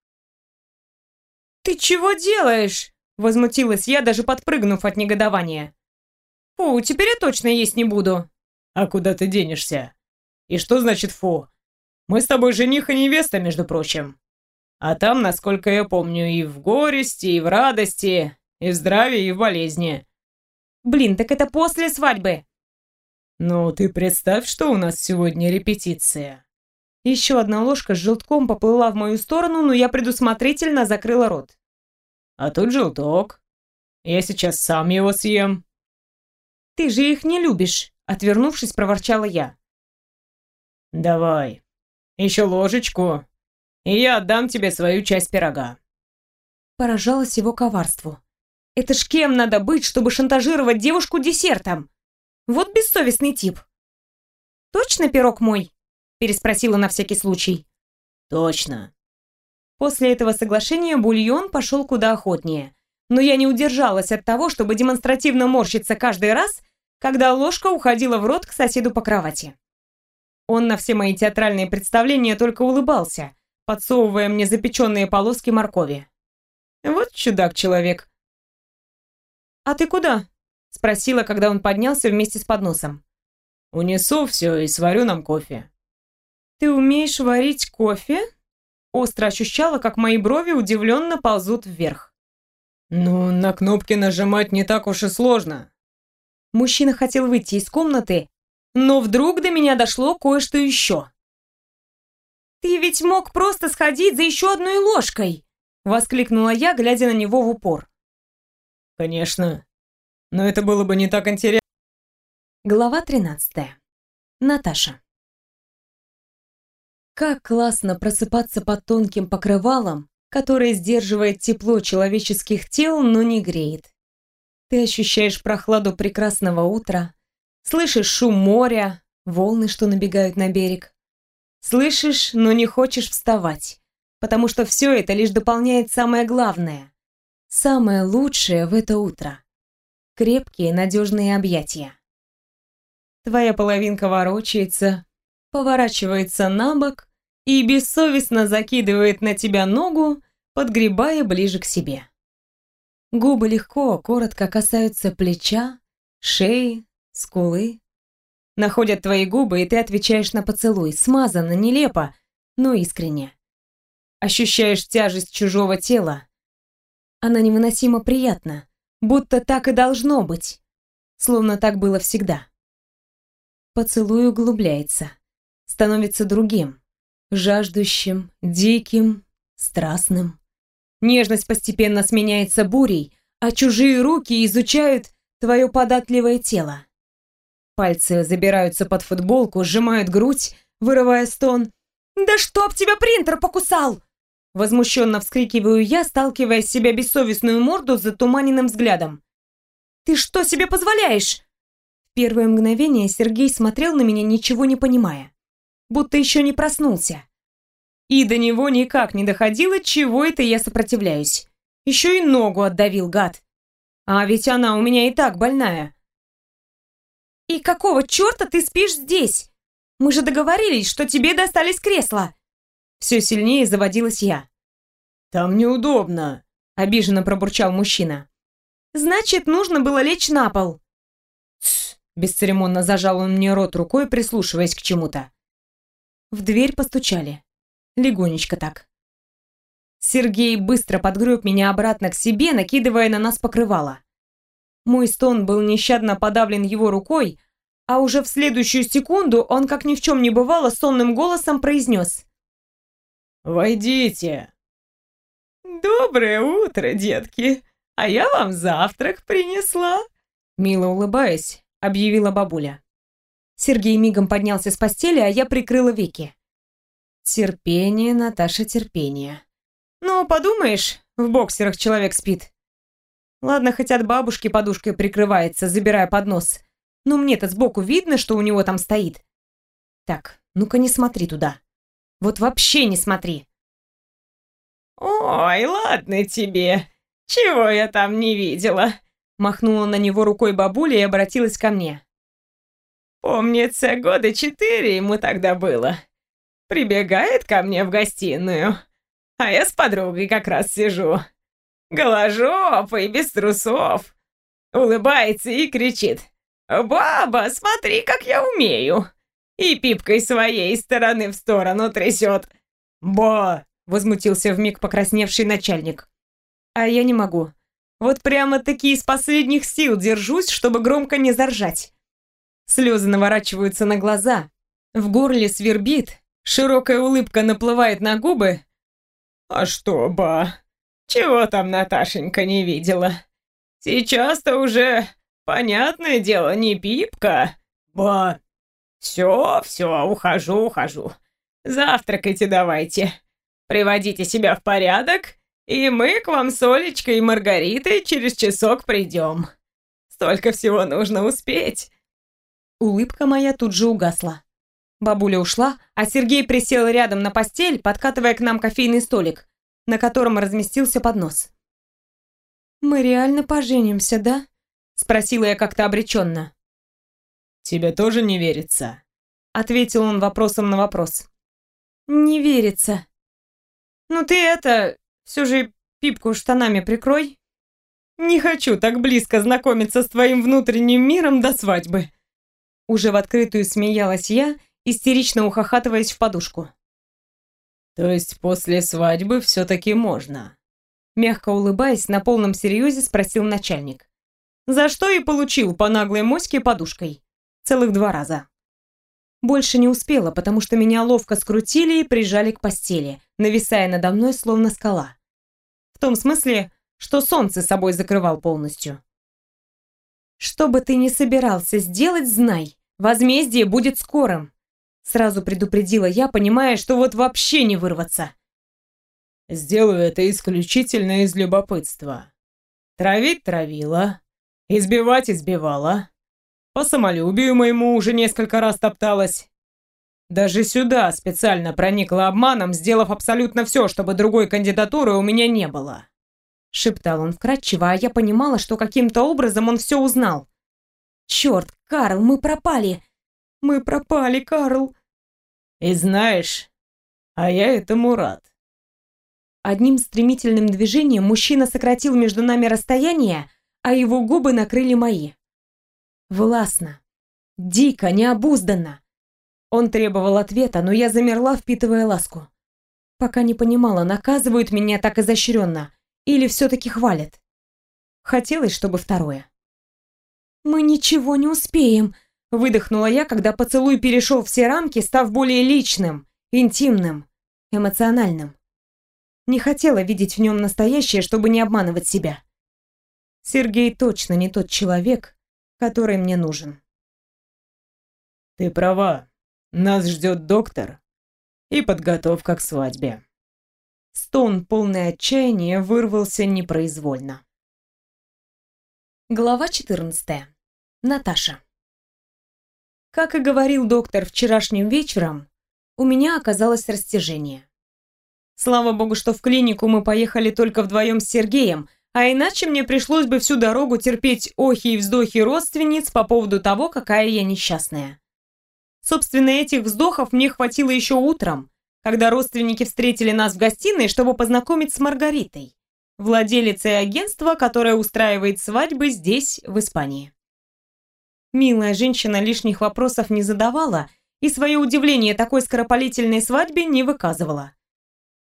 «Ты чего делаешь?» — возмутилась я, даже подпрыгнув от негодования. «Фу, теперь я точно есть не буду». «А куда ты денешься? И что значит фу? Мы с тобой жених и невеста, между прочим. А там, насколько я помню, и в горести, и в радости, и в здравии, и в болезни». «Блин, так это после свадьбы». «Ну, ты представь, что у нас сегодня репетиция». Еще одна ложка с желтком поплыла в мою сторону, но я предусмотрительно закрыла рот. «А тут желток. Я сейчас сам его съем». «Ты же их не любишь», — отвернувшись, проворчала я. «Давай, еще ложечку, и я отдам тебе свою часть пирога». Поражалась его коварству. Это ж кем надо быть, чтобы шантажировать девушку десертом? Вот бессовестный тип. «Точно пирог мой?» — переспросила на всякий случай. «Точно». После этого соглашения бульон пошел куда охотнее, но я не удержалась от того, чтобы демонстративно морщиться каждый раз, когда ложка уходила в рот к соседу по кровати. Он на все мои театральные представления только улыбался, подсовывая мне запеченные полоски моркови. Вот чудак-человек. «А ты куда?» — спросила, когда он поднялся вместе с подносом. «Унесу все и сварю нам кофе». «Ты умеешь варить кофе?» Остро ощущала, как мои брови удивленно ползут вверх. «Ну, на кнопки нажимать не так уж и сложно». Мужчина хотел выйти из комнаты, но вдруг до меня дошло кое-что еще. «Ты ведь мог просто сходить за еще одной ложкой!» — воскликнула я, глядя на него в упор. «Конечно. Но это было бы не так интересно». Глава тринадцатая. Наташа. Как классно просыпаться под тонким покрывалом, которое сдерживает тепло человеческих тел, но не греет. Ты ощущаешь прохладу прекрасного утра, слышишь шум моря, волны, что набегают на берег. Слышишь, но не хочешь вставать, потому что все это лишь дополняет самое главное, самое лучшее в это утро. Крепкие, надежные объятия. Твоя половинка ворочается, поворачивается на бок и бессовестно закидывает на тебя ногу, подгребая ближе к себе. Губы легко, коротко касаются плеча, шеи, скулы. Находят твои губы, и ты отвечаешь на поцелуй, смазанно, нелепо, но искренне. Ощущаешь тяжесть чужого тела. Она невыносимо приятна, будто так и должно быть, словно так было всегда. Поцелуй углубляется, становится другим, жаждущим, диким, страстным. Нежность постепенно сменяется бурей, а чужие руки изучают твое податливое тело. Пальцы забираются под футболку, сжимают грудь, вырывая стон. «Да чтоб тебя принтер покусал!» Возмущенно вскрикиваю я, сталкивая с себя бессовестную морду с затуманенным взглядом. «Ты что себе позволяешь?» В первое мгновение Сергей смотрел на меня, ничего не понимая, будто еще не проснулся. И до него никак не доходило, чего это я сопротивляюсь. Еще и ногу отдавил, гад. А ведь она у меня и так больная. «И какого черта ты спишь здесь? Мы же договорились, что тебе достались кресла!» Все сильнее заводилась я. «Там неудобно», — обиженно пробурчал мужчина. «Значит, нужно было лечь на пол». «Тсс», — бесцеремонно зажал он мне рот рукой, прислушиваясь к чему-то. В дверь постучали. Легонечко так. Сергей быстро подгреб меня обратно к себе, накидывая на нас покрывало. Мой стон был нещадно подавлен его рукой, а уже в следующую секунду он, как ни в чем не бывало, сонным голосом произнес: «Войдите!» «Доброе утро, детки! А я вам завтрак принесла!» Мило улыбаясь, объявила бабуля. Сергей мигом поднялся с постели, а я прикрыла веки. Терпение, Наташа, терпение. Ну, подумаешь, в боксерах человек спит. Ладно, хоть от бабушки подушкой прикрывается, забирая поднос. Но мне-то сбоку видно, что у него там стоит. Так, ну-ка не смотри туда. Вот вообще не смотри. «Ой, ладно тебе. Чего я там не видела?» Махнула на него рукой бабуля и обратилась ко мне. «Помнится, года четыре ему тогда было. Прибегает ко мне в гостиную, а я с подругой как раз сижу. Голожопый, без трусов. Улыбается и кричит: «Баба, смотри, как я умею!» И пипкой своей из стороны в сторону трясет. «Ба!» — возмутился вмиг покрасневший начальник. «А я не могу. Вот прямо-таки из последних сил держусь, чтобы громко не заржать. Слезы наворачиваются на глаза, в горле свербит, широкая улыбка наплывает на губы. А что, ба, чего там Наташенька не видела? Сейчас-то уже, понятное дело, не пипка. Ба, все, все, ухожу, ухожу. Завтракайте давайте, приводите себя в порядок, и мы к вам с Олечкой и Маргаритой через часок придем. Столько всего нужно успеть». Улыбка моя тут же угасла. Бабуля ушла, а Сергей присел рядом на постель, подкатывая к нам кофейный столик, на котором разместился поднос. «Мы реально поженимся, да?» — спросила я как-то обреченно. «Тебе тоже не верится?» — ответил он вопросом на вопрос. «Не верится. Ну ты это, все же пипку штанами прикрой. Не хочу так близко знакомиться с твоим внутренним миром до свадьбы». Уже в открытую смеялась я, истерично ухахатываясь в подушку. «То есть после свадьбы все-таки можно?» Мягко улыбаясь, на полном серьезе спросил начальник. За что и получил по наглой моське подушкой. Целых два раза. Больше не успела, потому что меня ловко скрутили и прижали к постели, нависая надо мной словно скала. В том смысле, что солнце собой закрывал полностью. «Что бы ты ни собирался сделать, знай, возмездие будет скорым», сразу предупредила я, понимая, что вот вообще не вырваться. «Сделаю это исключительно из любопытства. Травить травила, избивать избивала, по самолюбию моему уже несколько раз топталась. Даже сюда специально проникла обманом, сделав абсолютно все, чтобы другой кандидатуры у меня не было», шептал он вкратчиво, а я понимала, что каким-то образом он все узнал. «Черт, Карл, мы пропали! Мы пропали, Карл!» «И знаешь, а я этому рад». Одним стремительным движением мужчина сократил между нами расстояние, а его губы накрыли мои. Властно, дико, необузданно. Он требовал ответа, но я замерла, впитывая ласку. Пока не понимала, наказывают меня так изощренно или все-таки хвалят. Хотелось, чтобы второе. «Мы ничего не успеем», — выдохнула я, когда поцелуй перешел все рамки, став более личным, интимным, эмоциональным. Не хотела видеть в нем настоящее, чтобы не обманывать себя. Сергей точно не тот человек, который мне нужен. «Ты права. Нас ждет доктор и подготовка к свадьбе». Стон, полный отчаяния, вырвался непроизвольно. Глава четырнадцатая. Наташа. Как и говорил доктор вчерашним вечером, у меня оказалось растяжение. Слава богу, что в клинику мы поехали только вдвоем с Сергеем, а иначе мне пришлось бы всю дорогу терпеть охи и вздохи родственниц по поводу того, какая я несчастная. Собственно, этих вздохов мне хватило еще утром, когда родственники встретили нас в гостиной, чтобы познакомить с Маргаритой, владелицей агентства, которое устраивает свадьбы здесь, в Испании. Милая женщина лишних вопросов не задавала и свое удивление такой скоропалительной свадьбе не выказывала.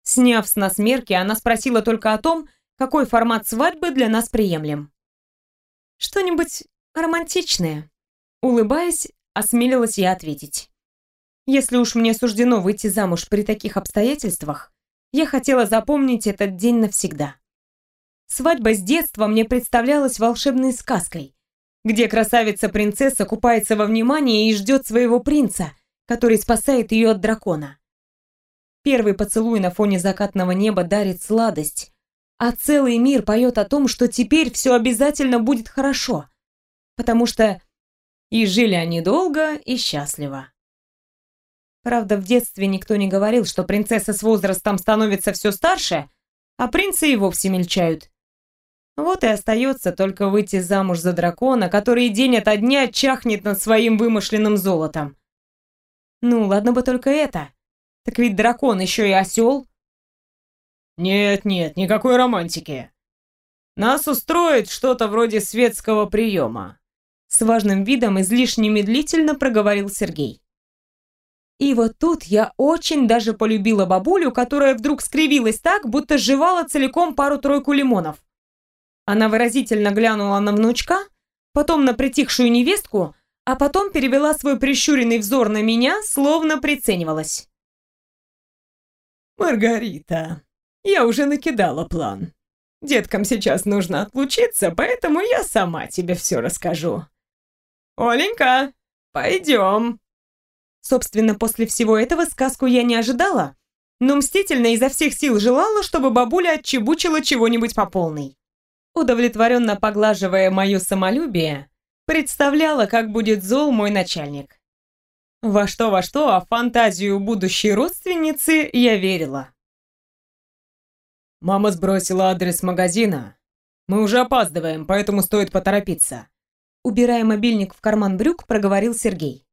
Сняв с нас мерки, она спросила только о том, какой формат свадьбы для нас приемлем. «Что-нибудь романтичное», — улыбаясь, осмелилась я ответить. Если уж мне суждено выйти замуж при таких обстоятельствах, я хотела запомнить этот день навсегда. Свадьба с детства мне представлялась волшебной сказкой, где красавица-принцесса купается во внимании и ждет своего принца, который спасает ее от дракона. Первый поцелуй на фоне закатного неба дарит сладость, а целый мир поет о том, что теперь все обязательно будет хорошо, потому что и жили они долго и счастливо. Правда, в детстве никто не говорил, что принцесса с возрастом становится все старше, а принцы и вовсе мельчают. Вот и остается только выйти замуж за дракона, который день ото дня чахнет над своим вымышленным золотом. Ну, ладно бы только это. Так ведь дракон еще и осел. Нет-нет, никакой романтики. Нас устроит что-то вроде светского приема. С важным видом излишне медлительно проговорил Сергей. И вот тут я очень даже полюбила бабулю, которая вдруг скривилась так, будто жевала целиком пару-тройку лимонов. Она выразительно глянула на внучка, потом на притихшую невестку, а потом перевела свой прищуренный взор на меня, словно приценивалась. «Маргарита, я уже накидала план. Деткам сейчас нужно отлучиться, поэтому я сама тебе все расскажу. Оленька, пойдем». Собственно, после всего этого сказку я не ожидала, но мстительно изо всех сил желала, чтобы бабуля отчебучила чего-нибудь по полной. Удовлетворенно поглаживая мое самолюбие, представляла, как будет зол мой начальник. Во что во что, а в фантазию будущей родственницы я верила. Мама сбросила адрес магазина. Мы уже опаздываем, поэтому стоит поторопиться. Убирая мобильник в карман брюк, проговорил Сергей.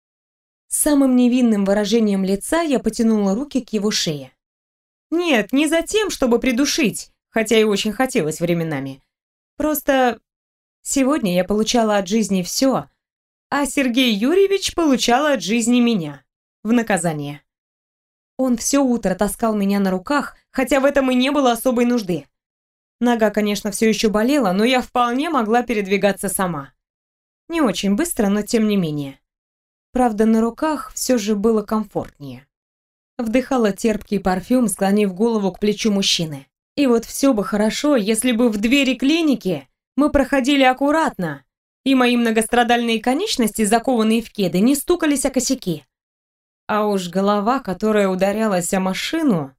С самым невинным выражением лица я потянула руки к его шее. Нет, не за тем, чтобы придушить, хотя и очень хотелось временами. Просто сегодня я получала от жизни все, а Сергей Юрьевич получал от жизни меня в наказание. Он все утро таскал меня на руках, хотя в этом и не было особой нужды. Нога, конечно, все еще болела, но я вполне могла передвигаться сама. Не очень быстро, но тем не менее. Правда, на руках все же было комфортнее. Вдыхала терпкий парфюм, склонив голову к плечу мужчины. И вот все бы хорошо, если бы в двери клиники мы проходили аккуратно, и мои многострадальные конечности, закованные в кеды, не стукались о косяки. А уж голова, которая ударялась о машину...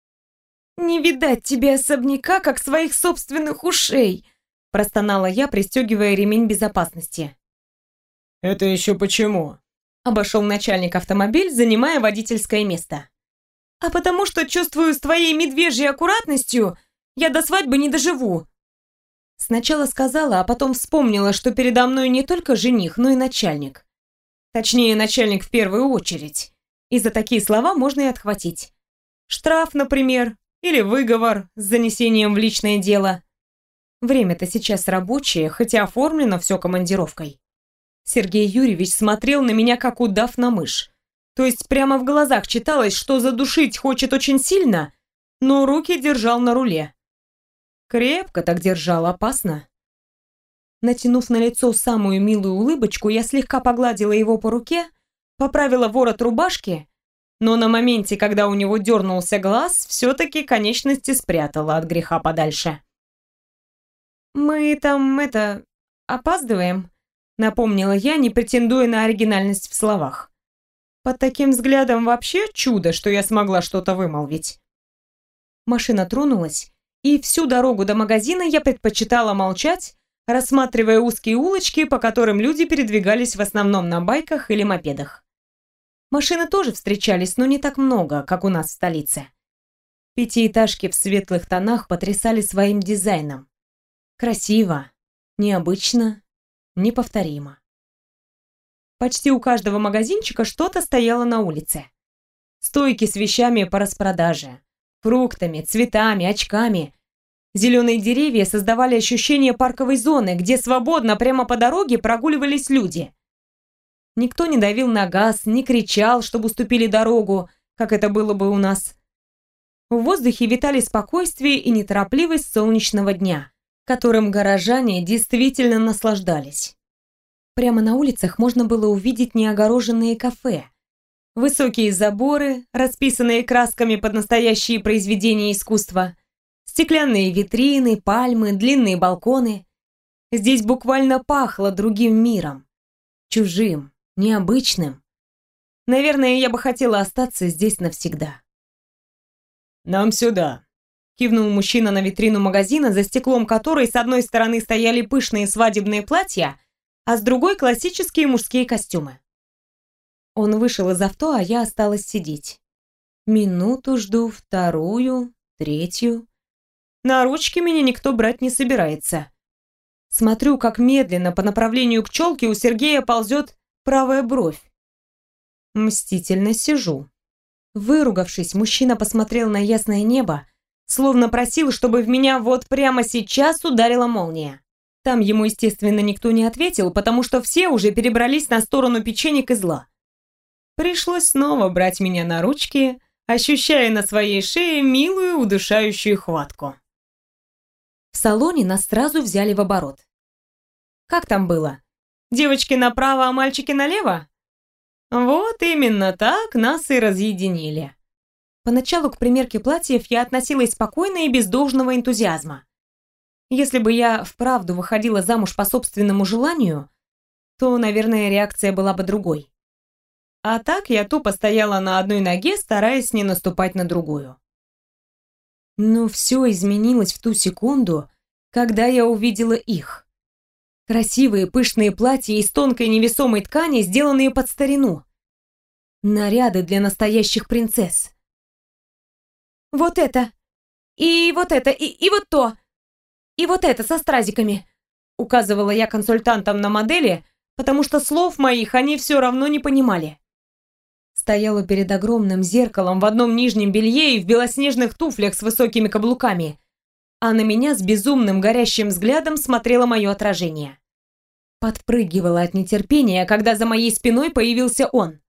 «Не видать тебе особняка, как своих собственных ушей!» простонала я, пристегивая ремень безопасности. «Это еще почему?» Обошел начальник автомобиль, занимая водительское место. «А потому что чувствую, с твоей медвежьей аккуратностью я до свадьбы не доживу». Сначала сказала, а потом вспомнила, что передо мной не только жених, но и начальник. Точнее, начальник в первую очередь. И за такие слова можно и отхватить. Штраф, например, или выговор с занесением в личное дело. Время-то сейчас рабочее, хотя оформлено все командировкой. Сергей Юрьевич смотрел на меня, как удав на мышь. То есть прямо в глазах читалось, что задушить хочет очень сильно, но руки держал на руле. Крепко так держал, опасно. Натянув на лицо самую милую улыбочку, я слегка погладила его по руке, поправила ворот рубашки, но на моменте, когда у него дернулся глаз, все-таки конечности спрятала от греха подальше. «Мы там, это, опаздываем», — напомнила я, не претендуя на оригинальность в словах. Под таким взглядом вообще чудо, что я смогла что-то вымолвить. Машина тронулась, и всю дорогу до магазина я предпочитала молчать, рассматривая узкие улочки, по которым люди передвигались в основном на байках или мопедах. Машины тоже встречались, но не так много, как у нас в столице. Пятиэтажки в светлых тонах потрясали своим дизайном. Красиво, необычно, неповторимо. Почти у каждого магазинчика что-то стояло на улице. Стойки с вещами по распродаже, фруктами, цветами, очками. Зеленые деревья создавали ощущение парковой зоны, где свободно прямо по дороге прогуливались люди. Никто не давил на газ, не кричал, чтобы уступили дорогу, как это было бы у нас. В воздухе витали спокойствие и неторопливость солнечного дня, которым горожане действительно наслаждались. Прямо на улицах можно было увидеть неогороженные кафе, высокие заборы, расписанные красками под настоящие произведения искусства, стеклянные витрины, пальмы, длинные балконы. Здесь буквально пахло другим миром, чужим, необычным. Наверное, я бы хотела остаться здесь навсегда. «Нам сюда», — кивнул мужчина на витрину магазина, за стеклом которой с одной стороны стояли пышные свадебные платья, а с другой — классические мужские костюмы. Он вышел из авто, а я осталась сидеть. Минуту жду, вторую, третью. На ручки меня никто брать не собирается. Смотрю, как медленно по направлению к челке у Сергея ползет правая бровь. Мстительно сижу. Выругавшись, мужчина посмотрел на ясное небо, словно просил, чтобы в меня вот прямо сейчас ударила молния. Там ему, естественно, никто не ответил, потому что все уже перебрались на сторону печенек и зла. Пришлось снова брать меня на ручки, ощущая на своей шее милую удушающую хватку. В салоне нас сразу взяли в оборот. Как там было? Девочки направо, а мальчики налево? Вот именно так нас и разъединили. Поначалу к примерке платьев я относилась спокойно и без должного энтузиазма. Если бы я вправду выходила замуж по собственному желанию, то, наверное, реакция была бы другой. А так я тупо стояла на одной ноге, стараясь не наступать на другую. Но все изменилось в ту секунду, когда я увидела их. Красивые пышные платья из тонкой невесомой ткани, сделанные под старину. Наряды для настоящих принцесс. «Вот это! И вот это! И, и вот то! И вот это со стразиками!» Указывала я консультантам на модели, потому что слов моих они все равно не понимали. Стояла перед огромным зеркалом в одном нижнем белье и в белоснежных туфлях с высокими каблуками, а на меня с безумным горящим взглядом смотрело мое отражение. Подпрыгивала от нетерпения, когда за моей спиной появился он.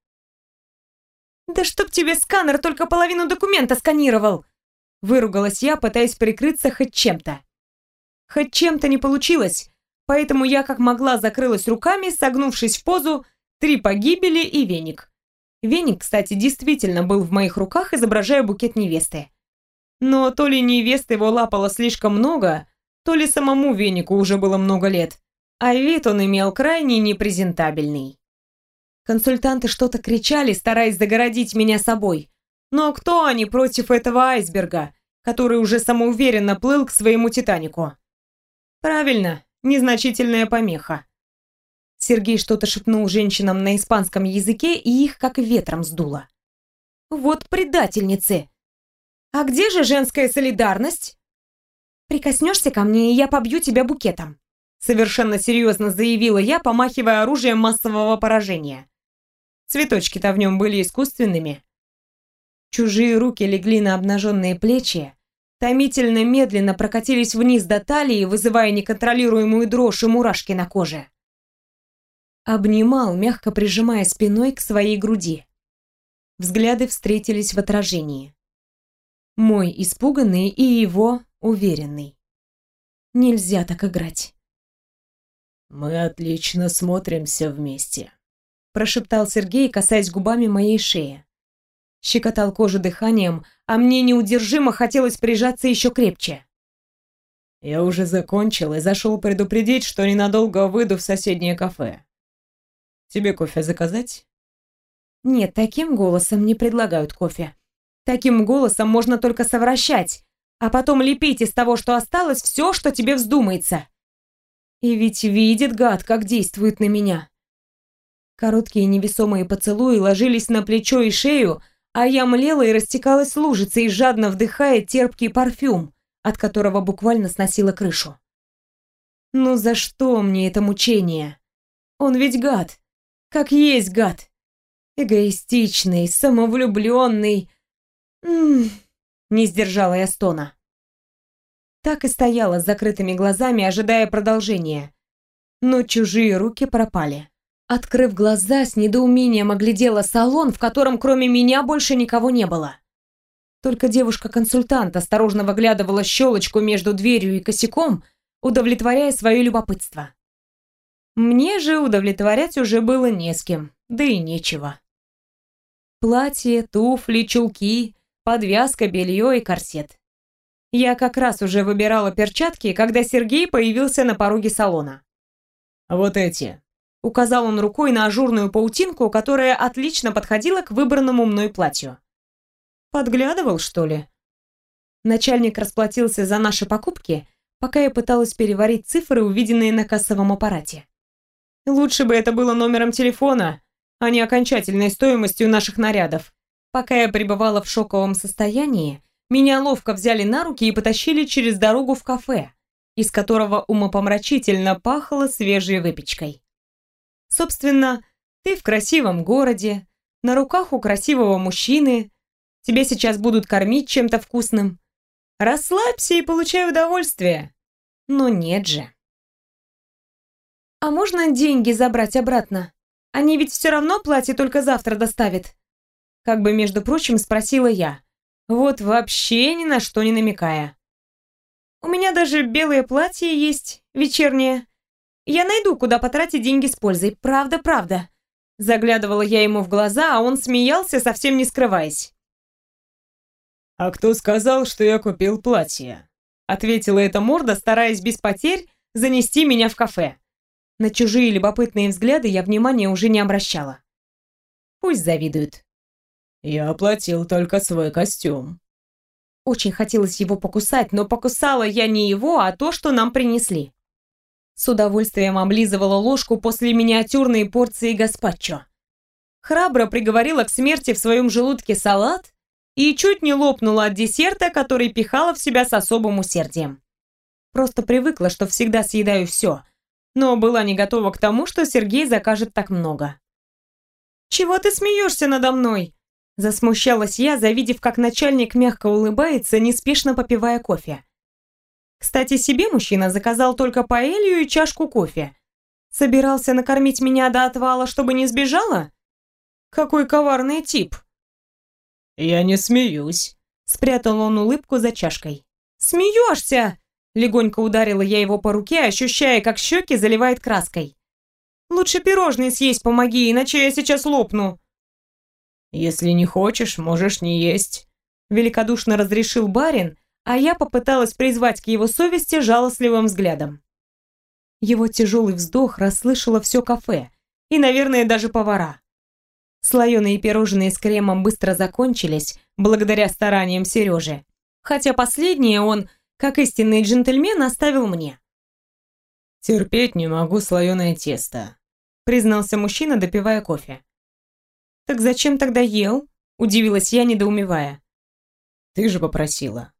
«Да чтоб тебе сканер только половину документа сканировал!» Выругалась я, пытаясь прикрыться хоть чем-то. Хоть чем-то не получилось, поэтому я как могла закрылась руками, согнувшись в позу «три погибели» и веник. Веник, кстати, действительно был в моих руках, изображая букет невесты. Но то ли невеста его лапала слишком много, то ли самому венику уже было много лет, а вид он имел крайне непрезентабельный. Консультанты что-то кричали, стараясь загородить меня собой. Но кто они против этого айсберга, который уже самоуверенно плыл к своему Титанику? Правильно, незначительная помеха. Сергей что-то шепнул женщинам на испанском языке, и их как ветром сдуло. Вот предательницы! А где же женская солидарность? Прикоснешься ко мне, и я побью тебя букетом. Совершенно серьезно заявила я, помахивая оружием массового поражения. Цветочки-то в нем были искусственными. Чужие руки легли на обнаженные плечи, томительно медленно прокатились вниз до талии, вызывая неконтролируемую дрожь и мурашки на коже. Обнимал, мягко прижимая спиной к своей груди. Взгляды встретились в отражении. Мой испуганный и его уверенный. Нельзя так играть. «Мы отлично смотримся вместе», — прошептал Сергей, касаясь губами моей шеи. Щекотал кожу дыханием, а мне неудержимо хотелось прижаться еще крепче. «Я уже закончил и зашел предупредить, что ненадолго выйду в соседнее кафе. Тебе кофе заказать?» Нет, таким голосом не предлагают кофе. Таким голосом можно только совращать, а потом лепить из того, что осталось, все, что тебе вздумается. И ведь видит гад, как действует на меня. Короткие невесомые поцелуи ложились на плечо и шею, а я млела и растекалась лужицей, жадно вдыхая терпкий парфюм, от которого буквально сносило крышу. Ну за что мне это мучение? Он ведь гад. Как есть гад. Эгоистичный, самовлюбленный. М-м-м. Не сдержала я стона. Так и стояла с закрытыми глазами, ожидая продолжения. Но чужие руки пропали. Открыв глаза, с недоумением оглядела салон, в котором кроме меня больше никого не было. Только девушка-консультант осторожно выглядывала щелочку между дверью и косяком, удовлетворяя свое любопытство. Мне же удовлетворять уже было не с кем, да и нечего. Платье, туфли, чулки, подвязка, белье и корсет. Я как раз уже выбирала перчатки, когда Сергей появился на пороге салона. «Вот эти», — указал он рукой на ажурную паутинку, которая отлично подходила к выбранному мной платью. Подглядывал, что ли? Начальник расплатился за наши покупки, пока я пыталась переварить цифры, увиденные на кассовом аппарате. Лучше бы это было номером телефона, а не окончательной стоимостью наших нарядов. Пока я пребывала в шоковом состоянии, меня ловко взяли на руки и потащили через дорогу в кафе, из которого умопомрачительно пахло свежей выпечкой. Собственно, ты в красивом городе, на руках у красивого мужчины, тебя сейчас будут кормить чем-то вкусным. Расслабься и получай удовольствие. Но нет же. «А можно деньги забрать обратно? Они ведь все равно платье только завтра доставят?» Как бы, между прочим, спросила я. Вот вообще ни на что не намекая. «У меня даже белое платье есть, вечернее. Я найду, куда потратить деньги с пользой. Правда, правда». Заглядывала я ему в глаза, а он смеялся, совсем не скрываясь. «А кто сказал, что я купил платье?» Ответила эта морда, стараясь без потерь занести меня в кафе. На чужие любопытные взгляды я внимания уже не обращала. Пусть завидуют. «Я оплатил только свой костюм». Очень хотелось его покусать, но покусала я не его, а то, что нам принесли. С удовольствием облизывала ложку после миниатюрной порции гаспачо. Храбро приговорила к смерти в своем желудке салат и чуть не лопнула от десерта, который пихала в себя с особым усердием. Просто привыкла, что всегда съедаю все, но была не готова к тому, что Сергей закажет так много. «Чего ты смеешься надо мной?» Засмущалась я, завидев, как начальник мягко улыбается, неспешно попивая кофе. Кстати, себе мужчина заказал только паэлью и чашку кофе. Собирался накормить меня до отвала, чтобы не сбежала? Какой коварный тип. «Я не смеюсь», — спрятал он улыбку за чашкой. «Смеешься?» — легонько ударила я его по руке, ощущая, как щеки заливает краской. «Лучше пирожные съесть помоги, иначе я сейчас лопну». «Если не хочешь, можешь не есть», — великодушно разрешил барин, а я попыталась призвать к его совести жалостливым взглядом. Его тяжелый вздох расслышало все кафе, и, наверное, даже повара. Слоеные пирожные с кремом быстро закончились, благодаря стараниям Сережи, хотя последнее он, как истинный джентльмен, оставил мне. «Терпеть не могу слоеное тесто», — признался мужчина, допивая кофе. «Так зачем тогда ел?» – удивилась я, недоумевая. «Ты же попросила».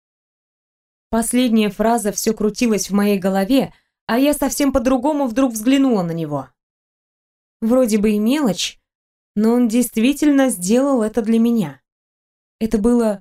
Последняя фраза все крутилась в моей голове, а я совсем по-другому вдруг взглянула на него. Вроде бы и мелочь, но он действительно сделал это для меня. Это было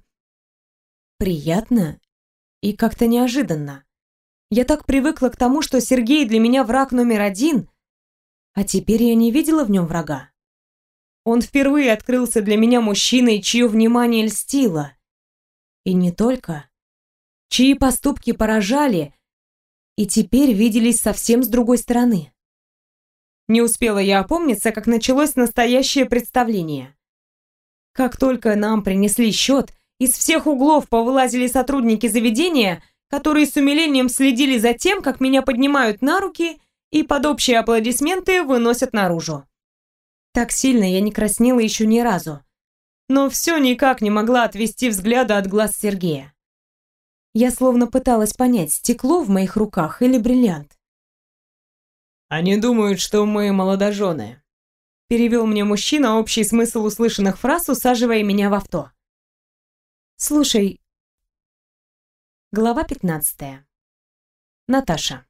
приятно и как-то неожиданно. Я так привыкла к тому, что Сергей для меня враг номер один, а теперь я не видела в нем врага. Он впервые открылся для меня мужчиной, чье внимание льстило. И не только. Чьи поступки поражали и теперь виделись совсем с другой стороны. Не успела я опомниться, как началось настоящее представление. Как только нам принесли счет, из всех углов повылазили сотрудники заведения, которые с умилением следили за тем, как меня поднимают на руки и под общие аплодисменты выносят наружу. Так сильно я не краснела еще ни разу, но все никак не могла отвести взгляда от глаз Сергея. Я словно пыталась понять, стекло в моих руках или бриллиант. «Они думают, что мы молодожены», — перевел мне мужчина общий смысл услышанных фраз, усаживая меня в авто. «Слушай...» Глава пятнадцатая. Наташа.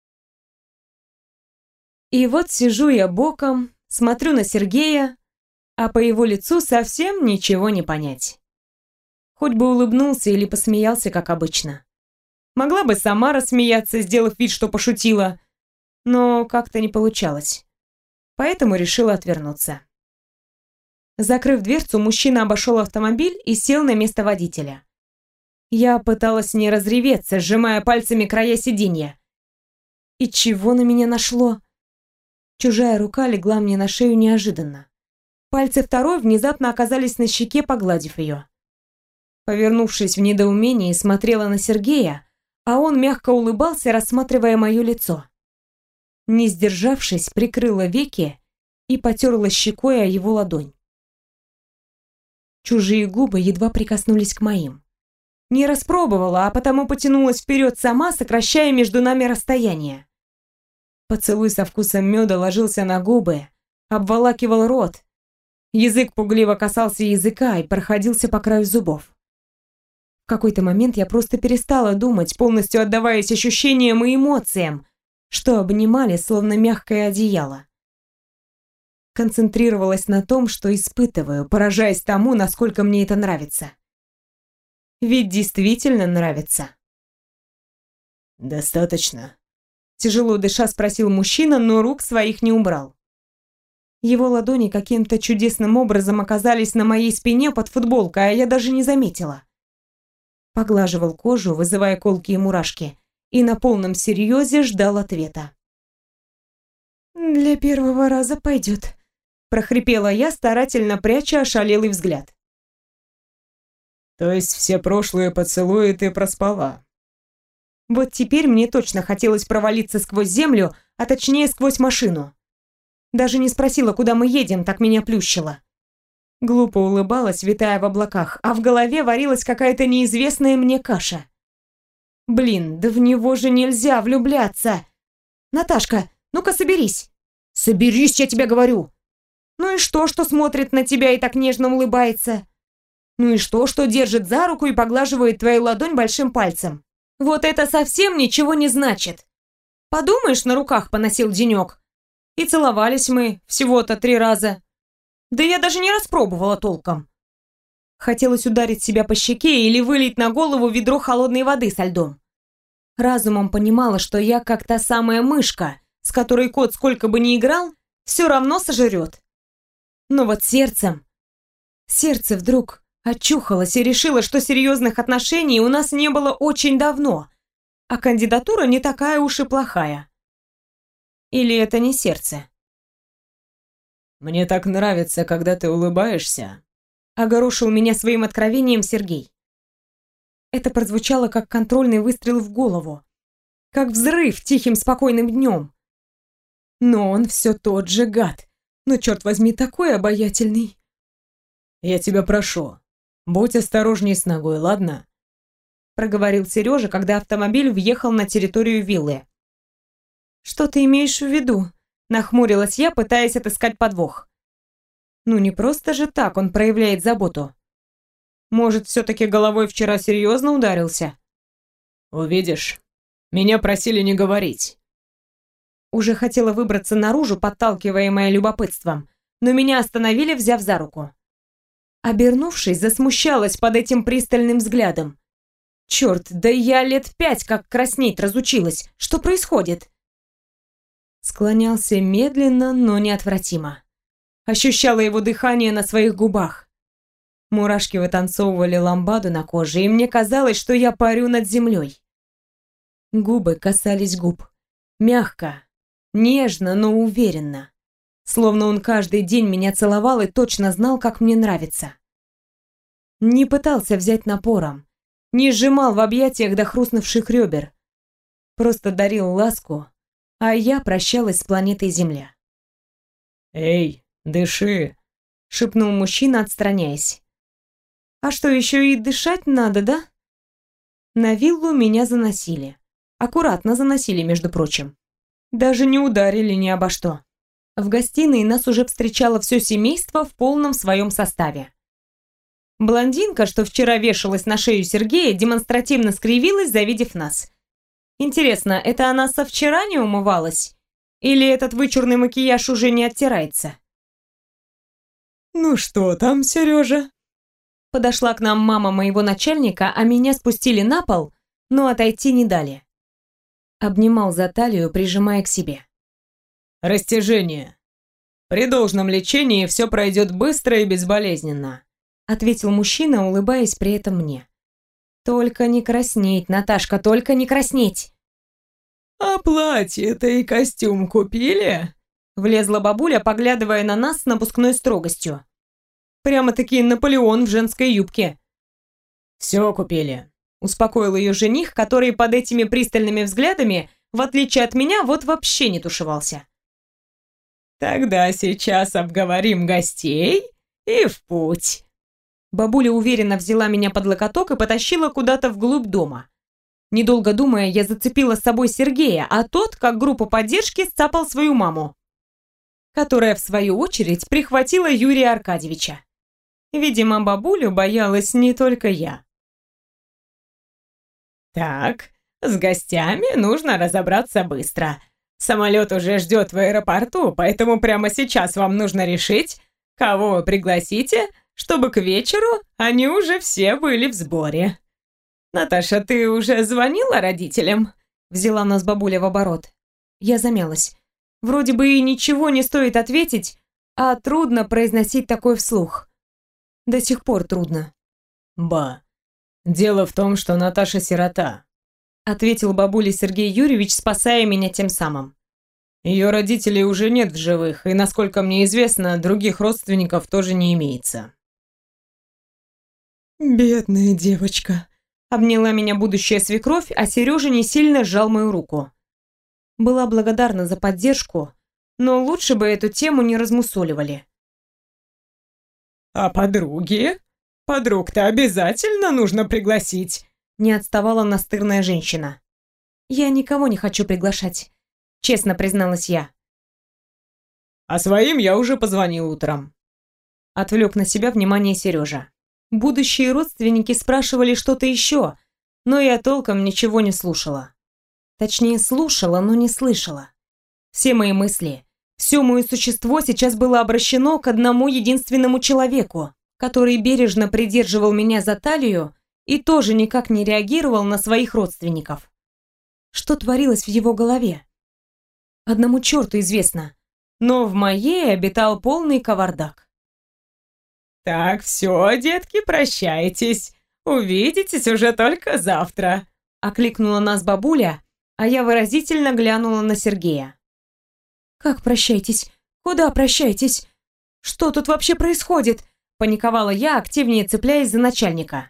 И вот сижу я боком, смотрю на Сергея, а по его лицу совсем ничего не понять. Хоть бы улыбнулся или посмеялся, как обычно. Могла бы сама рассмеяться, сделав вид, что пошутила, но как-то не получалось. Поэтому решила отвернуться. Закрыв дверцу, мужчина обошел автомобиль и сел на место водителя. Я пыталась не разреветься, сжимая пальцами края сиденья. И чего на меня нашло? Чужая рука легла мне на шею неожиданно. Пальцы второй внезапно оказались на щеке, погладив ее. Повернувшись в недоумении, смотрела на Сергея, а он мягко улыбался, рассматривая мое лицо. Не сдержавшись, прикрыла веки и потерла щекой о его ладонь. Чужие губы едва прикоснулись к моим. Не распробовала, а потому потянулась вперед сама, сокращая между нами расстояние. Поцелуй со вкусом меда ложился на губы, обволакивал рот. Язык пугливо касался языка и проходился по краю зубов. В какой-то момент я просто перестала думать, полностью отдаваясь ощущениям и эмоциям, что обнимали, словно мягкое одеяло. Концентрировалась на том, что испытываю, поражаясь тому, насколько мне это нравится. Ведь действительно нравится. «Достаточно?» Тяжело дыша спросил мужчина, но рук своих не убрал. Его ладони каким-то чудесным образом оказались на моей спине под футболкой, а я даже не заметила. Поглаживал кожу, вызывая колки и мурашки, и на полном серьезе ждал ответа. «Для первого раза пойдет», — прохрипела я, старательно пряча ошалелый взгляд. «То есть все прошлые поцелуи ты проспала?» Вот теперь мне точно хотелось провалиться сквозь землю, а точнее сквозь машину. Даже не спросила, куда мы едем, так меня плющило. Глупо улыбалась, витая в облаках, а в голове варилась какая-то неизвестная мне каша. Блин, да в него же нельзя влюбляться. Наташка, ну-ка соберись. Соберись, я тебе говорю. Ну и что, что смотрит на тебя и так нежно улыбается? Ну и что, что держит за руку и поглаживает твою ладонь большим пальцем? Вот это совсем ничего не значит. Подумаешь, на руках поносил денек. И целовались мы всего-то три раза. Да я даже не распробовала толком. Хотелось ударить себя по щеке или вылить на голову ведро холодной воды со льдом. Разумом понимала, что я как та самая мышка, с которой кот сколько бы ни играл, все равно сожрет. Но вот сердцем... Сердце вдруг очухалось и решило, что серьезных отношений у нас не было очень давно, а кандидатура не такая уж и плохая. Или это не сердце? «Мне так нравится, когда ты улыбаешься», — огорошил меня своим откровением Сергей. Это прозвучало как контрольный выстрел в голову, как взрыв тихим спокойным днем. Но он все тот же гад, но, черт возьми, такой обаятельный. «Я тебя прошу, будь осторожней с ногой, ладно?» — проговорил Сережа, когда автомобиль въехал на территорию виллы. «Что ты имеешь в виду?» — нахмурилась я, пытаясь отыскать подвох. «Ну не просто же так он проявляет заботу. Может, все-таки головой вчера серьезно ударился?» «Увидишь, меня просили не говорить». Уже хотела выбраться наружу, подталкиваемая любопытством, но меня остановили, взяв за руку. Обернувшись, засмущалась под этим пристальным взглядом. «Черт, да я лет пять как краснеть разучилась. Что происходит?» Склонялся медленно, но неотвратимо. Ощущала его дыхание на своих губах. Мурашки вытанцовывали ламбаду на коже, и мне казалось, что я парю над землей. Губы касались губ. Мягко, нежно, но уверенно. Словно он каждый день меня целовал и точно знал, как мне нравится. Не пытался взять напором, не сжимал в объятиях до хрустнувших ребер. Просто дарил ласку, а я прощалась с планетой Земля. «Эй, дыши!» — шепнул мужчина, отстраняясь. «А что, еще и дышать надо, да?» На виллу меня заносили. Аккуратно заносили, между прочим. Даже не ударили ни обо что. В гостиной нас уже встречало все семейство в полном своем составе. Блондинка, что вчера вешалась на шею Сергея, демонстративно скривилась, завидев нас. Интересно, это она со вчера не умывалась? Или этот вычурный макияж уже не оттирается? «Ну что там, Сережа?» Подошла к нам мама моего начальника, а меня спустили на пол, но отойти не дали. Обнимал за талию, прижимая к себе. «Растяжение. При должном лечении все пройдет быстро и безболезненно», ответил мужчина, улыбаясь при этом мне. «Только не краснеть, Наташка, только не краснеть!» «А платье-то и костюм купили?» Влезла бабуля, поглядывая на нас с напускной строгостью. Прямо-таки Наполеон в женской юбке. «Все купили», — успокоил ее жених, который под этими пристальными взглядами, в отличие от меня, вот вообще не тушевался. «Тогда сейчас обговорим гостей и в путь». Бабуля уверенно взяла меня под локоток и потащила куда-то вглубь дома. Недолго думая, я зацепила с собой Сергея, а тот, как группа поддержки, сцапал свою маму, которая, в свою очередь, прихватила Юрия Аркадьевича. Видимо, бабулю боялась не только я. «Так, с гостями нужно разобраться быстро. Самолет уже ждет в аэропорту, поэтому прямо сейчас вам нужно решить, кого вы пригласите, чтобы к вечеру они уже все были в сборе. Наташа, ты уже звонила родителям?» Взяла нас бабуля в оборот. Я замялась. Вроде бы и ничего не стоит ответить, а трудно произносить такое вслух. До сих пор трудно. «Ба, дело в том, что Наташа сирота», ответил бабуля Сергей Юрьевич, спасая меня тем самым. «Ее родителей уже нет в живых, и, насколько мне известно, других родственников тоже не имеется». «Бедная девочка», — обняла меня будущая свекровь, а Сережа не сильно сжал мою руку. Была благодарна за поддержку, но лучше бы эту тему не размусоливали. «А подруги? Подруг-то обязательно нужно пригласить», — не отставала настырная женщина. «Я никого не хочу приглашать», — честно призналась я. «А своим я уже позвонил утром», — отвлек на себя внимание Сережа. Будущие родственники спрашивали что-то еще, но я толком ничего не слушала. Точнее, слушала, но не слышала. Все мои мысли, все мое существо сейчас было обращено к одному единственному человеку, который бережно придерживал меня за талию и тоже никак не реагировал на своих родственников. Что творилось в его голове? Одному черту известно, но в моей обитал полный кавардак. «Так, все, детки, прощайтесь. Увидитесь уже только завтра», — окликнула нас бабуля, а я выразительно глянула на Сергея. «Как прощайтесь? Куда прощайтесь? Что тут вообще происходит?» — паниковала я, активнее цепляясь за начальника.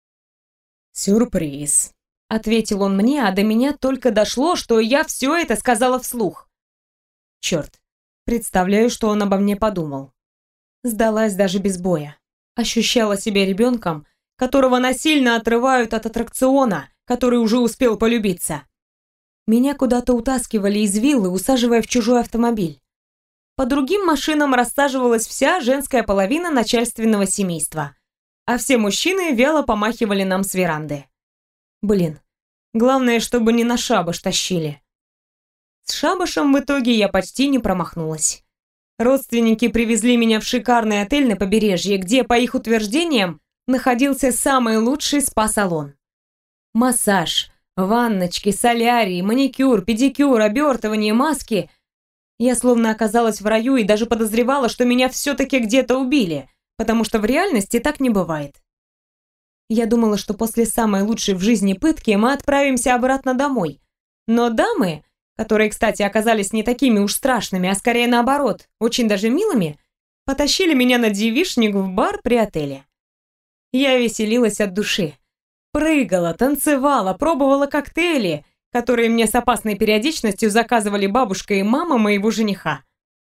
«Сюрприз», — ответил он мне, а до меня только дошло, что я все это сказала вслух. Черт, представляю, что он обо мне подумал. Сдалась даже без боя. Ощущала себя ребенком, которого насильно отрывают от аттракциона, который уже успел полюбиться. Меня куда-то утаскивали из виллы, усаживая в чужой автомобиль. По другим машинам рассаживалась вся женская половина начальственного семейства, а все мужчины вяло помахивали нам с веранды. Блин, главное, чтобы не на шабаш тащили. С шабашем в итоге я почти не промахнулась. Родственники привезли меня в шикарный отель на побережье, где, по их утверждениям, находился самый лучший спа-салон. Массаж, ванночки, солярий, маникюр, педикюр, обертывание, маски. Я словно оказалась в раю и даже подозревала, что меня все-таки где-то убили, потому что в реальности так не бывает. Я думала, что после самой лучшей в жизни пытки мы отправимся обратно домой. Но дамы, которые, кстати, оказались не такими уж страшными, а скорее наоборот, очень даже милыми, потащили меня на девичник в бар при отеле. Я веселилась от души. Прыгала, танцевала, пробовала коктейли, которые мне с опасной периодичностью заказывали бабушка и мама моего жениха.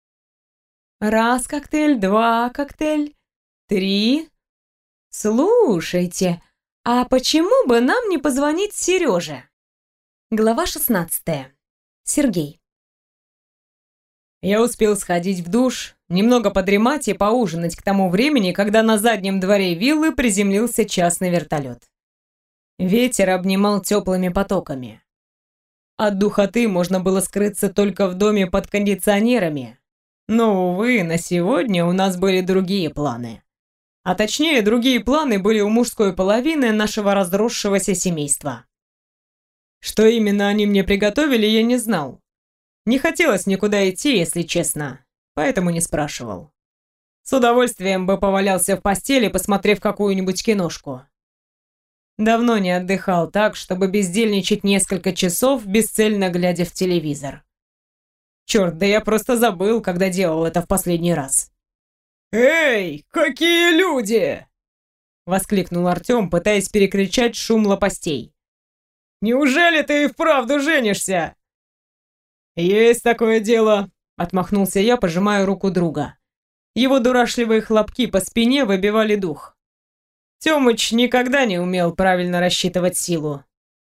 Раз коктейль, два коктейль, три. Слушайте, а почему бы нам не позвонить Сереже? Глава шестнадцатая. Сергей. Я успел сходить в душ, немного подремать и поужинать к тому времени, когда на заднем дворе виллы приземлился частный вертолет. Ветер обнимал теплыми потоками. От духоты можно было скрыться только в доме под кондиционерами. Но, увы, на сегодня у нас были другие планы. А точнее, другие планы были у мужской половины нашего разросшегося семейства. Что именно они мне приготовили, я не знал. Не хотелось никуда идти, если честно. поэтому не спрашивал. С удовольствием бы повалялся в постели, посмотрев какую-нибудь киношку. Давно не отдыхал так, чтобы бездельничать несколько часов, бесцельно глядя в телевизор. Черт, да я просто забыл, когда делал это в последний раз. «Эй, какие люди!» — воскликнул Артем, пытаясь перекричать шум лопастей. «Неужели ты и вправду женишься?» «Есть такое дело», — отмахнулся я, пожимая руку друга. Его дурашливые хлопки по спине выбивали дух. Тёмыч никогда не умел правильно рассчитывать силу.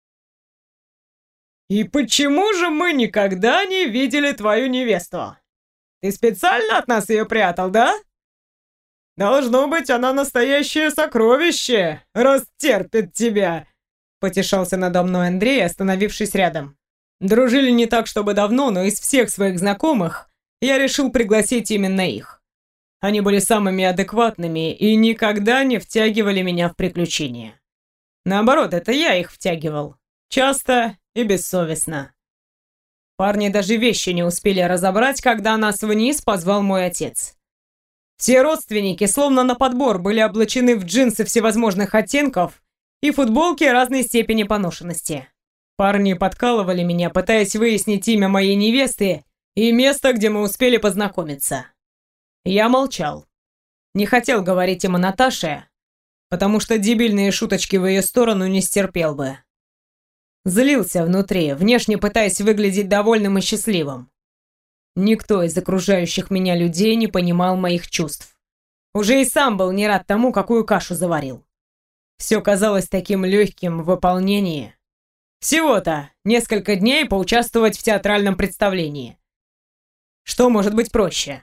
«И почему же мы никогда не видели твою невесту? Ты специально от нас ее прятал, да? Должно быть, она настоящее сокровище, раз терпит тебя», — потешался надо мной Андрей, остановившись рядом. Дружили не так, чтобы давно, но из всех своих знакомых я решил пригласить именно их. Они были самыми адекватными и никогда не втягивали меня в приключения. Наоборот, это я их втягивал. Часто и бессовестно. Парни даже вещи не успели разобрать, когда нас вниз позвал мой отец. Все родственники, словно на подбор, были облачены в джинсы всевозможных оттенков и футболки разной степени поношенности. Парни подкалывали меня, пытаясь выяснить имя моей невесты и место, где мы успели познакомиться. Я молчал. Не хотел говорить им о Наташе, потому что дебильные шуточки в ее сторону не стерпел бы. Злился внутри, внешне пытаясь выглядеть довольным и счастливым. Никто из окружающих меня людей не понимал моих чувств. Уже и сам был не рад тому, какую кашу заварил. Все казалось таким легким в выполнении. Всего-то несколько дней поучаствовать в театральном представлении. Что может быть проще?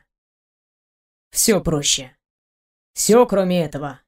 Все проще. Все, кроме этого.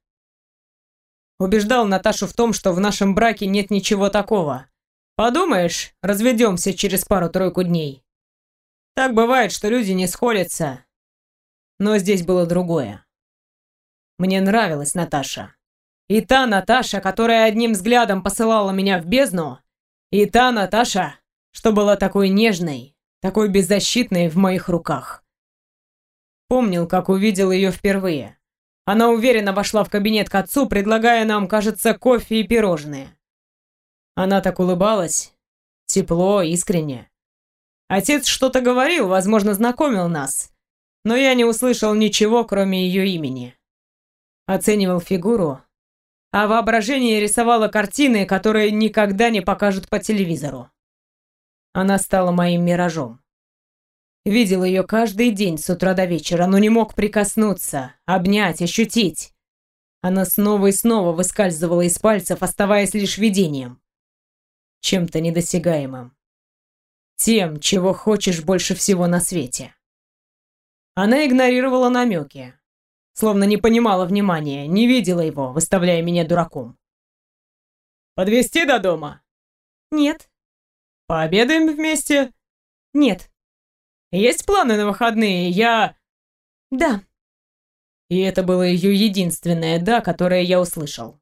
Убеждал Наташу в том, что в нашем браке нет ничего такого. Подумаешь, разведемся через пару-тройку дней. Так бывает, что люди не сходятся. Но здесь было другое. Мне нравилась Наташа. И та Наташа, которая одним взглядом посылала меня в бездну, и та Наташа, что была такой нежной, такой беззащитной в моих руках. Помнил, как увидел ее впервые. Она уверенно вошла в кабинет к отцу, предлагая нам, кажется, кофе и пирожные. Она так улыбалась, тепло, искренне. Отец что-то говорил, возможно, знакомил нас, но я не услышал ничего, кроме ее имени. Оценивал фигуру, а воображение рисовало картины, которые никогда не покажут по телевизору. Она стала моим миражом. Видел ее каждый день с утра до вечера, но не мог прикоснуться, обнять, ощутить. Она снова и снова выскальзывала из пальцев, оставаясь лишь видением. Чем-то недосягаемым. Тем, чего хочешь больше всего на свете. Она игнорировала намеки, словно не понимала внимания, не видела его, выставляя меня дураком. «Подвезти до дома?» Нет. «Пообедаем вместе?» Нет. «Есть планы на выходные? Я...» Да. И это было ее единственное «да», которое я услышал.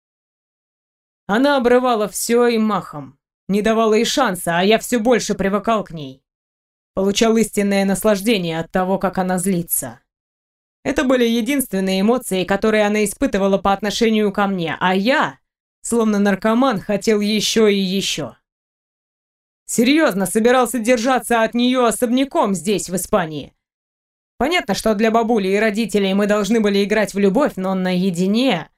Она обрывала все и махом, не давала и шанса, а я все больше привыкал к ней. Получал истинное наслаждение от того, как она злится. Это были единственные эмоции, которые она испытывала по отношению ко мне, а я, словно наркоман, хотел еще и еще. Серьезно, собирался держаться от нее особняком здесь, в Испании. Понятно, что для бабули и родителей мы должны были играть в любовь, но наедине...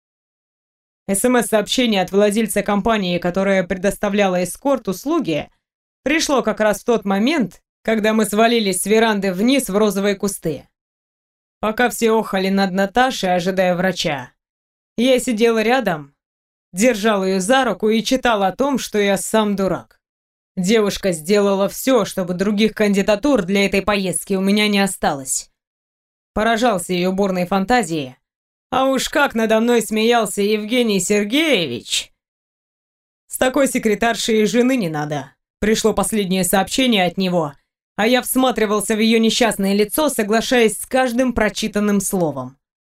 СМС-сообщение от владельца компании, которая предоставляла эскорт-услуги, пришло как раз в тот момент, когда мы свалились с веранды вниз в розовые кусты. Пока все охали над Наташей, ожидая врача, я сидел рядом, держал ее за руку и читал о том, что я сам дурак. Девушка сделала все, чтобы других кандидатур для этой поездки у меня не осталось. Поражался ее бурной фантазии. А уж как надо мной смеялся Евгений Сергеевич. С такой секретаршей и жены не надо. Пришло последнее сообщение от него, а я всматривался в ее несчастное лицо, соглашаясь с каждым прочитанным словом.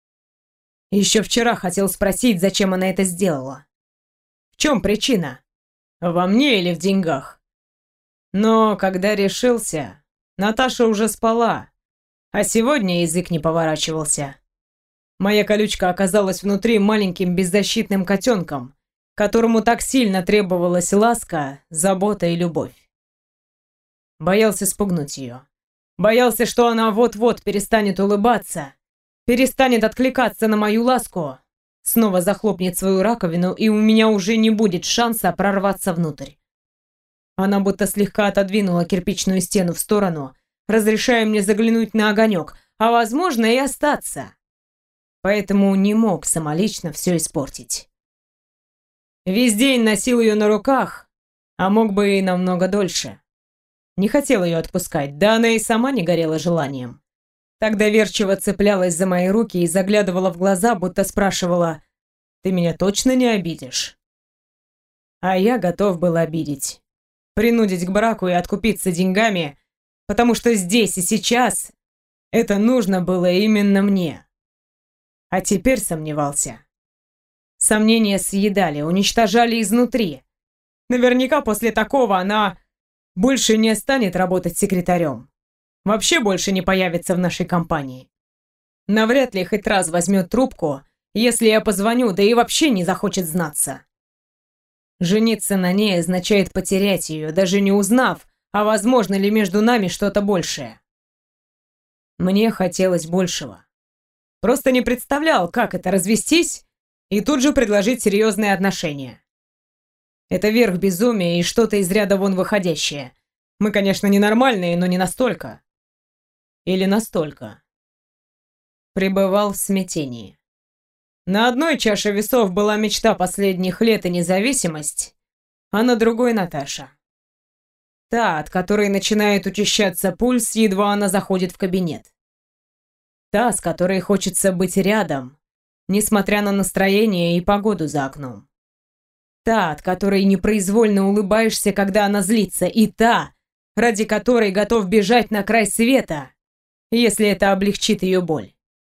Еще вчера хотел спросить, зачем она это сделала. В чем причина? Во мне или в деньгах? Но когда решился, Наташа уже спала, А сегодня язык не поворачивался. Моя колючка оказалась внутри маленьким беззащитным котенком, которому так сильно требовалась ласка, забота и любовь. Боялся спугнуть ее. Боялся, что она вот-вот перестанет улыбаться, перестанет откликаться на мою ласку, снова захлопнет свою раковину, и у меня уже не будет шанса прорваться внутрь. Она будто слегка отодвинула кирпичную стену в сторону, разрешая мне заглянуть на огонек, а возможно и остаться. Поэтому не мог самолично все испортить. Весь день носил ее на руках, а мог бы и намного дольше. Не хотел ее отпускать, да она и сама не горела желанием. Так доверчиво цеплялась за мои руки и заглядывала в глаза, будто спрашивала: «Ты меня точно не обидишь?» А я готов был обидеть. Принудить к браку и откупиться деньгами, потому что здесь и сейчас это нужно было именно мне. А теперь сомневался. Сомнения съедали, уничтожали изнутри. Наверняка после такого она больше не станет работать секретарем. Вообще больше не появится в нашей компании. Навряд ли хоть раз возьмет трубку, если я позвоню, да и вообще не захочет знаться. Жениться на ней означает потерять ее, даже не узнав, а возможно ли между нами что-то большее. Мне хотелось большего. Просто не представлял, как это развестись и тут же предложить серьезные отношения. Это верх безумия и что-то из ряда вон выходящее. Мы, конечно, ненормальные, но не настолько. Или настолько. Пребывал в смятении. На одной чаше весов была мечта последних лет и независимость, а на другой Наташа. Та, от которой начинает учащаться пульс, едва она заходит в кабинет. Та, с которой хочется быть рядом, несмотря на настроение и погоду за окном. Та, от которой непроизвольно улыбаешься, когда она злится, и та, ради которой готов бежать на край света, если это облегчит ее боль.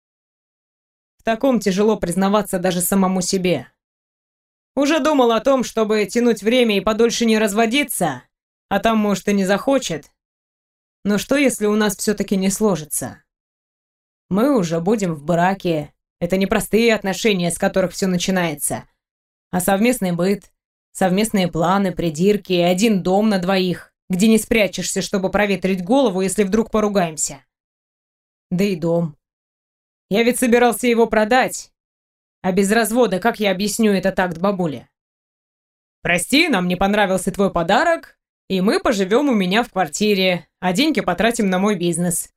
В таком тяжело признаваться даже самому себе. Уже думал о том, чтобы тянуть время и подольше не разводиться, а там, может, и не захочет. Но что, если у нас все-таки не сложится? Мы уже будем в браке. Это не простые отношения, с которых все начинается, а совместный быт, совместные планы, придирки и один дом на двоих, где не спрячешься, чтобы проветрить голову, если вдруг поругаемся. Да и дом. Я ведь собирался его продать. А без развода как я объясню это такт бабуле? Прости, нам не понравился твой подарок, и мы поживем у меня в квартире, а деньги потратим на мой бизнес.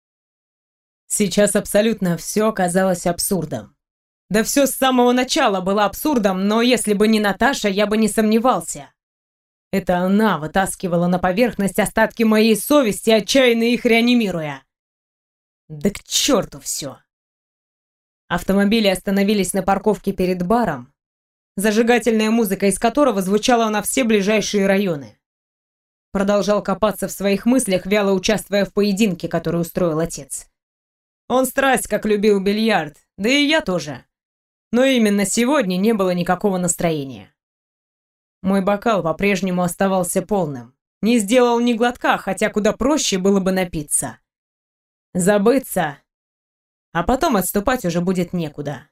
Сейчас абсолютно все казалось абсурдом. Да все с самого начала было абсурдом, но если бы не Наташа, я бы не сомневался. Это она вытаскивала на поверхность остатки моей совести, отчаянно их реанимируя. Да к черту все. Автомобили остановились на парковке перед баром, зажигательная музыка из которого звучала на все ближайшие районы. Продолжал копаться в своих мыслях, вяло участвуя в поединке, который устроил отец. Он страсть как любил бильярд, да и я тоже. Но именно сегодня не было никакого настроения. Мой бокал по-прежнему оставался полным. Не сделал ни глотка, хотя куда проще было бы напиться. Забыться, а потом отступать уже будет некуда.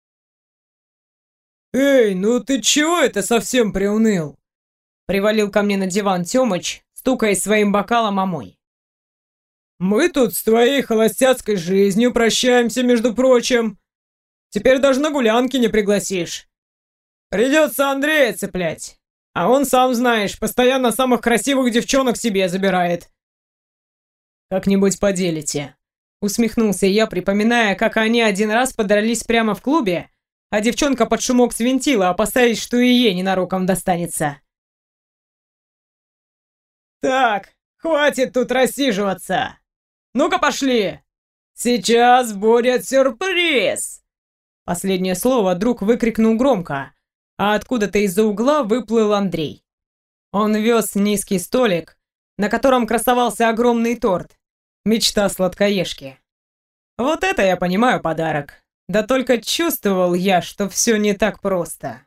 «Эй, ну ты чего это совсем приуныл?» Привалил ко мне на диван Тёмыч, стукая своим бокалом о мой. «Мы тут с твоей холостяцкой жизнью прощаемся, между прочим. Теперь даже на гулянки не пригласишь. Придется Андрея цеплять. А он, сам знаешь, постоянно самых красивых девчонок себе забирает». «Как-нибудь поделите», — усмехнулся я, припоминая, как они один раз подрались прямо в клубе, а девчонка под шумок свинтила, опасаясь, что и ей ненароком достанется. «Так, хватит тут рассиживаться. Ну-ка пошли. Сейчас будет сюрприз!» Последнее слово друг выкрикнул громко, а откуда-то из-за угла выплыл Андрей. Он вез низкий столик, на котором красовался огромный торт. Мечта сладкоежки. Вот это я понимаю подарок. Да только чувствовал я, что все не так просто.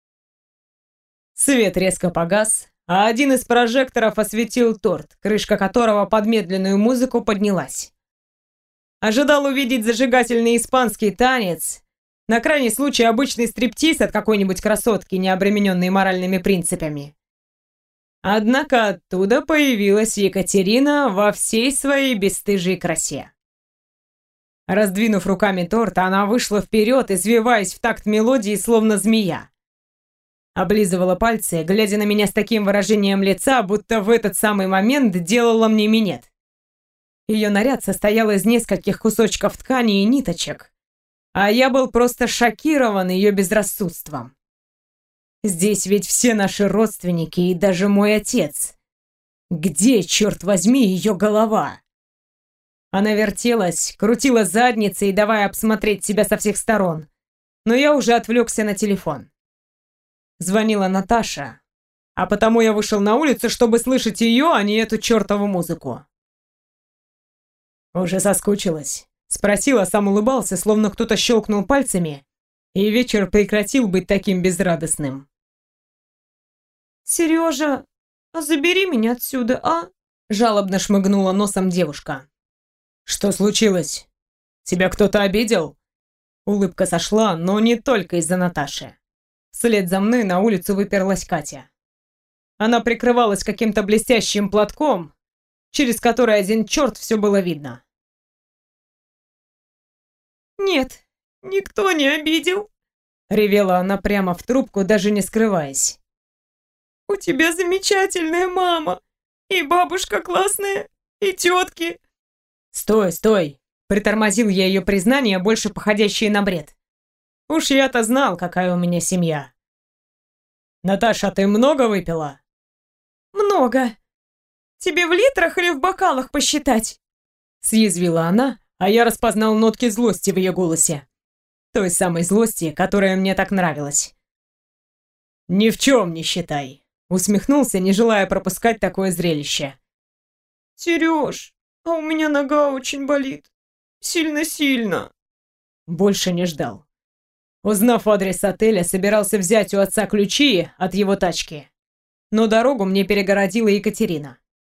Свет резко погас, а один из прожекторов осветил торт, крышка которого под медленную музыку поднялась. Ожидал увидеть зажигательный испанский танец, на крайний случай обычный стриптиз от какой-нибудь красотки, не обремененной моральными принципами. Однако оттуда появилась Екатерина во всей своей бесстыжей красе. Раздвинув руками торт, она вышла вперед, извиваясь в такт мелодии, словно змея. Облизывала пальцы, глядя на меня с таким выражением лица, будто в этот самый момент делала мне минет. Ее наряд состоял из нескольких кусочков ткани и ниточек, а я был просто шокирован ее безрассудством. Здесь ведь все наши родственники и даже мой отец. Где, черт возьми, ее голова? Она вертелась, крутила задницей, давая обсмотреть себя со всех сторон. Но я уже отвлекся на телефон. Звонила Наташа, а потому я вышел на улицу, чтобы слышать ее, а не эту чертову музыку. «Уже соскучилась?» — спросила, сам улыбался, словно кто-то щелкнул пальцами, и вечер прекратил быть таким безрадостным. «Сережа, а забери меня отсюда, а?» — жалобно шмыгнула носом девушка. «Что случилось? Тебя кто-то обидел?» Улыбка сошла, но не только из-за Наташи. Вслед за мной на улицу выперлась Катя. Она прикрывалась каким-то блестящим платком, через который один черт все было видно. «Нет, никто не обидел», — ревела она прямо в трубку, даже не скрываясь. «У тебя замечательная мама, и бабушка классная, и тетки». «Стой, стой!» — притормозил я ее признание, больше походящее на бред. Уж я-то знал, какая у меня семья. «Наташа, ты много выпила?» «Много. Тебе в литрах или в бокалах посчитать?» Съязвила она, а я распознал нотки злости в ее голосе. Той самой злости, которая мне так нравилась. «Ни в чем не считай», — усмехнулся, не желая пропускать такое зрелище. «Сереж, а у меня нога очень болит. Сильно-сильно». Больше не ждал. Узнав адрес отеля, собирался взять у отца ключи от его тачки. Но дорогу мне перегородила Екатерина.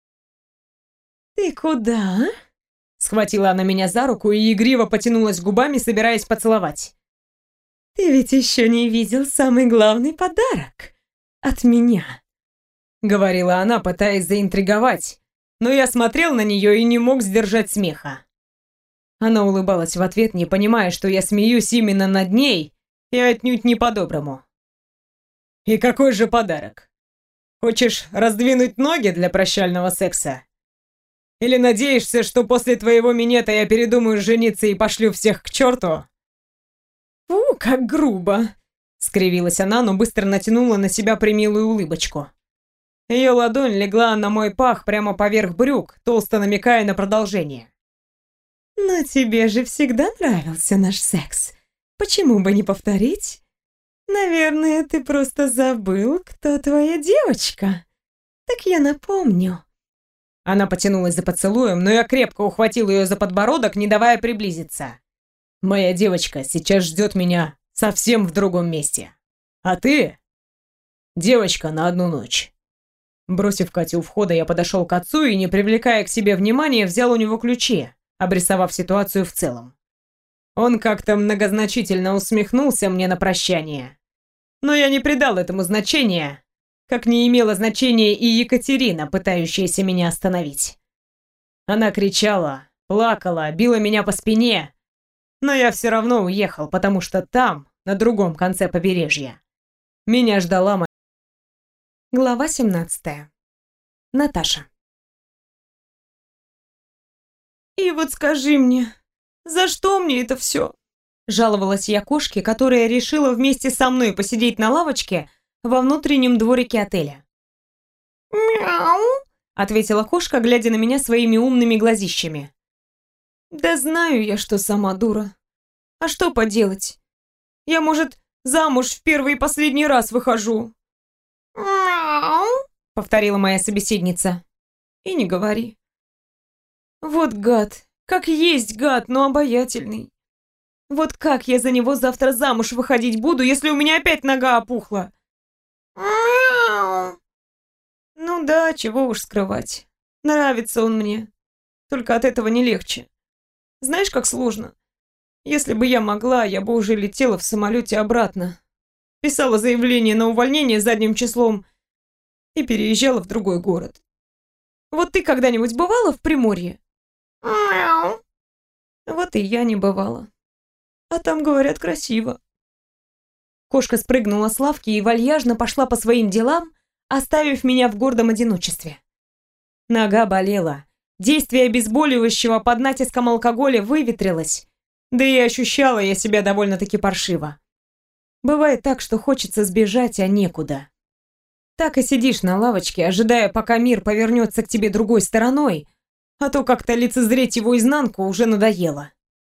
«Ты куда?» Схватила она меня за руку и игриво потянулась губами, собираясь поцеловать. «Ты ведь еще не видел самый главный подарок от меня», — говорила она, пытаясь заинтриговать, но я смотрел на нее и не мог сдержать смеха. Она улыбалась в ответ, не понимая, что я смеюсь именно над ней и отнюдь не по-доброму. «И какой же подарок? Хочешь раздвинуть ноги для прощального секса? Или надеешься, что после твоего минета я передумаю жениться и пошлю всех к черту?» «Фу, как грубо!» — скривилась она, но быстро натянула на себя примилую улыбочку. Ее ладонь легла на мой пах прямо поверх брюк, толсто намекая на продолжение. «Но тебе же всегда нравился наш секс. Почему бы не повторить? Наверное, ты просто забыл, кто твоя девочка. Так я напомню». Она потянулась за поцелуем, но я крепко ухватил ее за подбородок, не давая приблизиться. «Моя девочка сейчас ждет меня совсем в другом месте. А ты? Девочка на одну ночь». Бросив Катю у входа, я подошел к отцу и, не привлекая к себе внимания, взял у него ключи, обрисовав ситуацию в целом. Он как-то многозначительно усмехнулся мне на прощание. Но я не придал этому значения, как не имело значения и Екатерина, пытающаяся меня остановить. Она кричала, плакала, била меня по спине, но я все равно уехал, потому что там, на другом конце побережья, меня ждала моя... Глава семнадцатая. Наташа. «И вот скажи мне, за что мне это все?» Жаловалась я кошке, которая решила вместе со мной посидеть на лавочке во внутреннем дворике отеля. «Мяу!» — ответила кошка, глядя на меня своими умными глазищами. «Да знаю я, что сама дура. А что поделать? Я, может, замуж в первый и последний раз выхожу». «Мяу!» — повторила моя собеседница. «И не говори. Вот гад, как есть гад, но обаятельный. Вот как я за него завтра замуж выходить буду, если у меня опять нога опухла?» «Мяу!» «Ну да, чего уж скрывать. Нравится он мне. Только от этого не легче. Знаешь, как сложно? Если бы я могла, я бы уже летела в самолете обратно. Писала заявление на увольнение задним числом и переезжала в другой город. Вот ты когда-нибудь бывала в Приморье? Мяу. Вот и я не бывала. А там, говорят, красиво. Кошка спрыгнула с лавки и вальяжно пошла по своим делам, оставив меня в гордом одиночестве. Нога болела. Действие обезболивающего под натиском алкоголя выветрилось. Да и ощущала я себя довольно-таки паршиво. Бывает так, что хочется сбежать, а некуда. Так и сидишь на лавочке, ожидая, пока мир повернется к тебе другой стороной, а то как-то лицезреть его изнанку уже надоело.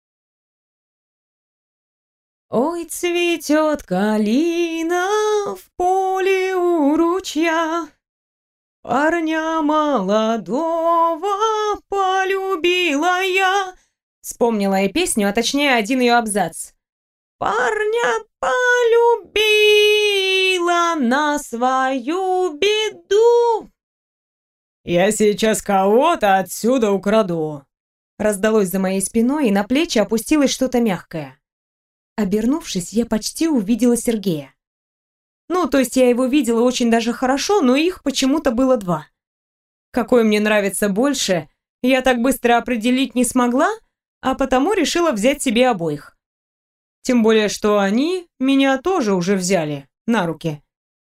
Ой, цветет калина в поле у ручья, парня молодого полюбила я. Вспомнила я песню, а точнее один ее абзац. Парня полюбила на свою беду. «Я сейчас кого-то отсюда украду», раздалось за моей спиной, и на плечи опустилось что-то мягкое. Обернувшись, я почти увидела Сергея. Ну, то есть я его видела очень даже хорошо, но их почему-то было два. Какой мне нравится больше, я так быстро определить не смогла, а потому решила взять себе обоих. Тем более, что они меня тоже уже взяли на руки.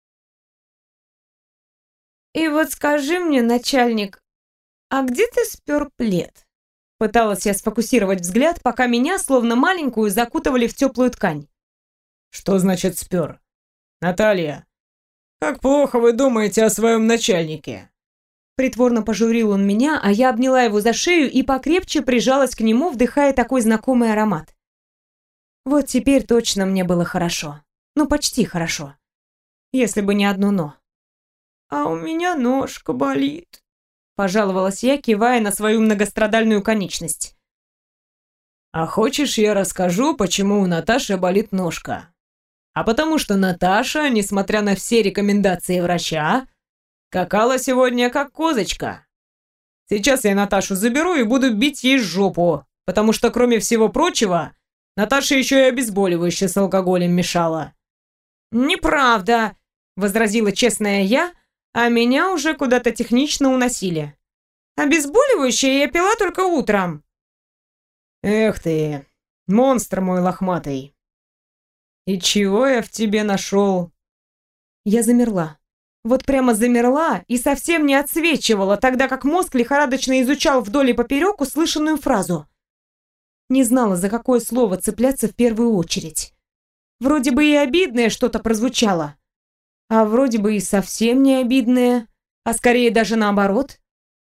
«И вот скажи мне, начальник, а где ты спер плед?» Пыталась я сфокусировать взгляд, пока меня, словно маленькую, закутывали в теплую ткань. «Что значит спер? Наталья, как плохо вы думаете о своем начальнике?» Притворно пожурил он меня, а я обняла его за шею и покрепче прижалась к нему, вдыхая такой знакомый аромат. Вот теперь точно мне было хорошо. Ну, почти хорошо. Если бы не одно «но». «А у меня ножка болит», — пожаловалась я, кивая на свою многострадальную конечность. «А хочешь, я расскажу, почему у Наташи болит ножка? А потому что Наташа, несмотря на все рекомендации врача, скакала сегодня как козочка. Сейчас я Наташу заберу и буду бить ей жопу, потому что, кроме всего прочего, Наташа еще и обезболивающее с алкоголем мешала». «Неправда», — возразила честная я, а меня уже куда-то технично уносили. «Обезболивающее я пила только утром». «Эх ты, монстр мой лохматый. И чего я в тебе нашел?» Я замерла. Вот прямо замерла и совсем не отсвечивала, тогда как мозг лихорадочно изучал вдоль и поперек услышанную фразу. Не знала, за какое слово цепляться в первую очередь. Вроде бы и обидное что-то прозвучало, а вроде бы и совсем не обидное, а скорее даже наоборот.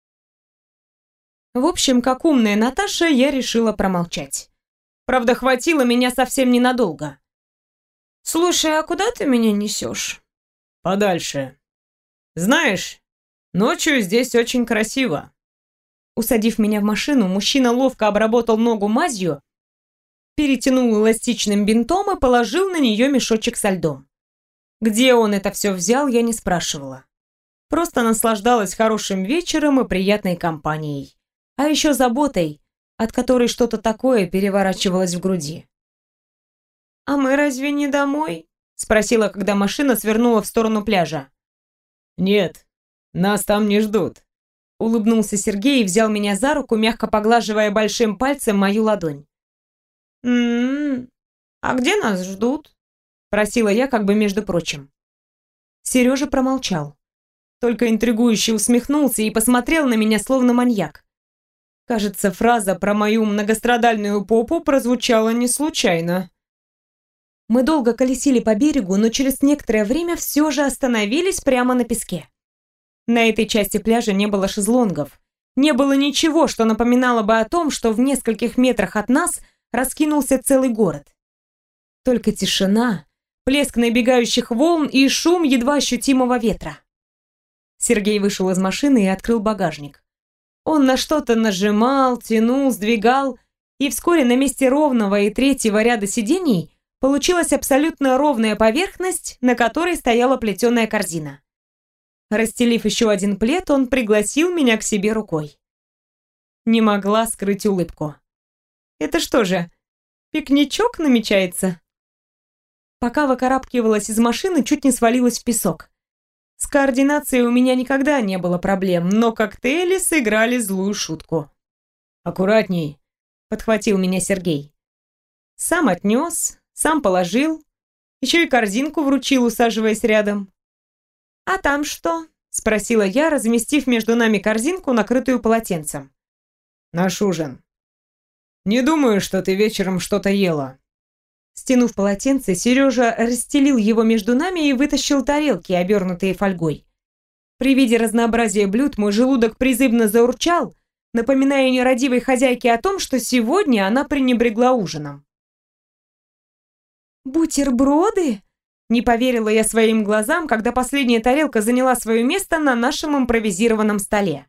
В общем, как умная Наташа, я решила промолчать. Правда, хватило меня совсем ненадолго. «Слушай, а куда ты меня несешь?» «Подальше. Знаешь, ночью здесь очень красиво». Усадив меня в машину, мужчина ловко обработал ногу мазью, перетянул эластичным бинтом и положил на нее мешочек со льдом. Где он это все взял, я не спрашивала. Просто наслаждалась хорошим вечером и приятной компанией. А еще заботой, от которой что-то такое переворачивалось в груди. «А мы разве не домой?» — спросила, когда машина свернула в сторону пляжа. «Нет, нас там не ждут». Улыбнулся Сергей и взял меня за руку, мягко поглаживая большим пальцем мою ладонь. «М-м-м, а где нас ждут?» — просила я, как бы между прочим. Сережа промолчал. Только интригующе усмехнулся и посмотрел на меня, словно маньяк. Кажется, фраза про мою многострадальную попу прозвучала не случайно. Мы долго колесили по берегу, но через некоторое время все же остановились прямо на песке. На этой части пляжа не было шезлонгов. Не было ничего, что напоминало бы о том, что в нескольких метрах от нас раскинулся целый город. Только тишина, плеск набегающих волн и шум едва ощутимого ветра. Сергей вышел из машины и открыл багажник. Он на что-то нажимал, тянул, сдвигал, и вскоре на месте ровного и третьего ряда сидений получилась абсолютно ровная поверхность, на которой стояла плетеная корзина. Расстелив еще один плед, он пригласил меня к себе рукой. Не могла скрыть улыбку. Это что же, пикничок намечается? Пока выкарабкивалась из машины, чуть не свалилась в песок. С координацией у меня никогда не было проблем, но коктейли сыграли злую шутку. «Аккуратней», — подхватил меня Сергей. Сам отнес, сам положил, еще и корзинку вручил, усаживаясь рядом. «А там что?» — спросила я, разместив между нами корзинку, накрытую полотенцем. «Наш ужин. Не думаю, что ты вечером что-то ела». Стянув полотенце, Сережа расстелил его между нами и вытащил тарелки, обернутые фольгой. При виде разнообразия блюд мой желудок призывно заурчал, напоминая нерадивой хозяйке о том, что сегодня она пренебрегла ужином. «Бутерброды?» — не поверила я своим глазам, когда последняя тарелка заняла свое место на нашем импровизированном столе.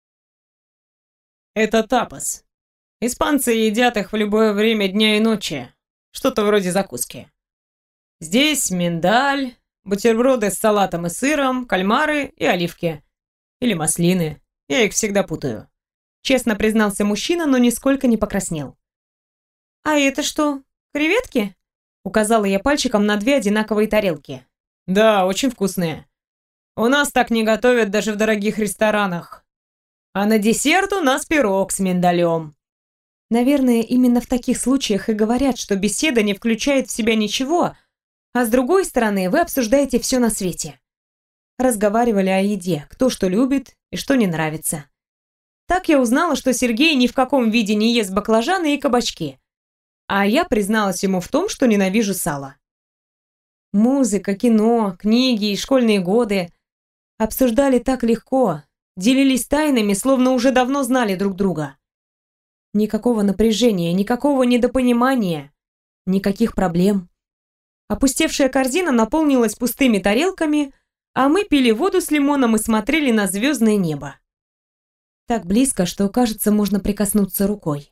«Это тапас. Испанцы едят их в любое время дня и ночи. Что-то вроде закуски. Здесь миндаль, бутерброды с салатом и сыром, кальмары и оливки. Или маслины. Я их всегда путаю». Честно признался мужчина, но нисколько не покраснел. «А это что, креветки?» Указала я пальчиком на две одинаковые тарелки. «Да, очень вкусные. У нас так не готовят даже в дорогих ресторанах. А на десерт у нас пирог с миндалем». Наверное, именно в таких случаях и говорят, что беседа не включает в себя ничего, а с другой стороны, вы обсуждаете все на свете. Разговаривали о еде, кто что любит и что не нравится. Так я узнала, что Сергей ни в каком виде не ест баклажаны и кабачки, а я призналась ему в том, что ненавижу сало. Музыка, кино, книги и школьные годы обсуждали так легко, делились тайнами, словно уже давно знали друг друга. Никакого напряжения, никакого недопонимания, никаких проблем. Опустевшая корзина наполнилась пустыми тарелками, а мы пили воду с лимоном и смотрели на звездное небо. Так близко, что, кажется, можно прикоснуться рукой.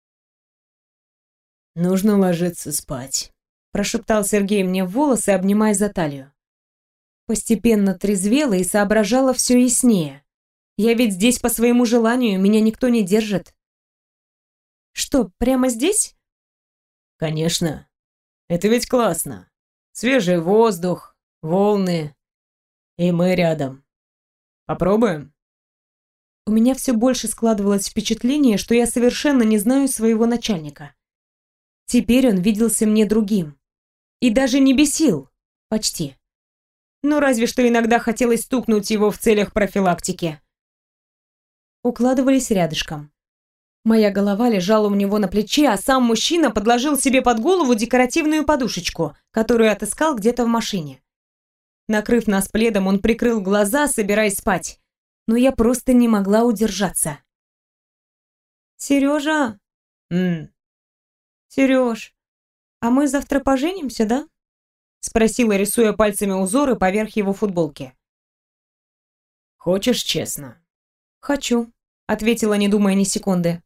«Нужно ложиться спать», — прошептал Сергей мне в волосы, обнимая за талию. Постепенно трезвела и соображала все яснее. Я ведь здесь по своему желанию, меня никто не держит. Что, прямо здесь? «Конечно. Это ведь классно. Свежий воздух, волны. И мы рядом. Попробуем?» У меня все больше складывалось впечатление, что я совершенно не знаю своего начальника. Теперь он виделся мне другим. И даже не бесил. Почти. Ну, разве что иногда хотелось стукнуть его в целях профилактики. Укладывались рядышком. Моя голова лежала у него на плече, а сам мужчина подложил себе под голову декоративную подушечку, которую отыскал где-то в машине. Накрыв нас пледом, он прикрыл глаза, собираясь спать. Но я просто не могла удержаться. «Сережа!» «М-м». «Сереж, а мы завтра поженимся, да?» Спросила, рисуя пальцами узоры поверх его футболки. «Хочешь честно?» «Хочу», — ответила, не думая ни секунды.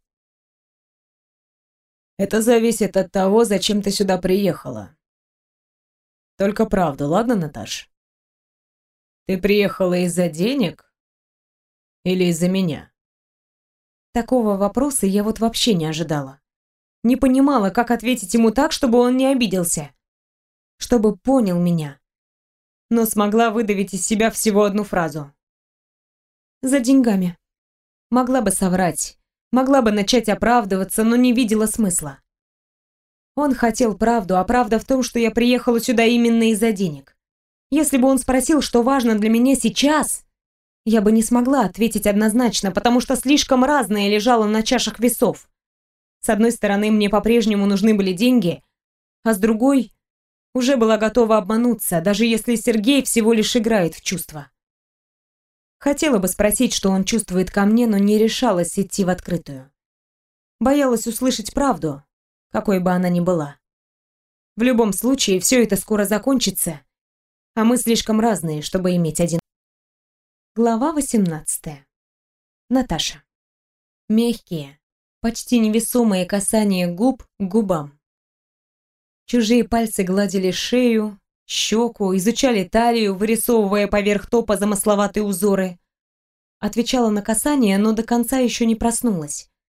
«Это зависит от того, зачем ты сюда приехала. Только правду, ладно, Наташ? Ты приехала из-за денег или из-за меня?» Такого вопроса я вот вообще не ожидала. Не понимала, как ответить ему так, чтобы он не обиделся. Чтобы понял меня. Но смогла выдавить из себя всего одну фразу. «За деньгами». Могла бы соврать, могла бы начать оправдываться, но не видела смысла. Он хотел правду, а правда в том, что я приехала сюда именно из-за денег. Если бы он спросил, что важно для меня сейчас, я бы не смогла ответить однозначно, потому что слишком разное лежало на чашах весов. С одной стороны, мне по-прежнему нужны были деньги, а с другой, уже была готова обмануться, даже если Сергей всего лишь играет в чувства. Хотела бы спросить, что он чувствует ко мне, но не решалась идти в открытую. Боялась услышать правду, какой бы она ни была. В любом случае, все это скоро закончится, а мы слишком разные, чтобы иметь один. Глава восемнадцатая. Наташа. Мягкие, почти невесомые касания губ к губам. Чужие пальцы гладили шею, щеку, изучали талию, вырисовывая поверх топа замысловатые узоры. Отвечала на касание, но до конца еще не проснулась.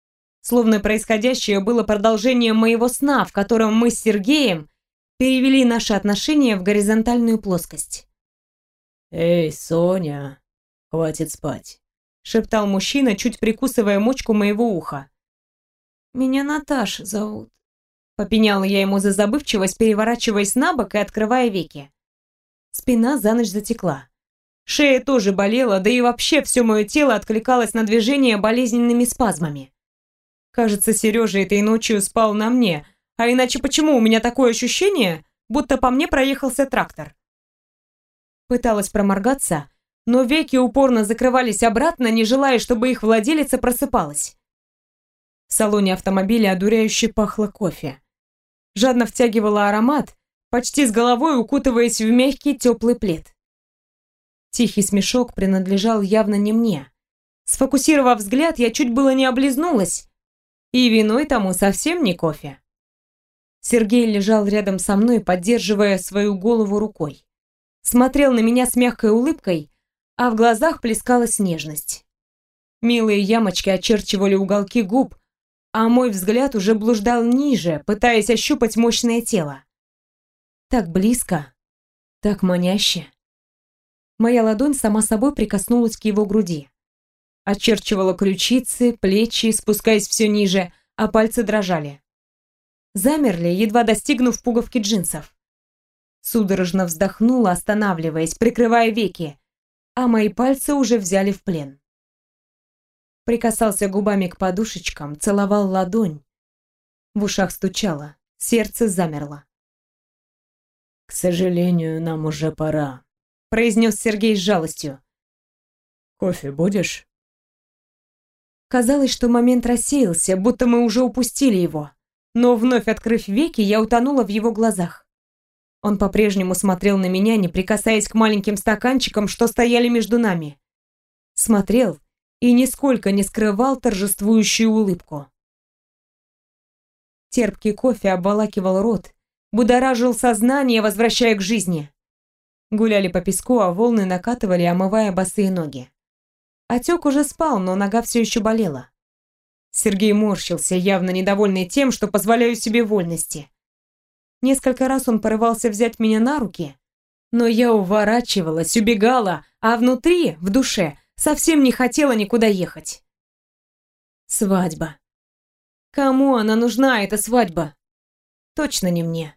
словно происходящее было продолжением моего сна, в котором мы с Сергеем перевели наши отношения в горизонтальную плоскость. «Эй, Соня, хватит спать», — шептал мужчина, чуть прикусывая мочку моего уха. «Меня Наташа зовут», — попеняла я ему за забывчивость, переворачиваясь на бок и открывая веки. Спина за ночь затекла. Шея тоже болела, да и вообще все мое тело откликалось на движение болезненными спазмами. Кажется, Сережа этой ночью спал на мне, а иначе почему у меня такое ощущение, будто по мне проехался трактор? Пыталась проморгаться, но веки упорно закрывались обратно, не желая, чтобы их владелица просыпалась. В салоне автомобиля одуряюще пахло кофе. Жадно втягивала аромат, почти с головой укутываясь в мягкий теплый плед. Тихий смешок принадлежал явно не мне. Сфокусировав взгляд, я чуть было не облизнулась, и виной тому совсем не кофе. Сергей лежал рядом со мной, поддерживая свою голову рукой. Смотрел на меня с мягкой улыбкой, а в глазах плескалась нежность. Милые ямочки очерчивали уголки губ, а мой взгляд уже блуждал ниже, пытаясь ощупать мощное тело. Так близко, так маняще. Моя ладонь сама собой прикоснулась к его груди. Очерчивала ключицы, плечи, спускаясь все ниже, а пальцы дрожали. Замерли, едва достигнув пуговки джинсов. Судорожно вздохнула, останавливаясь, прикрывая веки, а мои пальцы уже взяли в плен. Прикасался губами к подушечкам, целовал ладонь. В ушах стучало, сердце замерло. «К сожалению, нам уже пора», — произнес Сергей с жалостью. «Кофе будешь?» Казалось, что момент рассеялся, будто мы уже упустили его. Но вновь открыв веки, я утонула в его глазах. Он по-прежнему смотрел на меня, не прикасаясь к маленьким стаканчикам, что стояли между нами. Смотрел и нисколько не скрывал торжествующую улыбку. Терпкий кофе обволакивал рот, будоражил сознание, возвращая к жизни. Гуляли по песку, а волны накатывали, омывая босые ноги. Отек уже спал, но нога все еще болела. Сергей морщился, явно недовольный тем, что позволяю себе вольности. Несколько раз он порывался взять меня на руки, но я уворачивалась, убегала, а внутри, в душе, совсем не хотела никуда ехать. Свадьба. Кому она нужна, эта свадьба? Точно не мне.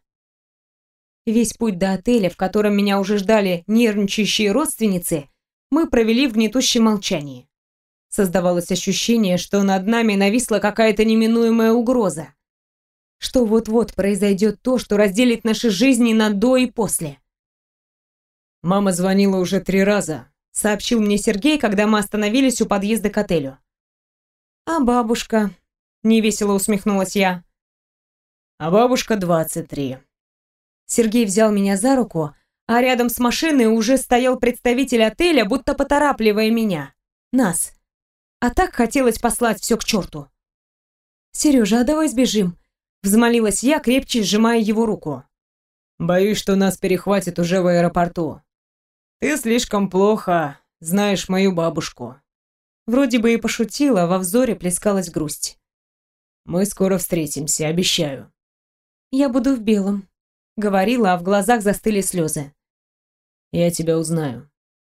Весь путь до отеля, в котором меня уже ждали нервничающие родственницы, мы провели в гнетущем молчании. Создавалось ощущение, что над нами нависла какая-то неминуемая угроза. Что вот-вот произойдет то, что разделит наши жизни на до и после. «Мама звонила уже три раза», — сообщил мне Сергей, когда мы остановились у подъезда к отелю. «А бабушка?» — невесело усмехнулась я. «А бабушка двадцать три». Сергей взял меня за руку, а рядом с машиной уже стоял представитель отеля, будто поторапливая меня. Нас. А так хотелось послать все к черту. «Сережа, а давай сбежим?» — взмолилась я, крепче сжимая его руку. «Боюсь, что нас перехватят уже в аэропорту. Ты слишком плохо знаешь мою бабушку». Вроде бы и пошутила, во взоре плескалась грусть. «Мы скоро встретимся, обещаю». «Я буду в белом», — говорила, а в глазах застыли слезы. «Я тебя узнаю».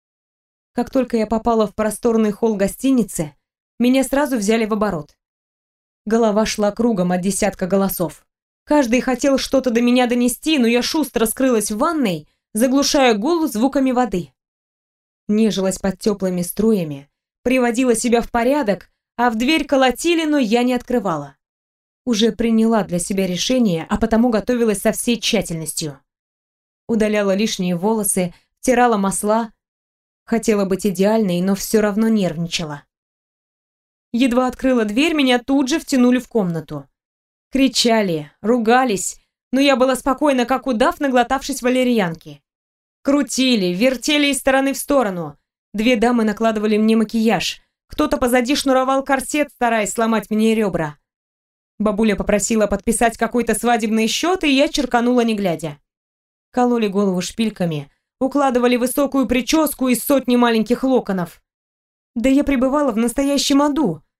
Как только я попала в просторный холл гостиницы, меня сразу взяли в оборот. Голова шла кругом от десятка голосов. Каждый хотел что-то до меня донести, но я шустро скрылась в ванной, заглушая гул звуками воды. Нежилась под теплыми струями, приводила себя в порядок, а в дверь колотили, но я не открывала. Уже приняла для себя решение, а потому готовилась со всей тщательностью. Удаляла лишние волосы, втирала масла. Хотела быть идеальной, но все равно нервничала. Едва открыла дверь, меня тут же втянули в комнату. Кричали, ругались, но я была спокойна, как удав, наглотавшись валерьянки. Крутили, вертели из стороны в сторону. Две дамы накладывали мне макияж. Кто-то позади шнуровал корсет, стараясь сломать мне ребра. Бабуля попросила подписать какой-то свадебный счет, и я черканула не глядя. Кололи голову шпильками, укладывали высокую прическу из сотни маленьких локонов. Да я пребывала в настоящем аду.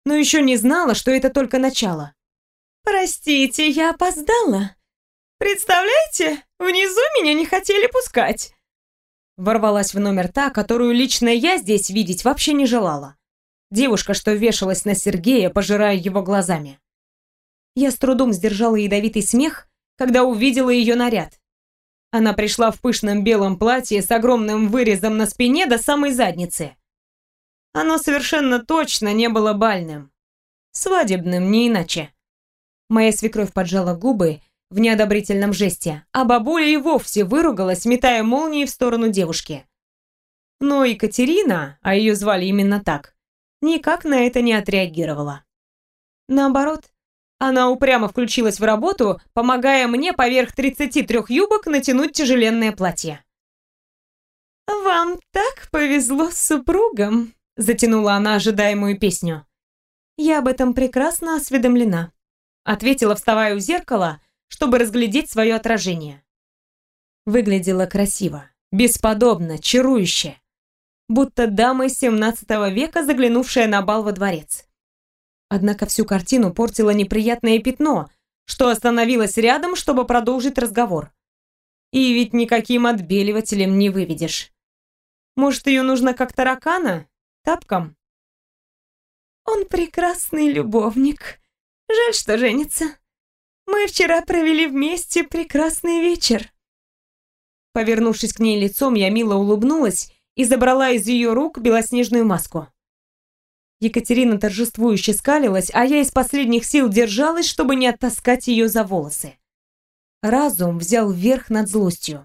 но еще не знала, что это только начало. «Простите, я опоздала. Представляете, внизу меня не хотели пускать». Ворвалась в номер та, которую лично я здесь видеть вообще не желала. Девушка, что вешалась на Сергея, пожирая его глазами. Я с трудом сдержала ядовитый смех, когда увидела ее наряд. Она пришла в пышном белом платье с огромным вырезом на спине до самой задницы. Оно совершенно точно не было бальным. Свадебным, не иначе. Моя свекровь поджала губы в неодобрительном жесте, а бабуля и вовсе выругалась, метая молнии в сторону девушки. Но Екатерина, а ее звали именно так, никак на это не отреагировала. Наоборот, она упрямо включилась в работу, помогая мне поверх тридцати трёх юбок натянуть тяжеленное платье. «Вам так повезло с супругом», — затянула она ожидаемую песню. «Я об этом прекрасно осведомлена», — ответила, вставая у зеркала, чтобы разглядеть свое отражение. Выглядела красиво, бесподобно, чарующе, будто дама из семнадцатого века, заглянувшая на бал во дворец. Однако всю картину портило неприятное пятно, что остановилось рядом, чтобы продолжить разговор. И ведь никаким отбеливателем не выведешь. Может, ее нужно как таракана? Тапком? «Он прекрасный любовник. Жаль, что женится. Мы вчера провели вместе прекрасный вечер». Повернувшись к ней лицом, я мило улыбнулась и забрала из ее рук белоснежную маску. Екатерина торжествующе скалилась, а я из последних сил держалась, чтобы не оттаскать ее за волосы. Разум взял верх над злостью.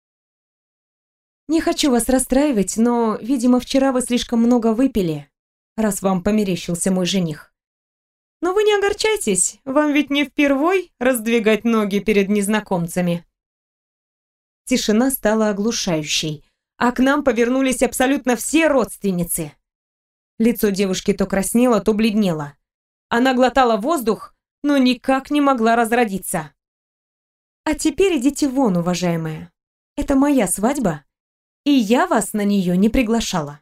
«Не хочу вас расстраивать, но, видимо, вчера вы слишком много выпили, раз вам померещился мой жених. Но вы не огорчайтесь, вам ведь не впервой раздвигать ноги перед незнакомцами». Тишина стала оглушающей, а к нам повернулись абсолютно все родственницы. Лицо девушки то краснело, то бледнело. Она глотала воздух, но никак не могла разродиться. «А теперь идите вон, уважаемая. Это моя свадьба, и я вас на нее не приглашала».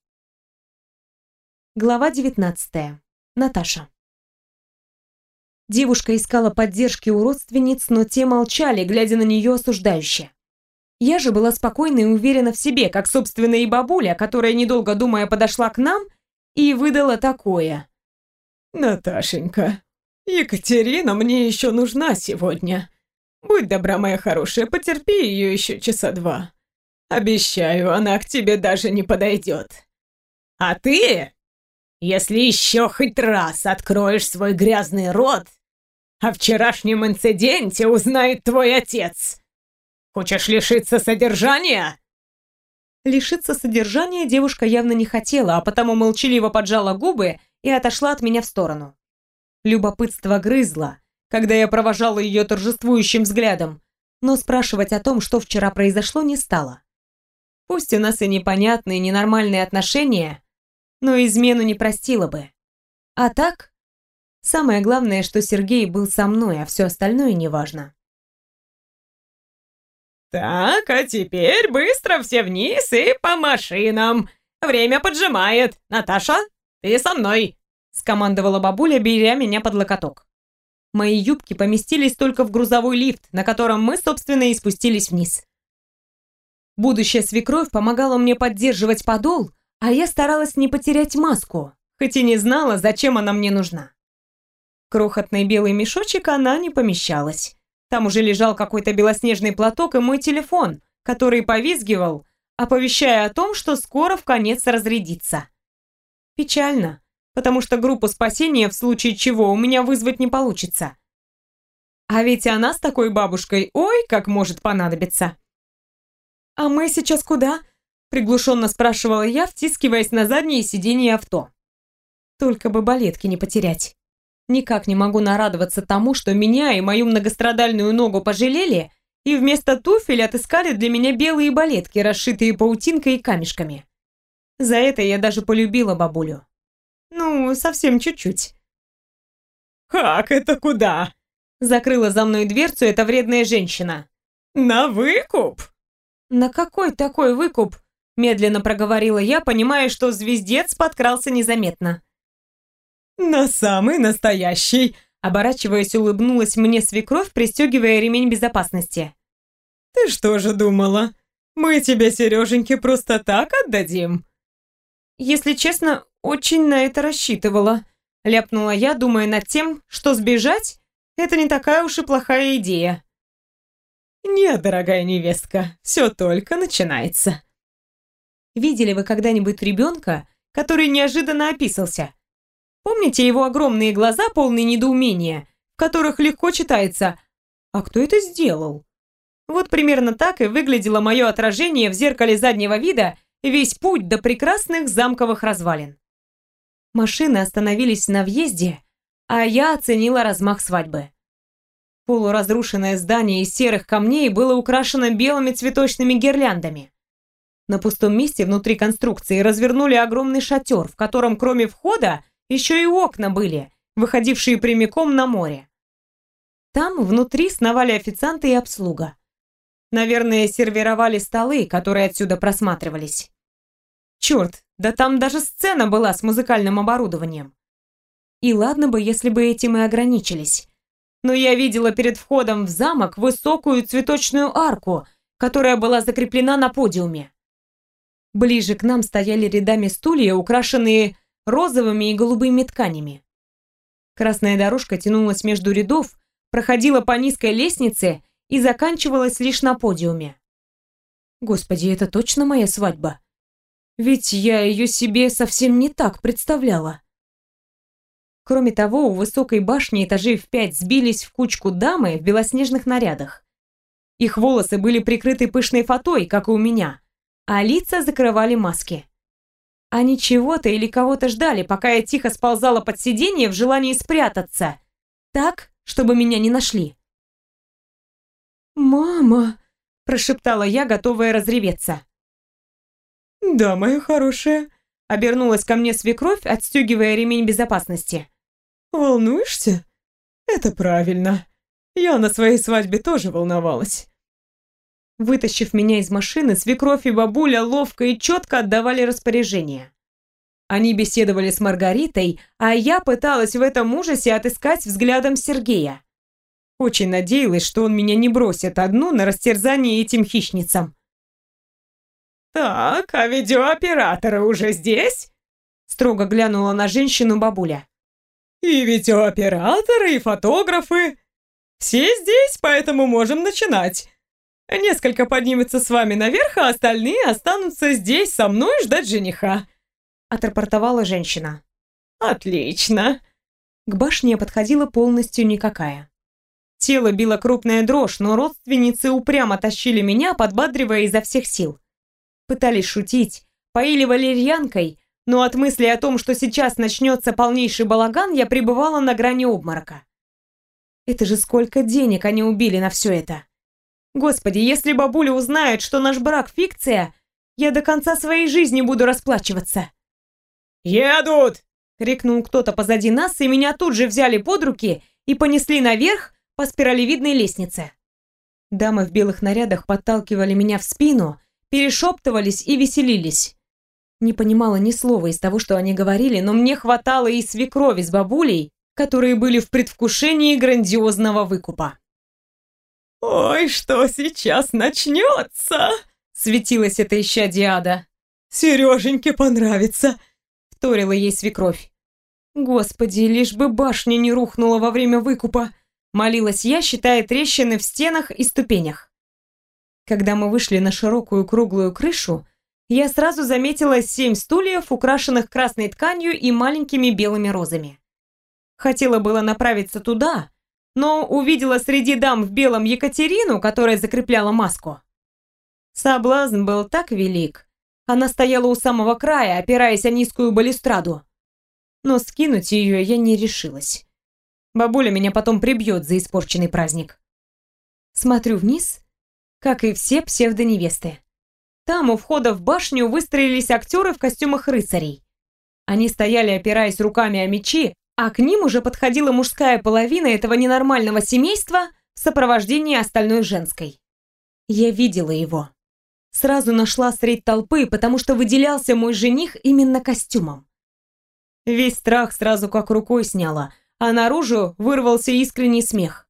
Глава девятнадцатая. Наташа. Девушка искала поддержки у родственниц, но те молчали, глядя на нее осуждающе. Я же была спокойна и уверена в себе, как, собственно, и бабуля, которая, недолго думая, подошла к нам и выдала такое. «Наташенька, Екатерина мне еще нужна сегодня. Будь добра, моя хорошая, потерпи ее еще часа два. Обещаю, она к тебе даже не подойдет. А ты, если еще хоть раз откроешь свой грязный рот, о вчерашнем инциденте узнает твой отец. Хочешь лишиться содержания?» Лишиться содержания девушка явно не хотела, а потому молчаливо поджала губы и отошла от меня в сторону. Любопытство грызло, когда я провожала ее торжествующим взглядом, но спрашивать о том, что вчера произошло, не стала. Пусть у нас и непонятные, ненормальные отношения, но измену не простила бы. А так, самое главное, что Сергей был со мной, а все остальное неважно. «Так, а теперь быстро все вниз и по машинам. Время поджимает. Наташа, ты со мной!» — скомандовала бабуля, беря меня под локоток. Мои юбки поместились только в грузовой лифт, на котором мы, собственно, и спустились вниз. Будущая свекровь помогала мне поддерживать подол, а я старалась не потерять маску, хоть и не знала, зачем она мне нужна. В крохотный белый мешочек она не помещалась. Там уже лежал какой-то белоснежный платок и мой телефон, который повизгивал, оповещая о том, что скоро вконец разрядится. Печально, потому что группу спасения в случае чего у меня вызвать не получится. А ведь она с такой бабушкой, ой, как может понадобиться. «А мы сейчас куда?» – приглушенно спрашивала я, втискиваясь на заднее сиденье авто. Только бы балетки не потерять. Никак не могу нарадоваться тому, что меня и мою многострадальную ногу пожалели и вместо туфель отыскали для меня белые балетки, расшитые паутинкой и камешками. За это я даже полюбила бабулю. Ну, совсем чуть-чуть. «Как это куда?» — закрыла за мной дверцу эта вредная женщина. «На выкуп?» «На какой такой выкуп?» — медленно проговорила я, понимая, что звездец подкрался незаметно. На самый настоящий. Оборачиваясь, улыбнулась мне свекровь, пристегивая ремень безопасности. Ты что же думала? Мы тебя, Сереженьке, просто так отдадим? Если честно, очень на это рассчитывала. Ляпнула я, думая над тем, что сбежать – это не такая уж и плохая идея. Нет, дорогая невестка, все только начинается. Видели вы когда-нибудь ребенка, который неожиданно описался? Помните его огромные глаза, полные недоумения, в которых легко читается «А кто это сделал?». Вот примерно так и выглядело мое отражение в зеркале заднего вида весь путь до прекрасных замковых развалин. Машины остановились на въезде, а я оценила размах свадьбы. Полуразрушенное здание из серых камней было украшено белыми цветочными гирляндами. На пустом месте внутри конструкции развернули огромный шатер, в котором кроме входа еще и окна были, выходившие прямиком на море. Там внутри сновали официанты и обслуга. Наверное, сервировали столы, которые отсюда просматривались. Черт, да там даже сцена была с музыкальным оборудованием. И ладно бы, если бы этим и ограничились. Но я видела перед входом в замок высокую цветочную арку, которая была закреплена на подиуме. Ближе к нам стояли рядами стулья, украшенные розовыми и голубыми тканями. Красная дорожка тянулась между рядов, проходила по низкой лестнице и заканчивалась лишь на подиуме. Господи, это точно моя свадьба? Ведь я ее себе совсем не так представляла. Кроме того, у высокой башни этажей в пять сбились в кучку дамы в белоснежных нарядах. Их волосы были прикрыты пышной фатой, как и у меня, а лица закрывали маски. Они чего-то или кого-то ждали, пока я тихо сползала под сиденье в желании спрятаться, так, чтобы меня не нашли. «Мама!» – прошептала я, готовая разреветься. «Да, моя хорошая», – обернулась ко мне свекровь, отстегивая ремень безопасности. «Волнуешься? Это правильно. Я на своей свадьбе тоже волновалась». Вытащив меня из машины, свекровь и бабуля ловко и четко отдавали распоряжения. Они беседовали с Маргаритой, а я пыталась в этом ужасе отыскать взглядом Сергея. Очень надеялась, что он меня не бросит одну на растерзание этим хищницам. «Так, а видеооператоры уже здесь?» Строго глянула на женщину бабуля. «И видеооператоры, и фотографы. Все здесь, поэтому можем начинать. Несколько поднимутся с вами наверх, а остальные останутся здесь со мной ждать жениха», отрапортовала женщина. «Отлично». К башне я подходила полностью никакая. Тело било крупная дрожь, но родственницы упрямо тащили меня, подбадривая изо всех сил. Пытались шутить, поили валерьянкой, но от мысли о том, что сейчас начнется полнейший балаган, я пребывала на грани обморока. Это же сколько денег они убили на все это. Господи, если бабуля узнает, что наш брак фикция, я до конца своей жизни буду расплачиваться. «Едут!» — крикнул кто-то позади нас, и меня тут же взяли под руки и понесли наверх по спиралевидной лестнице. Дамы в белых нарядах подталкивали меня в спину, перешептывались и веселились. Не понимала ни слова из того, что они говорили, но мне хватало и свекрови с бабулей, которые были в предвкушении грандиозного выкупа. «Ой, что сейчас начнется!» — светилась эта исчадие ада. «Сереженьке понравится!» — вторила ей свекровь. «Господи, лишь бы башня не рухнула во время выкупа!» — молилась я, считая трещины в стенах и ступенях. Когда мы вышли на широкую круглую крышу, я сразу заметила семь стульев, украшенных красной тканью и маленькими белыми розами. Хотела было направиться туда, но увидела среди дам в белом Екатерину, которая закрепляла маску. Соблазн был так велик. Она стояла у самого края, опираясь о низкую балюстраду. Но скинуть ее я не решилась. Бабуля меня потом прибьет за испорченный праздник. Смотрю вниз, как и все псевдоневесты. Там у входа в башню выстроились актеры в костюмах рыцарей. Они стояли, опираясь руками о мечи, а к ним уже подходила мужская половина этого ненормального семейства в сопровождении остальной женской. Я видела его. Сразу нашла средь толпы, потому что выделялся мой жених именно костюмом. Весь страх сразу как рукой сняло, а наружу вырвался искренний смех.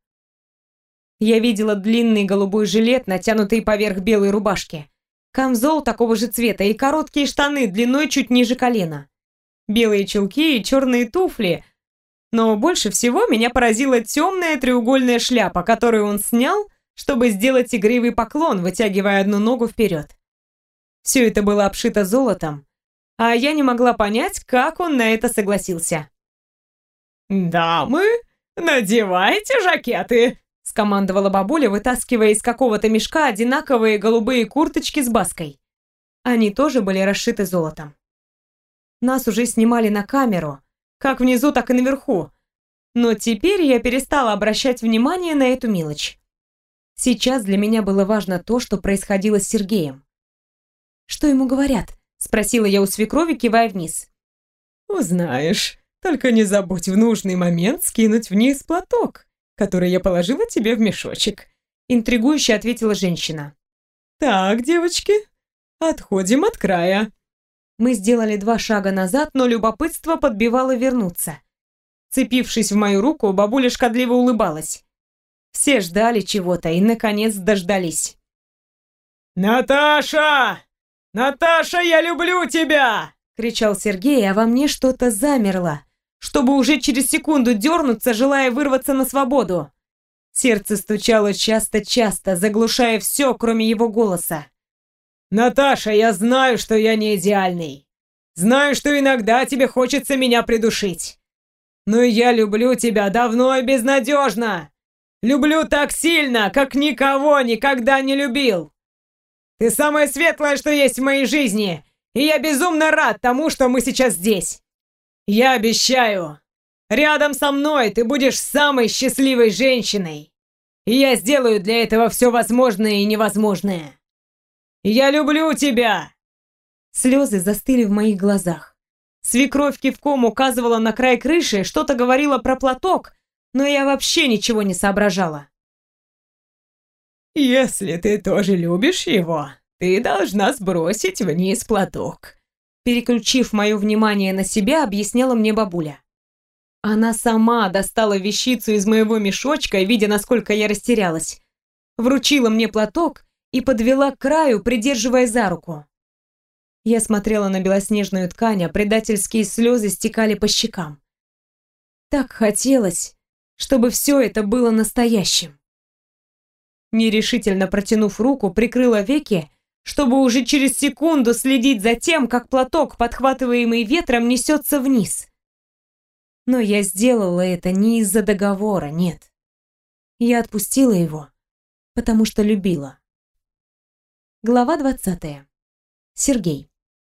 Я видела длинный голубой жилет, натянутый поверх белой рубашки, камзол такого же цвета и короткие штаны длиной чуть ниже колена, белые чулки и черные туфли, но больше всего меня поразила темная треугольная шляпа, которую он снял, чтобы сделать игривый поклон, вытягивая одну ногу вперед. Все это было обшито золотом, а я не могла понять, как он на это согласился. «Дамы, надевайте жакеты!» — скомандовала бабуля, вытаскивая из какого-то мешка одинаковые голубые курточки с баской. Они тоже были расшиты золотом. Нас уже снимали на камеру, как внизу, так и наверху, но теперь я перестала обращать внимание на эту мелочь. Сейчас для меня было важно то, что происходило с Сергеем. «Что ему говорят?» — спросила я у свекрови, кивая вниз. «Узнаешь, только не забудь в нужный момент скинуть вниз платок, который я положила тебе в мешочек», — интригующе ответила женщина. «Так, девочки, отходим от края». Мы сделали два шага назад, но любопытство подбивало вернуться. Цепившись в мою руку, бабуля шкодливо улыбалась. Все ждали чего-то и, наконец, дождались. «Наташа! Наташа, я люблю тебя!» — кричал Сергей, а во мне что-то замерло, чтобы уже через секунду дернуться, желая вырваться на свободу. Сердце стучало часто-часто, заглушая все, кроме его голоса. «Наташа, я знаю, что я не идеальный. Знаю, что иногда тебе хочется меня придушить. Но я люблю тебя давно и безнадежно. Люблю так сильно, как никого никогда не любил. Ты самое светлое, что есть в моей жизни, и я безумно рад тому, что мы сейчас здесь. Я обещаю, рядом со мной ты будешь самой счастливой женщиной, и я сделаю для этого все возможное и невозможное. Я люблю тебя!» Слезы застыли в моих глазах. Свекровь кивком указывала на край крыши, что-то говорила про платок, но я вообще ничего не соображала. «Если ты тоже любишь его, ты должна сбросить вниз платок», переключив мое внимание на себя, объясняла мне бабуля. Она сама достала вещицу из моего мешочка, видя, насколько я растерялась. Вручила мне платок и подвела к краю, придерживая за руку. Я смотрела на белоснежную ткань, а предательские слезы стекали по щекам. Так хотелось, чтобы все это было настоящим. Нерешительно протянув руку, прикрыла веки, чтобы уже через секунду следить за тем, как платок, подхватываемый ветром, несется вниз. Но я сделала это не из-за договора, нет. Я отпустила его, потому что любила. Глава двадцатая. Сергей.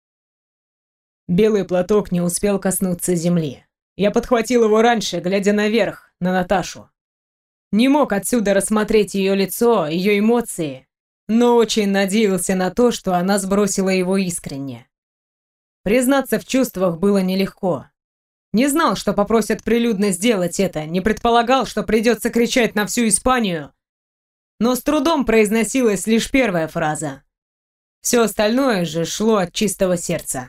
Белый платок не успел коснуться земли. Я подхватил его раньше, глядя наверх, на Наташу. Не мог отсюда рассмотреть ее лицо, ее эмоции, но очень надеялся на то, что она сбросила его искренне. Признаться в чувствах было нелегко. Не знал, что попросят прилюдно сделать это, не предполагал, что придется кричать на всю Испанию, но с трудом произносилась лишь первая фраза. Все остальное же шло от чистого сердца.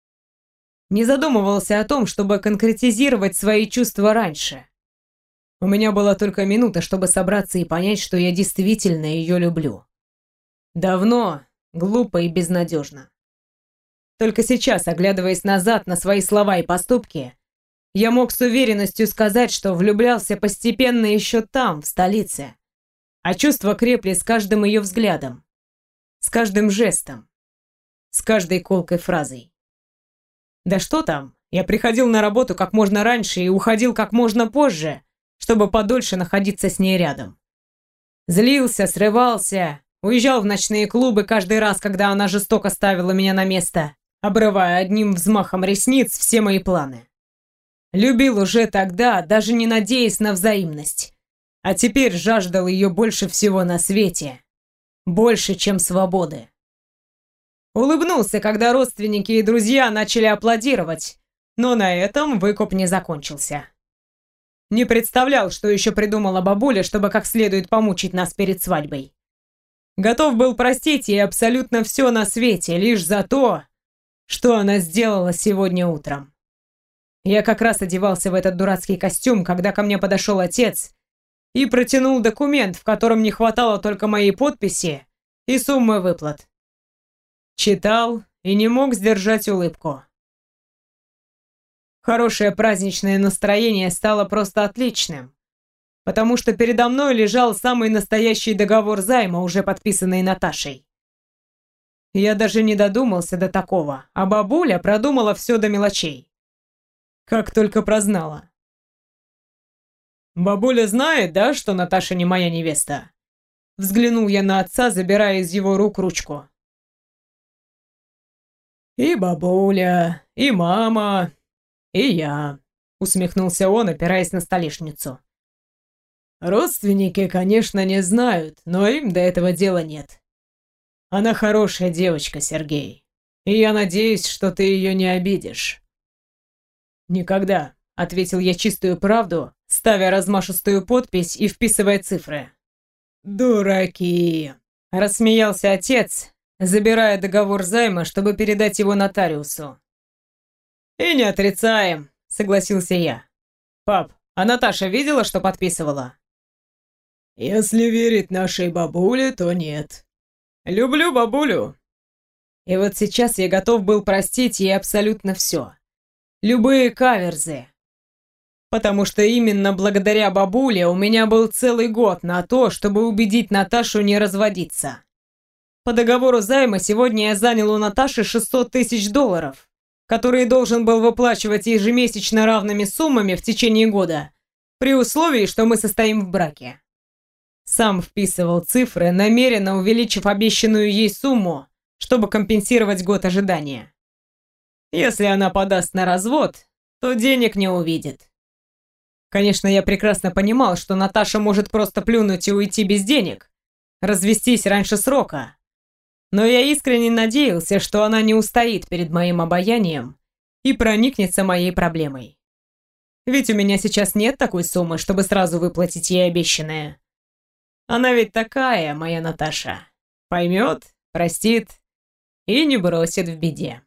Не задумывался о том, чтобы конкретизировать свои чувства раньше. У меня была только минута, чтобы собраться и понять, что я действительно ее люблю. Давно, глупо и безнадежно. Только сейчас, оглядываясь назад на свои слова и поступки, я мог с уверенностью сказать, что влюблялся постепенно еще там, в столице. А чувства крепли с каждым ее взглядом, с каждым жестом, с каждой колкой фразой. Да что там, я приходил на работу как можно раньше и уходил как можно позже, чтобы подольше находиться с ней рядом. Злился, срывался, уезжал в ночные клубы каждый раз, когда она жестоко ставила меня на место, обрывая одним взмахом ресниц все мои планы. Любил уже тогда, даже не надеясь на взаимность. А теперь жаждал ее больше всего на свете. Больше, чем свободы. Улыбнулся, когда родственники и друзья начали аплодировать, но на этом выкуп не закончился. Не представлял, что еще придумала бабуля, чтобы как следует помучить нас перед свадьбой. Готов был простить ей абсолютно все на свете, лишь за то, что она сделала сегодня утром. Я как раз одевался в этот дурацкий костюм, когда ко мне подошел отец и протянул документ, в котором не хватало только моей подписи и суммы выплат. Читал и не мог сдержать улыбку. Хорошее праздничное настроение стало просто отличным, потому что передо мной лежал самый настоящий договор займа, уже подписанный Наташей. Я даже не додумался до такого, а бабуля продумала все до мелочей. Как только прознала. «Бабуля знает, да, что Наташа не моя невеста?» Взглянул я на отца, забирая из его рук ручку. «И бабуля, и мама, и я», усмехнулся он, опираясь на столешницу. «Родственники, конечно, не знают, но им до этого дела нет. Она хорошая девочка, Сергей, и я надеюсь, что ты ее не обидишь». «Никогда», — ответил я чистую правду, ставя размашистую подпись и вписывая цифры. «Дураки!» — рассмеялся отец, забирая договор займа, чтобы передать его нотариусу. «И не отрицаем», — согласился я. «Пап, а Наташа видела, что подписывала?» «Если верить нашей бабуле, то нет. Люблю бабулю». И вот сейчас я готов был простить ей абсолютно все. Любые каверзы. Потому что именно благодаря бабуле у меня был целый год на то, чтобы убедить Наташу не разводиться. По договору займа сегодня я занял у Наташи шестьсот тысяч долларов, которые должен был выплачивать ежемесячно равными суммами в течение года, при условии, что мы состоим в браке. Сам вписывал цифры, намеренно увеличив обещанную ей сумму, чтобы компенсировать год ожидания. Если она подаст на развод, то денег не увидит. Конечно, я прекрасно понимал, что Наташа может просто плюнуть и уйти без денег, развестись раньше срока. Но я искренне надеялся, что она не устоит перед моим обаянием и проникнется моей проблемой. Ведь у меня сейчас нет такой суммы, чтобы сразу выплатить ей обещанное. Она ведь такая, моя Наташа. Поймет, простит и не бросит в беде.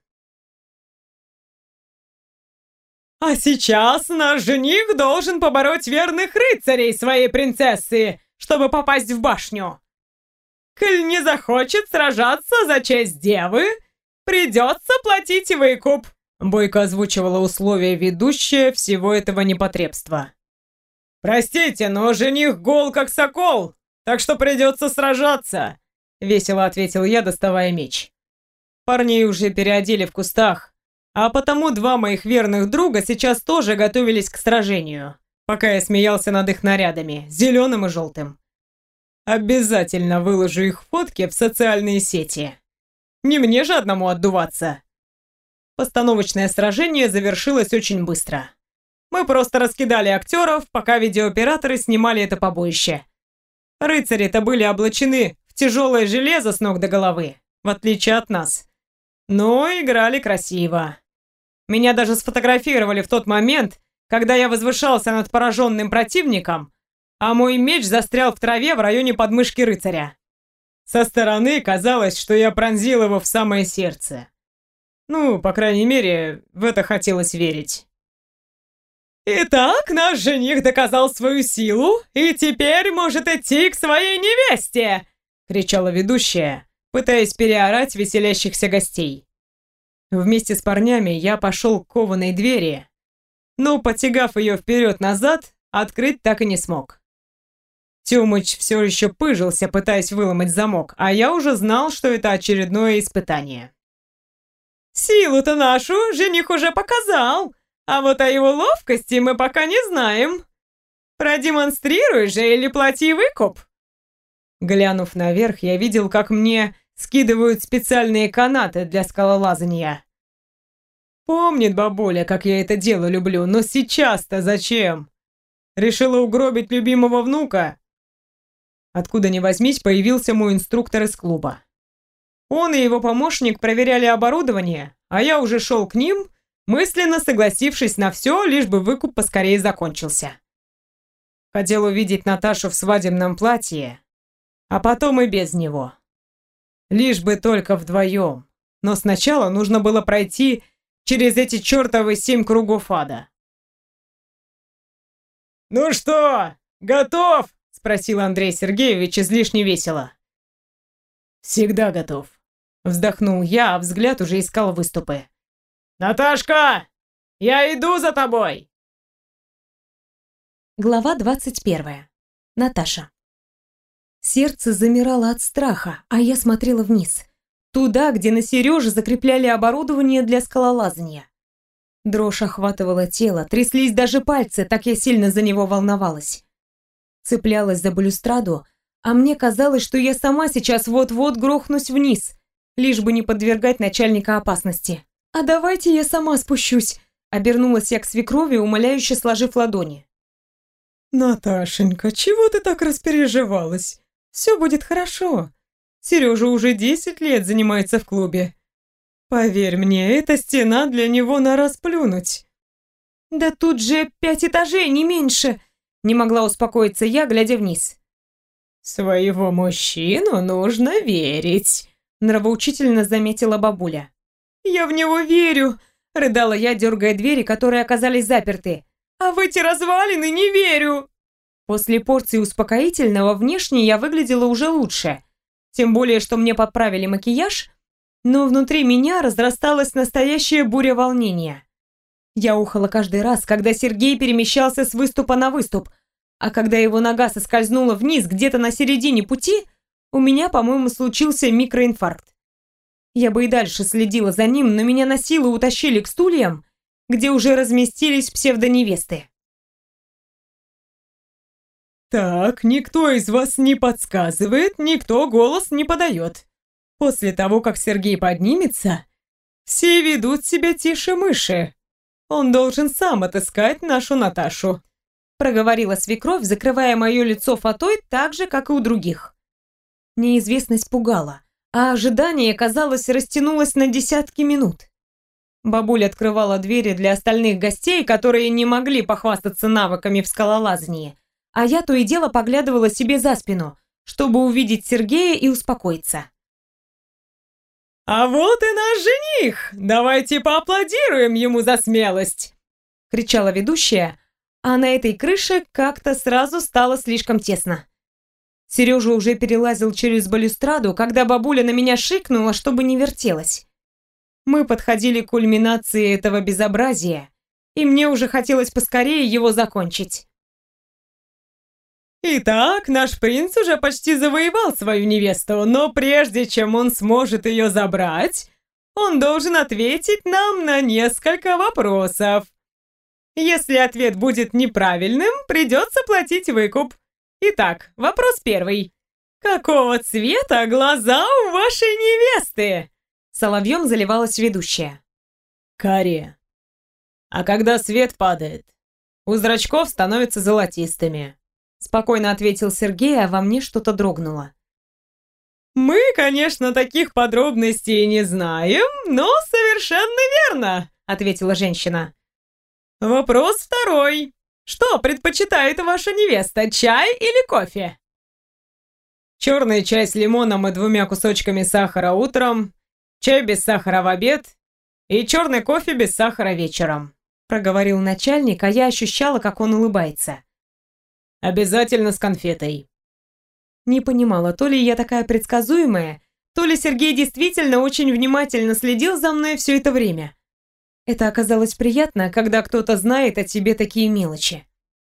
«А сейчас наш жених должен побороть верных рыцарей своей принцессы, чтобы попасть в башню. Коль не захочет сражаться за честь девы, придется платить выкуп», бойко озвучивала условия ведущая всего этого непотребства. «Простите, но жених гол как сокол, так что придется сражаться», весело ответил я, доставая меч. Парней уже переодели в кустах, а потому два моих верных друга сейчас тоже готовились к сражению, пока я смеялся над их нарядами, зеленым и желтым. Обязательно выложу их фотки в социальные сети. Не мне же одному отдуваться. Постановочное сражение завершилось очень быстро. Мы просто раскидали актеров, пока видеооператоры снимали это побоище. Рыцари-то были облачены в тяжелое железо с ног до головы, в отличие от нас. Но играли красиво. Меня даже сфотографировали в тот момент, когда я возвышался над пораженным противником, а мой меч застрял в траве в районе подмышки рыцаря. Со стороны казалось, что я пронзил его в самое сердце. Ну, по крайней мере, в это хотелось верить. «Итак, наш жених доказал свою силу и теперь может идти к своей невесте!» — кричала ведущая, пытаясь переорать веселящихся гостей. Вместе с парнями я пошел к кованой двери, но, потягав ее вперед-назад, открыть так и не смог. Тёмыч все еще пыжился, пытаясь выломать замок, а я уже знал, что это очередное испытание. «Силу-то нашу жених уже показал, а вот о его ловкости мы пока не знаем. Продемонстрируй же или плати выкуп». Глянув наверх, я видел, как мне скидывают специальные канаты для скалолазания. Помнит бабуля, как я это дело люблю, но сейчас-то зачем? Решила угробить любимого внука? Откуда ни возьмись, появился мой инструктор из клуба. Он и его помощник проверяли оборудование, а я уже шел к ним, мысленно согласившись на все, лишь бы выкуп поскорее закончился. Хотел увидеть Наташу в свадебном платье, а потом и без него. Лишь бы только вдвоем. Но сначала нужно было пройти через эти чертовы семь кругов ада. «Ну что, готов?» — спросил Андрей Сергеевич излишне весело. «Всегда готов», — вздохнул я, а взгляд уже искал выступы. «Наташка, я иду за тобой!» Глава двадцать первая. Наташа. Сердце замирало от страха, а я смотрела вниз. Туда, где на Сереже закрепляли оборудование для скалолазания. Дрожь охватывала тело, тряслись даже пальцы, так я сильно за него волновалась. Цеплялась за балюстраду, а мне казалось, что я сама сейчас вот-вот грохнусь вниз, лишь бы не подвергать начальника опасности. «А давайте я сама спущусь», — обернулась я к свекрови, умоляюще сложив ладони. «Наташенька, чего ты так распереживалась? Все будет хорошо. Сережа уже десять лет занимается в клубе. Поверь мне, эта стена для него на раз плюнуть». «Да тут же пять этажей, не меньше», — не могла успокоиться я, глядя вниз. «Своего мужчину нужно верить», — нравоучительно заметила бабуля. «Я в него верю», — рыдала я, дергая двери, которые оказались заперты. «А в эти развалины не верю». После порции успокоительного внешне я выглядела уже лучше. Тем более, что мне подправили макияж, но внутри меня разрасталась настоящая буря волнения. Я ухала каждый раз, когда Сергей перемещался с выступа на выступ, а когда его нога соскользнула вниз где-то на середине пути, у меня, по-моему, случился микроинфаркт. Я бы и дальше следила за ним, но меня на силу утащили к стульям, где уже разместились псевдоневесты. «Так, никто из вас не подсказывает, никто голос не подает. После того, как Сергей поднимется, все ведут себя тише мыши. Он должен сам отыскать нашу Наташу», — проговорила свекровь, закрывая мое лицо фатой так же, как и у других. Неизвестность пугала, а ожидание, казалось, растянулось на десятки минут. Бабуля открывала двери для остальных гостей, которые не могли похвастаться навыками в скалолазании, а я то и дело поглядывала себе за спину, чтобы увидеть Сергея и успокоиться. «А вот и наш жених! Давайте поаплодируем ему за смелость!» — кричала ведущая, а на этой крыше как-то сразу стало слишком тесно. Сережа уже перелазил через балюстраду, когда бабуля на меня шикнула, чтобы не вертелась. Мы подходили к кульминации этого безобразия, и мне уже хотелось поскорее его закончить. «Итак, наш принц уже почти завоевал свою невесту, но прежде чем он сможет ее забрать, он должен ответить нам на несколько вопросов. Если ответ будет неправильным, придется платить выкуп. Итак, вопрос первый. Какого цвета глаза у вашей невесты?» Соловьем заливалась ведущая. «Карие. А когда свет падает, у зрачков становятся золотистыми», — спокойно ответил Сергей, а во мне что-то дрогнуло. «Мы, конечно, таких подробностей не знаем, но совершенно верно», — ответила женщина. «Вопрос второй. Что предпочитает ваша невеста, чай или кофе?» «Черный чай с лимоном и двумя кусочками сахара утром, чай без сахара в обед и черный кофе без сахара вечером», — проговорил начальник, а я ощущала, как он улыбается. «Обязательно с конфетой». Не понимала, то ли я такая предсказуемая, то ли Сергей действительно очень внимательно следил за мной все это время. Это оказалось приятно, когда кто-то знает о тебе такие мелочи.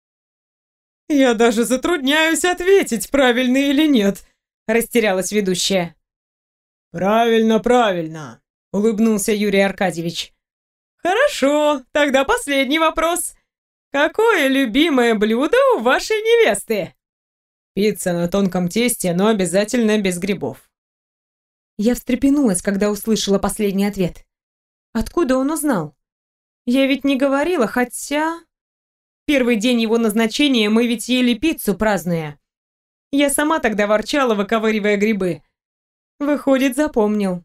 «Я даже затрудняюсь ответить, правильно или нет», — растерялась ведущая. «Правильно, правильно», — улыбнулся Юрий Аркадьевич. «Хорошо, тогда последний вопрос. Какое любимое блюдо у вашей невесты?» «Пицца на тонком тесте, но обязательно без грибов». Я встрепенулась, когда услышала последний ответ. Откуда он узнал? Я ведь не говорила, хотя... Первый день его назначения мы ведь ели пиццу, празднуя. Я сама тогда ворчала, выковыривая грибы. Выходит, запомнил.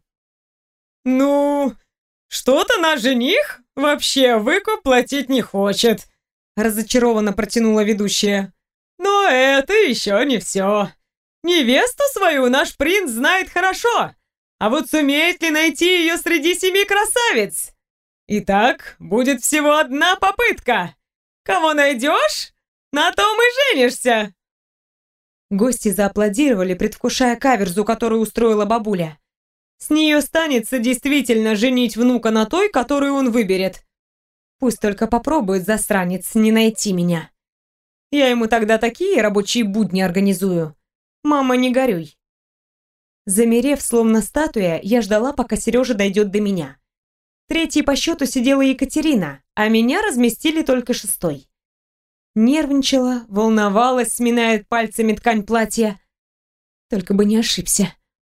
«Ну, что-то наш жених вообще выкуп платить не хочет», — разочарованно протянула ведущая. «Но это еще не все. Невесту свою наш принц знает хорошо, а вот сумеет ли найти ее среди семи красавиц? Итак, будет всего одна попытка. Кого найдешь, на том и женишься. Гости зааплодировали, предвкушая каверзу, которую устроила бабуля. С нее станется действительно женить внука на той, которую он выберет. Пусть только попробует, засранец, не найти меня. Я ему тогда такие рабочие будни организую. Мама, не горюй. Замерев, словно статуя, я ждала, пока Сережа дойдет до меня. Третьей по счету сидела Екатерина, а меня разместили только шестой. Нервничала, волновалась, сминая пальцами ткань платья. Только бы не ошибся.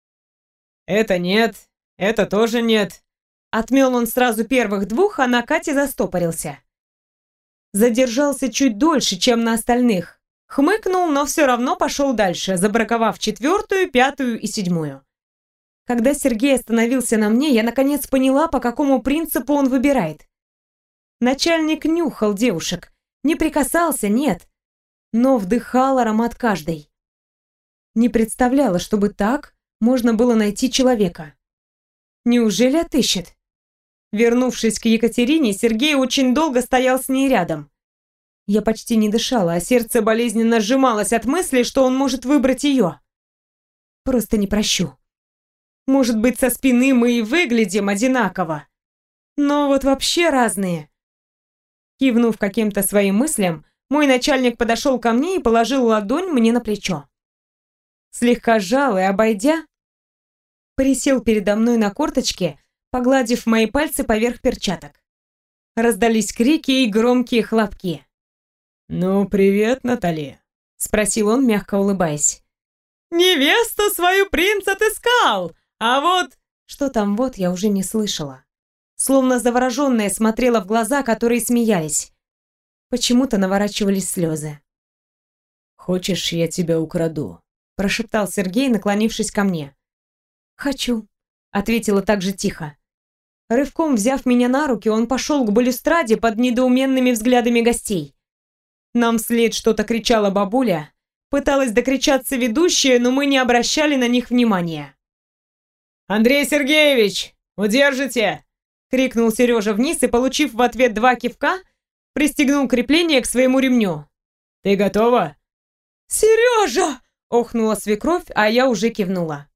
Это нет, это тоже нет. Отмел он сразу первых двух, а на Кате застопорился. Задержался чуть дольше, чем на остальных. Хмыкнул, но все равно пошел дальше, забраковав четвертую, пятую и седьмую. Когда Сергей остановился на мне, я наконец поняла, по какому принципу он выбирает. Начальник нюхал девушек. Не прикасался, нет. Но вдыхал аромат каждой. Не представляла, чтобы так можно было найти человека. Неужели отыщет? Вернувшись к Екатерине, Сергей очень долго стоял с ней рядом. Я почти не дышала, а сердце болезненно сжималось от мысли, что он может выбрать ее. Просто не прощу. Может быть, со спины мы и выглядим одинаково. Но вот вообще разные. Кивнув каким-то своим мыслям, мой начальник подошел ко мне и положил ладонь мне на плечо. Слегка сжал и, обойдя, присел передо мной на корточке, погладив мои пальцы поверх перчаток. Раздались крики и громкие хлопки. «Ну, привет, Натали», — спросил он, мягко улыбаясь. «Невесту свою принц отыскал! А вот...» Что там вот, я уже не слышала. Словно завороженная смотрела в глаза, которые смеялись. Почему-то наворачивались слезы. «Хочешь, я тебя украду?» — прошептал Сергей, наклонившись ко мне. «Хочу», — ответила так же тихо. Рывком взяв меня на руки, он пошел к балюстраде под недоуменными взглядами гостей. Нам вслед что-то кричала бабуля, пыталась докричаться ведущая, но мы не обращали на них внимания. «Андрей Сергеевич, удержите!» — крикнул Сережа вниз и, получив в ответ два кивка, пристегнул крепление к своему ремню. «Ты готова?» «Сережа!» — охнула свекровь, а я уже кивнула.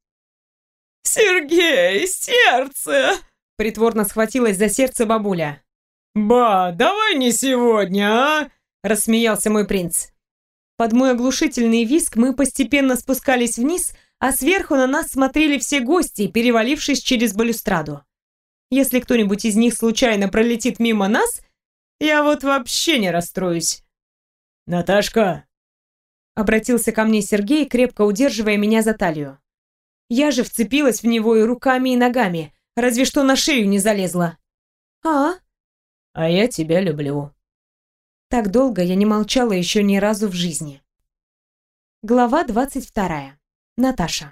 «Сергей, сердце!» — притворно схватилась за сердце бабуля. «Ба, давай не сегодня, а?» — рассмеялся мой принц. Под мой оглушительный визг мы постепенно спускались вниз, а сверху на нас смотрели все гости, перевалившись через балюстраду. Если кто-нибудь из них случайно пролетит мимо нас, я вот вообще не расстроюсь. «Наташка!» — обратился ко мне Сергей, крепко удерживая меня за талию. Я же вцепилась в него и руками, и ногами, разве что на шею не залезла. «А?» «А я тебя люблю». Так долго я не молчала еще ни разу в жизни. Глава двадцать вторая. Наташа.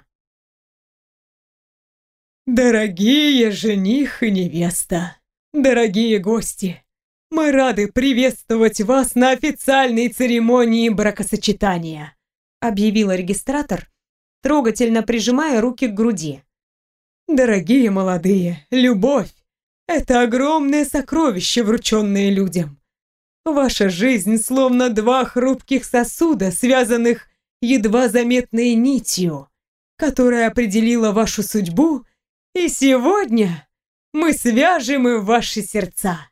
Дорогие жених и невеста, дорогие гости, мы рады приветствовать вас на официальной церемонии бракосочетания, объявила регистратор, трогательно прижимая руки к груди. Дорогие молодые, любовь – это огромное сокровище, врученное людям. Ваша жизнь словно два хрупких сосуда, связанных едва заметной нитью, которая определила вашу судьбу, и сегодня мы свяжем и ваши сердца.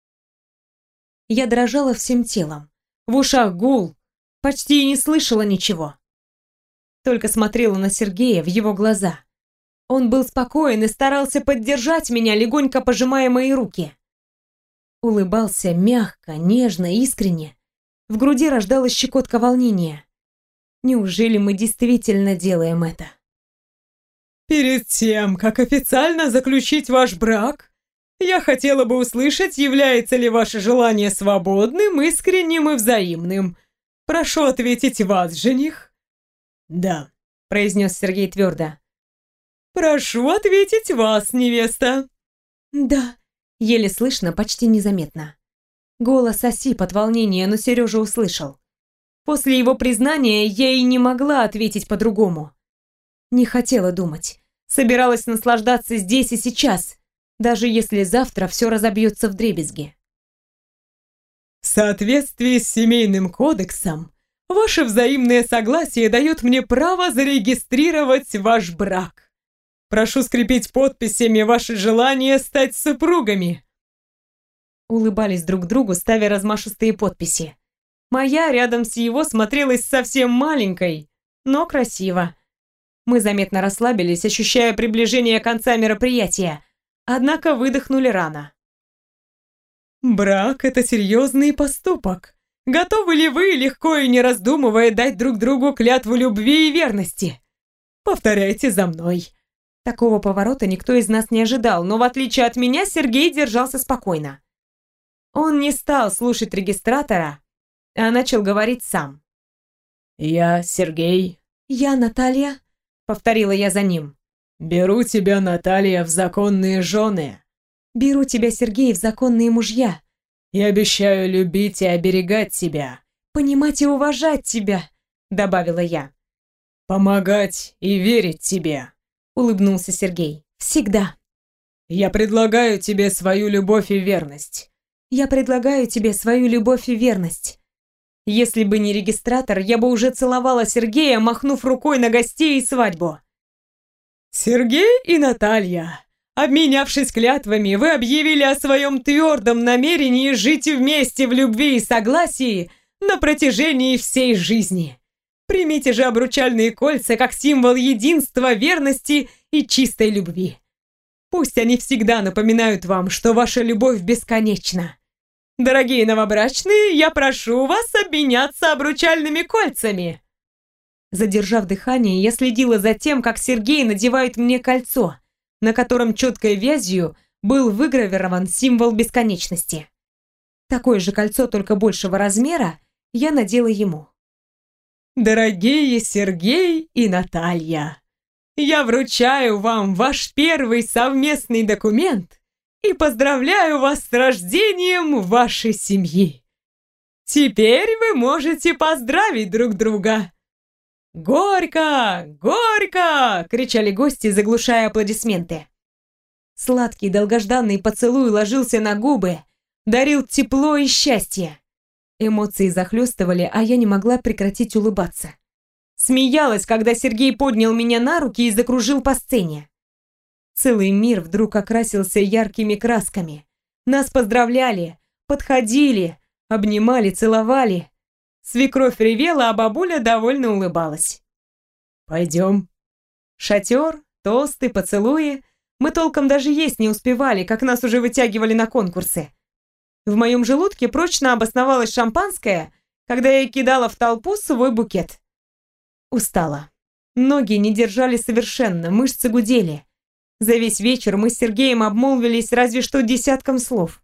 Я дрожала всем телом, в ушах гул, почти и не слышала ничего. Только смотрела на Сергея в его глаза. Он был спокоен и старался поддержать меня, легонько пожимая мои руки. Улыбался мягко, нежно, искренне. В груди рождалась щекотка волнения. Неужели мы действительно делаем это? Перед тем, как официально заключить ваш брак, я хотела бы услышать, является ли ваше желание свободным, искренним и взаимным. Прошу ответить вас, жених. Да, произнес Сергей твердо. Прошу ответить вас, невеста. Да, еле слышно, почти незаметно. Голос осип от волнения, но Сережа услышал. После его признания я и не могла ответить по-другому. Не хотела думать. Собиралась наслаждаться здесь и сейчас. даже если завтра все разобьется вдребезги. В соответствии с семейным кодексом, ваше взаимное согласие дает мне право зарегистрировать ваш брак. Прошу скрепить подписями ваше желание стать супругами. Улыбались друг другу, ставя размашистые подписи. Моя рядом с его смотрелась совсем маленькой, но красиво. Мы заметно расслабились, ощущая приближение конца мероприятия, однако выдохнули рано. Брак – это серьезный поступок. Готовы ли вы, легко и не раздумывая, дать друг другу клятву любви и верности? Повторяйте за мной. Такого поворота никто из нас не ожидал, но в отличие от меня Сергей держался спокойно. Он не стал слушать регистратора, а начал говорить сам. «Я Сергей». «Я Наталья», — повторила я за ним. «Беру тебя, Наталья, в законные жены». «Беру тебя, Сергей, в законные мужья». «И обещаю любить и оберегать тебя». «Понимать и уважать тебя», — добавила я. «Помогать и верить тебе», — улыбнулся Сергей. «Всегда». «Я предлагаю тебе свою любовь и верность». «Я предлагаю тебе свою любовь и верность». Если бы не регистратор, я бы уже целовала Сергея, махнув рукой на гостей и свадьбу. «Сергей и Наталья, обменявшись клятвами, вы объявили о своем твердом намерении жить вместе в любви и согласии на протяжении всей жизни. Примите же обручальные кольца как символ единства, верности и чистой любви. Пусть они всегда напоминают вам, что ваша любовь бесконечна. Дорогие новобрачные, я прошу вас обменяться обручальными кольцами». Задержав дыхание, я следила за тем, как Сергей надевает мне кольцо, на котором четкой вязью был выгравирован символ бесконечности. Такое же кольцо, только большего размера, я надела ему. «Дорогие Сергей и Наталья, я вручаю вам ваш первый совместный документ и поздравляю вас с рождением вашей семьи. Теперь вы можете поздравить друг друга». «Горько! Горько!» — кричали гости, заглушая аплодисменты. Сладкий долгожданный поцелуй ложился на губы, дарил тепло и счастье. Эмоции захлестывали, а я не могла прекратить улыбаться. Смеялась, когда Сергей поднял меня на руки и закружил по сцене. Целый мир вдруг окрасился яркими красками. Нас поздравляли, подходили, обнимали, целовали. Свекровь ревела, а бабуля довольно улыбалась. «Пойдем». Шатер, тосты, поцелуи. Мы толком даже есть не успевали, как нас уже вытягивали на конкурсы. В моем желудке прочно обосновалось шампанское, когда я кидала в толпу свой букет. Устала. Ноги не держали совершенно, мышцы гудели. За весь вечер мы с Сергеем обмолвились разве что десятком слов.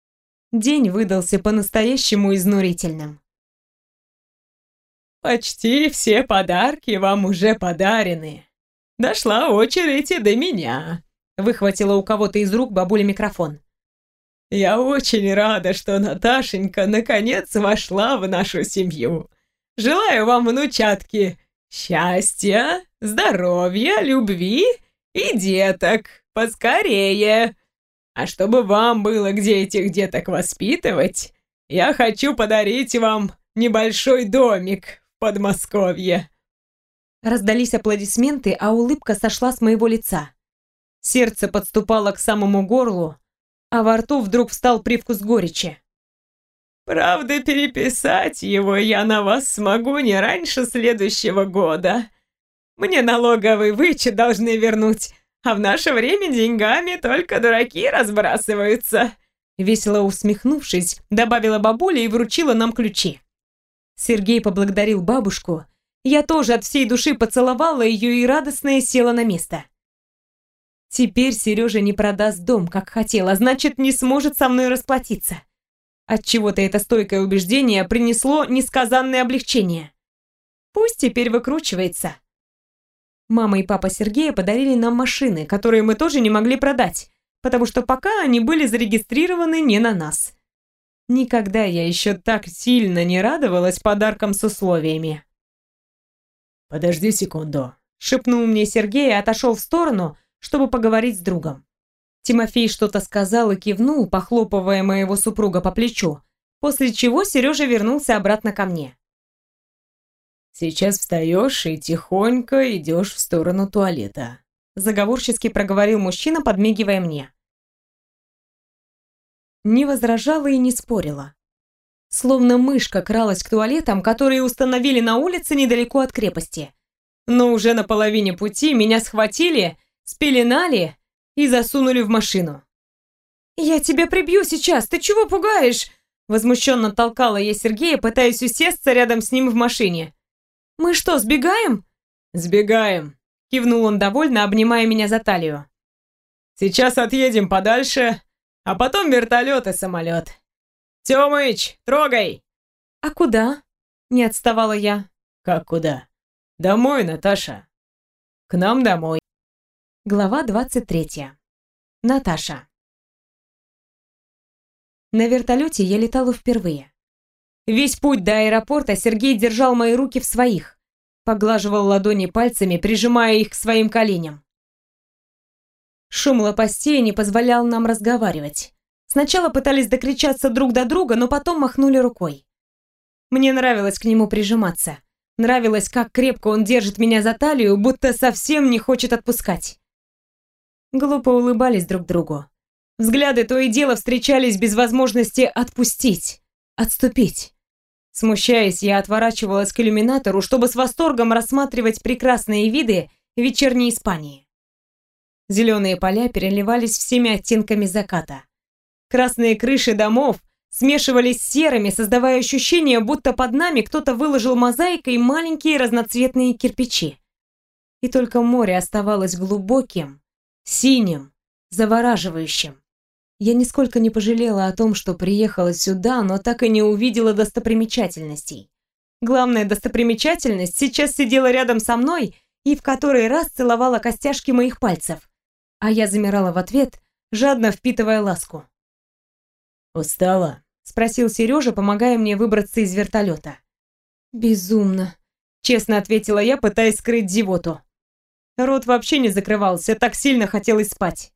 День выдался по-настоящему изнурительным. «Почти все подарки вам уже подарены. Дошла очередь и до меня», — выхватила у кого-то из рук бабуля микрофон. «Я очень рада, что Наташенька наконец вошла в нашу семью. Желаю вам, внучатки, счастья, здоровья, любви и деток поскорее. А чтобы вам было где этих деток воспитывать, я хочу подарить вам небольшой домик в Подмосковье». Раздались аплодисменты, а улыбка сошла с моего лица. Сердце подступало к самому горлу, а во рту вдруг встал привкус горечи. «Правда, переписать его я на вас смогу не раньше следующего года. Мне налоговый вычет должны вернуть, а в наше время деньгами только дураки разбрасываются». Весело усмехнувшись, добавила бабуля и вручила нам ключи. Сергей поблагодарил бабушку. Я тоже от всей души поцеловала ее и радостная села на место. Теперь Сережа не продаст дом, как хотел, а значит, не сможет со мной расплатиться. Отчего-то это стойкое убеждение принесло несказанное облегчение. Пусть теперь выкручивается. Мама и папа Сергея подарили нам машины, которые мы тоже не могли продать, потому что пока они были зарегистрированы не на нас. Никогда я еще так сильно не радовалась подаркам с условиями. «Подожди секунду», — шепнул мне Сергей и отошел в сторону, чтобы поговорить с другом. Тимофей что-то сказал и кивнул, похлопывая моего супруга по плечу, после чего Сережа вернулся обратно ко мне. «Сейчас встаешь и тихонько идешь в сторону туалета», заговорчески проговорил мужчина, подмигивая мне. Не возражала и не спорила. Словно мышка кралась к туалетам, которые установили на улице недалеко от крепости. Но уже на половине пути меня схватили, спеленали и засунули в машину. «Я тебя прибью сейчас, ты чего пугаешь?» Возмущенно толкала я Сергея, пытаясь усесться рядом с ним в машине. «Мы что, сбегаем?» «Сбегаем», — кивнул он довольно, обнимая меня за талию. «Сейчас отъедем подальше, а потом вертолет и самолет. Тёмыч, трогай!» «А куда?» — не отставала я. «Как куда? Домой, Наташа. К нам домой». Глава двадцать третья. Наташа. На вертолете я летала впервые. Весь путь до аэропорта Сергей держал мои руки в своих, поглаживал ладони пальцами, прижимая их к своим коленям. Шум лопастей не позволял нам разговаривать. Сначала пытались докричаться друг до друга, но потом махнули рукой. Мне нравилось к нему прижиматься. Нравилось, как крепко он держит меня за талию, будто совсем не хочет отпускать. Глупо улыбались друг другу. Взгляды то и дело встречались без возможности отпустить, отступить. Смущаясь, я отворачивалась к иллюминатору, чтобы с восторгом рассматривать прекрасные виды вечерней Испании. Зеленые поля переливались всеми оттенками заката. Красные крыши домов смешивались с серыми, создавая ощущение, будто под нами кто-то выложил мозаикой маленькие разноцветные кирпичи. И только море оставалось глубоким, синим, завораживающим. Я нисколько не пожалела о том, что приехала сюда, но так и не увидела достопримечательностей. Главная достопримечательность сейчас сидела рядом со мной и в который раз целовала костяшки моих пальцев, а я замирала в ответ, жадно впитывая ласку. «Устала?» — спросил Сережа, помогая мне выбраться из вертолета. «Безумно», — честно ответила я, пытаясь скрыть зевоту. Рот вообще не закрывался, так сильно хотелось спать.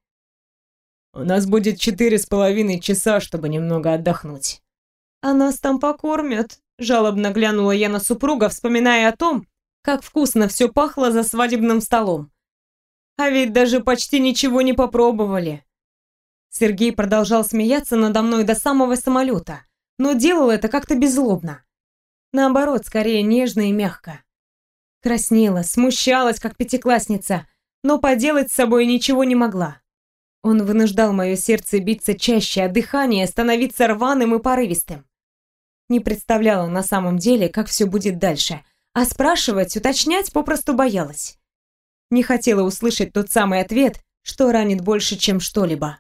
«У нас будет четыре с половиной часа, чтобы немного отдохнуть». «А нас там покормят», — жалобно глянула я на супруга, вспоминая о том, как вкусно все пахло за свадебным столом. А ведь даже почти ничего не попробовали. Сергей продолжал смеяться надо мной до самого самолета, но делал это как-то беззлобно. Наоборот, скорее нежно и мягко. Краснела, смущалась, как пятиклассница, но поделать с собой ничего не могла. Он вынуждал мое сердце биться чаще, а дыхание становиться рваным и порывистым. Не представляла на самом деле, как все будет дальше, а спрашивать, уточнять попросту боялась. Не хотела услышать тот самый ответ, что ранит больше, чем что-либо.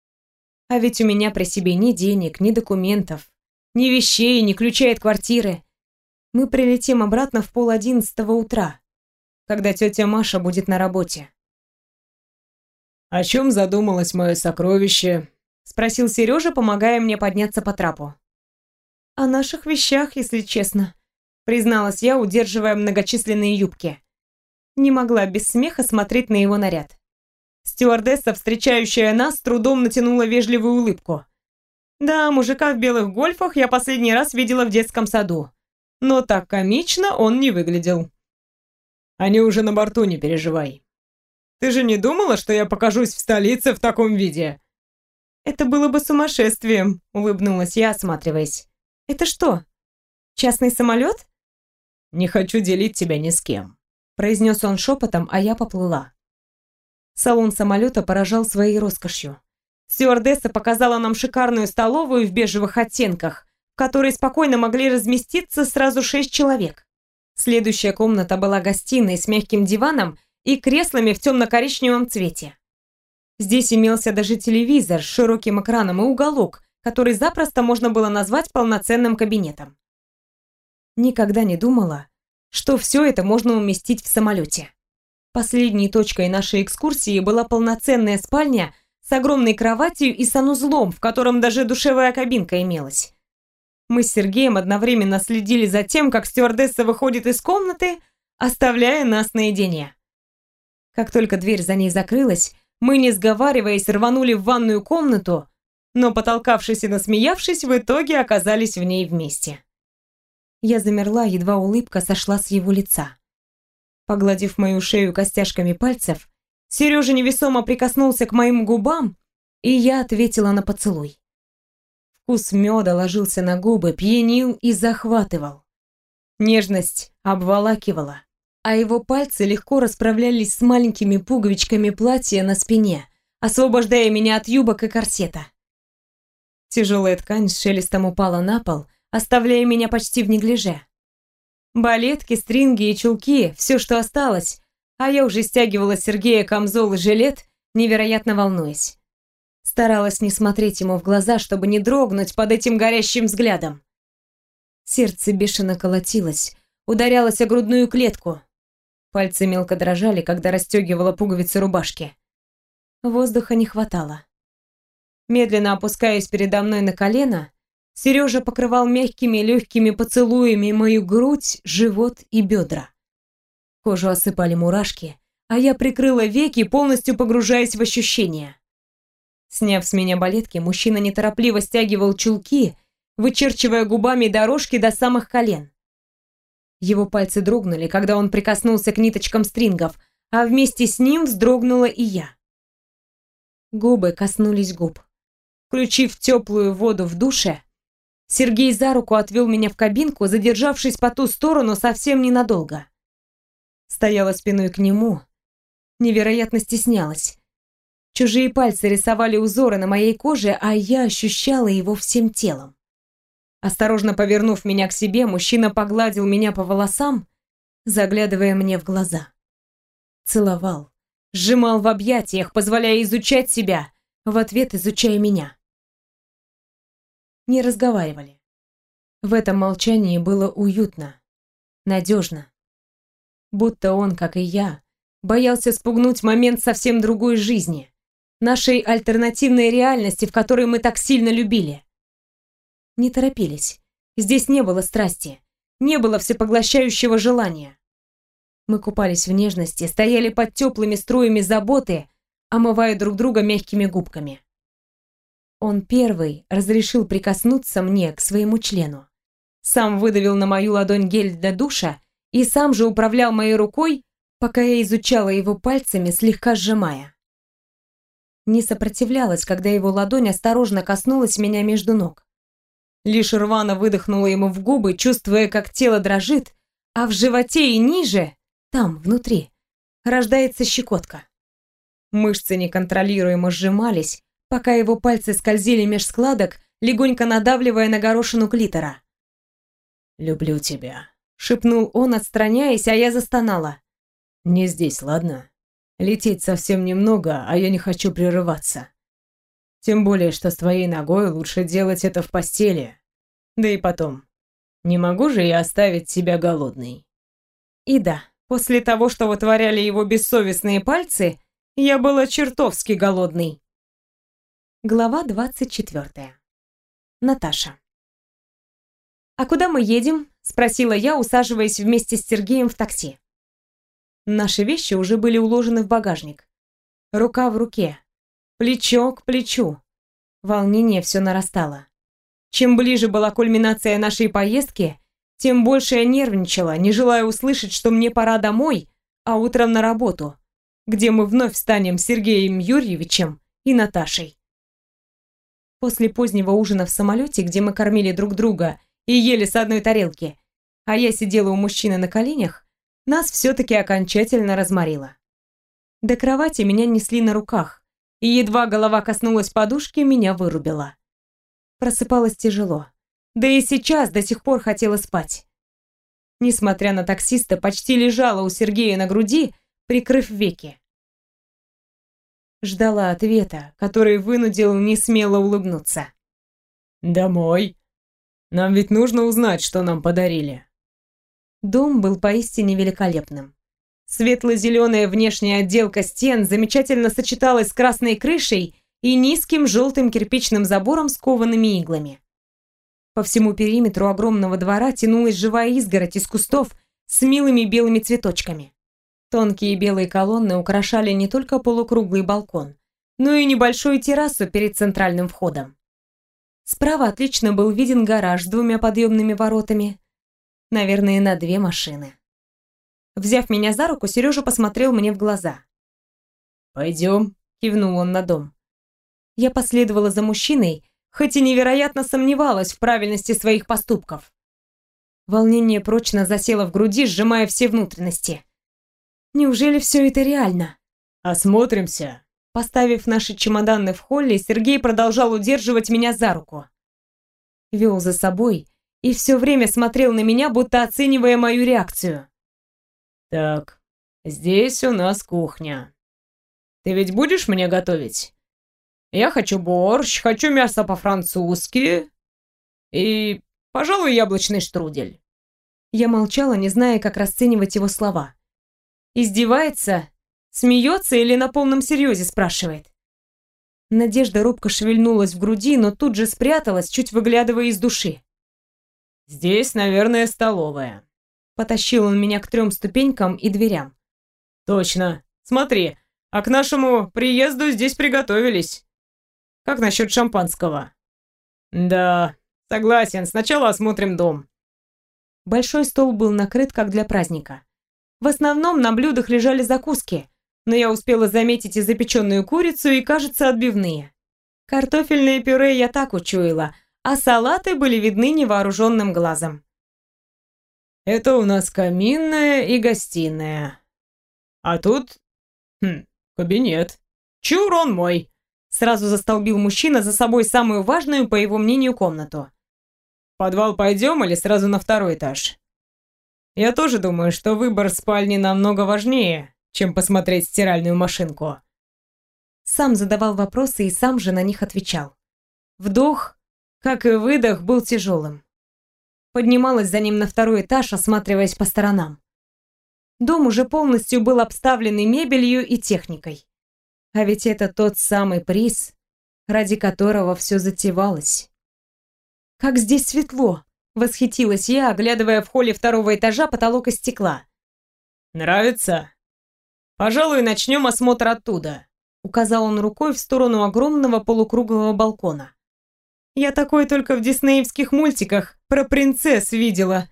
А ведь у меня при себе ни денег, ни документов, ни вещей, ни ключей от квартиры. Мы прилетим обратно в пол одиннадцатого утра, когда тетя Маша будет на работе. «О чем задумалось мое сокровище?» — спросил Сережа, помогая мне подняться по трапу. «О наших вещах, если честно», — призналась я, удерживая многочисленные юбки. Не могла без смеха смотреть на его наряд. Стюардесса, встречающая нас, с трудом натянула вежливую улыбку. Да, мужика в белых гольфах я последний раз видела в детском саду, но так комично он не выглядел. «Они уже на борту, не переживай. Ты же не думала, что я покажусь в столице в таком виде?» «Это было бы сумасшествием», — улыбнулась я, осматриваясь. «Это что, частный самолет?» «Не хочу делить тебя ни с кем», — произнес он шепотом, а я поплыла. Салон самолета поражал своей роскошью. Стюардесса показала нам шикарную столовую в бежевых оттенках, в которой спокойно могли разместиться сразу шесть человек. Следующая комната была гостиной с мягким диваном и креслами в темно-коричневом цвете. Здесь имелся даже телевизор с широким экраном и уголок, который запросто можно было назвать полноценным кабинетом. Никогда не думала, что все это можно уместить в самолете. Последней точкой нашей экскурсии была полноценная спальня с огромной кроватью и санузлом, в котором даже душевая кабинка имелась. Мы с Сергеем одновременно следили за тем, как стюардесса выходит из комнаты, оставляя нас наедине. Как только дверь за ней закрылась, Мы, не сговариваясь, рванули в ванную комнату, но, потолкавшись и насмеявшись, в итоге оказались в ней вместе. Я замерла, едва улыбка сошла с его лица. Погладив мою шею костяшками пальцев, Сережа невесомо прикоснулся к моим губам, и я ответила на поцелуй. Вкус меда ложился на губы, пьянил и захватывал. Нежность обволакивала, а его пальцы легко расправлялись с маленькими пуговичками платья на спине, освобождая меня от юбок и корсета. Тяжелая ткань с шелестом упала на пол, оставляя меня почти в неглиже. Балетки, стринги и чулки — все, что осталось, а я уже стягивала с Сергея камзол и жилет, невероятно волнуясь. Старалась не смотреть ему в глаза, чтобы не дрогнуть под этим горящим взглядом. Сердце бешено колотилось, ударялось о грудную клетку. Пальцы мелко дрожали, когда расстегивала пуговицы рубашки. Воздуха не хватало. Медленно опускаясь передо мной на колено, Сережа покрывал мягкими легкими поцелуями мою грудь, живот и бедра. Кожу осыпали мурашки, а я прикрыла веки, полностью погружаясь в ощущения. Сняв с меня балетки, мужчина неторопливо стягивал чулки, вычерчивая губами дорожки до самых колен. Его пальцы дрогнули, когда он прикоснулся к ниточкам стрингов, а вместе с ним вздрогнула и я. Губы коснулись губ. Включив теплую воду в душе, Сергей за руку отвел меня в кабинку, задержавшись по ту сторону совсем ненадолго. Стояла спиной к нему, невероятно стеснялась. Чужие пальцы рисовали узоры на моей коже, а я ощущала его всем телом. Осторожно повернув меня к себе, мужчина погладил меня по волосам, заглядывая мне в глаза. Целовал, сжимал в объятиях, позволяя изучать себя, в ответ изучая меня. Не разговаривали. В этом молчании было уютно, надежно. Будто он, как и я, боялся спугнуть момент совсем другой жизни, нашей альтернативной реальности, в которой мы так сильно любили. Не торопились. Здесь не было страсти, не было всепоглощающего желания. Мы купались в нежности, стояли под теплыми струями заботы, омывая друг друга мягкими губками. Он первый разрешил прикоснуться мне к своему члену. Сам выдавил на мою ладонь гель для душа и сам же управлял моей рукой, пока я изучала его пальцами, слегка сжимая. Не сопротивлялась, когда его ладонь осторожно коснулась меня между ног. Лишь рвано выдохнула ему в губы, чувствуя, как тело дрожит, а в животе и ниже, там, внутри, рождается щекотка. Мышцы неконтролируемо сжимались, пока его пальцы скользили меж складок, легонько надавливая на горошину клитора. «Люблю тебя», — шепнул он, отстраняясь, а я застонала. «Не здесь, ладно? Лететь совсем немного, а я не хочу прерываться. Тем более, что с твоей ногой лучше делать это в постели. Да и потом, не могу же я оставить тебя голодной». И да, после того, что вытворяли его бессовестные пальцы, я была чертовски голодной. Глава двадцать четвёртая. Наташа. «А куда мы едем?» — спросила я, усаживаясь вместе с Сергеем в такси. Наши вещи уже были уложены в багажник. Рука в руке, плечо к плечу. Волнение все нарастало. Чем ближе была кульминация нашей поездки, тем больше я нервничала, не желая услышать, что мне пора домой, а утром на работу, где мы вновь станем Сергеем Юрьевичем и Наташей. После позднего ужина в самолете, где мы кормили друг друга и ели с одной тарелки, а я сидела у мужчины на коленях, нас все-таки окончательно разморило. До кровати меня несли на руках, и едва голова коснулась подушки, меня вырубило. Просыпалась тяжело, да и сейчас до сих пор хотела спать. Несмотря на таксиста, почти лежала у Сергея на груди, прикрыв веки. Ждала ответа, который вынудил несмело улыбнуться. «Домой. Нам ведь нужно узнать, что нам подарили». Дом был поистине великолепным. Светло-зеленая внешняя отделка стен замечательно сочеталась с красной крышей и низким желтым кирпичным забором с коваными иглами. По всему периметру огромного двора тянулась живая изгородь из кустов с милыми белыми цветочками. Тонкие белые колонны украшали не только полукруглый балкон, но и небольшую террасу перед центральным входом. Справа отлично был виден гараж с двумя подъемными воротами, наверное, на две машины. Взяв меня за руку, Сережа посмотрел мне в глаза. «Пойдем», — кивнул он на дом. Я последовала за мужчиной, хоть и невероятно сомневалась в правильности своих поступков. Волнение прочно засело в груди, сжимая все внутренности. Неужели все это реально? «Осмотримся». Поставив наши чемоданы в холле, Сергей продолжал удерживать меня за руку. Вел за собой и все время смотрел на меня, будто оценивая мою реакцию. «Так, здесь у нас кухня. Ты ведь будешь мне готовить? Я хочу борщ, хочу мясо по-французски и, пожалуй, яблочный штрудель». Я молчала, не зная, как расценивать его слова. Издевается? Смеется или на полном серьезе спрашивает? Надежда робко шевельнулась в груди, но тут же спряталась, чуть выглядывая из души. «Здесь, наверное, столовая». Потащил он меня к трем ступенькам и дверям. «Точно. Смотри, а к нашему приезду здесь приготовились. Как насчет шампанского?» «Да, согласен. Сначала осмотрим дом». Большой стол был накрыт, как для праздника. В основном на блюдах лежали закуски, но я успела заметить и запеченную курицу, и, кажется, отбивные. Картофельное пюре я так учуяла, а салаты были видны невооруженным глазом. «Это у нас каминная и гостиная. А тут... Хм, кабинет. Чур он мой!» Сразу застолбил мужчина за собой самую важную, по его мнению, комнату. «В подвал пойдем или сразу на второй этаж? Я тоже думаю, что выбор спальни намного важнее, чем посмотреть стиральную машинку». Сам задавал вопросы и сам же на них отвечал. Вдох, как и выдох, был тяжелым. Поднималась за ним на второй этаж, осматриваясь по сторонам. Дом уже полностью был обставлен и мебелью, и техникой. А ведь это тот самый приз, ради которого все затевалось. «Как здесь светло!» — восхитилась я, оглядывая в холле второго этажа потолок из стекла. «Нравится? Пожалуй, начнем осмотр оттуда», — указал он рукой в сторону огромного полукруглого балкона. «Я такое только в диснеевских мультиках про принцесс видела».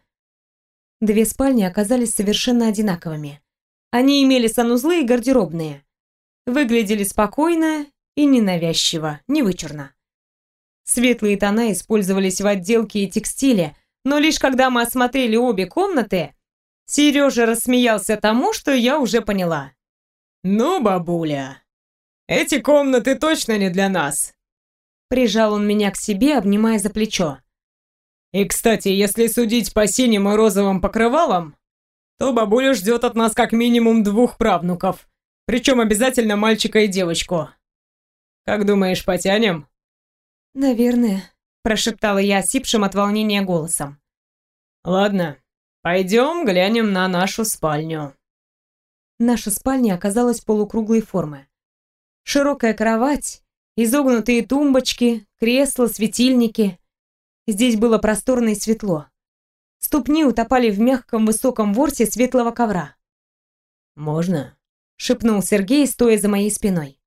Две спальни оказались совершенно одинаковыми. Они имели санузлы и гардеробные. Выглядели спокойно и ненавязчиво, не вычурно. Светлые тона использовались в отделке и текстиле, но лишь когда мы осмотрели обе комнаты, Сережа рассмеялся тому, что я уже поняла. «Ну, бабуля, эти комнаты точно не для нас». Прижал он меня к себе, обнимая за плечо. «И, кстати, если судить по синим и розовым покрывалам, то бабуля ждет от нас как минимум двух правнуков, причем обязательно мальчика и девочку. Как думаешь, потянем?» «Наверное», – прошептала я осипшим от волнения голосом. «Ладно, пойдем глянем на нашу спальню». Наша спальня оказалась полукруглой формы. Широкая кровать, изогнутые тумбочки, кресла, светильники. Здесь было просторно и светло. Ступни утопали в мягком высоком ворсе светлого ковра. «Можно?» — шепнул Сергей, стоя за моей спиной.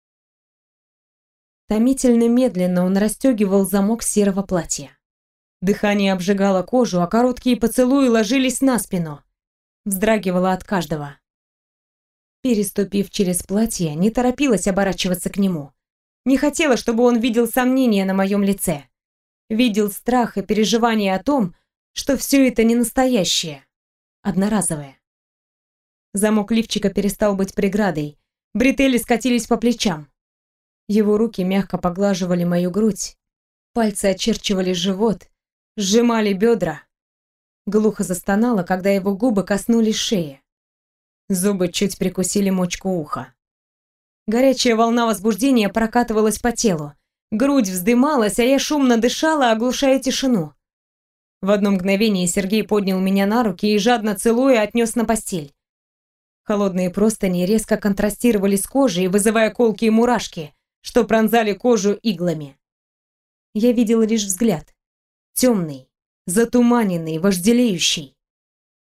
Томительно медленно он расстегивал замок серого платья. Дыхание обжигало кожу, а короткие поцелуи ложились на спину. Вздрагивала от каждого. Переступив через платье, не торопилась оборачиваться к нему. Не хотела, чтобы он видел сомнения на моем лице. Видел страх и переживание о том, что все это не настоящее, одноразовое. Замок лифчика перестал быть преградой. Бретели скатились по плечам. Его руки мягко поглаживали мою грудь. Пальцы очерчивали живот, сжимали бедра. Глухо застонала, когда его губы коснулись шеи. Зубы чуть прикусили мочку уха. Горячая волна возбуждения прокатывалась по телу. Грудь вздымалась, а я шумно дышала, оглушая тишину. В одно мгновение Сергей поднял меня на руки и, жадно целуя, отнес на постель. Холодные простыни резко контрастировали с кожей, вызывая колкие мурашки, что пронзали кожу иглами. Я видела лишь взгляд. Темный, затуманенный, вожделеющий.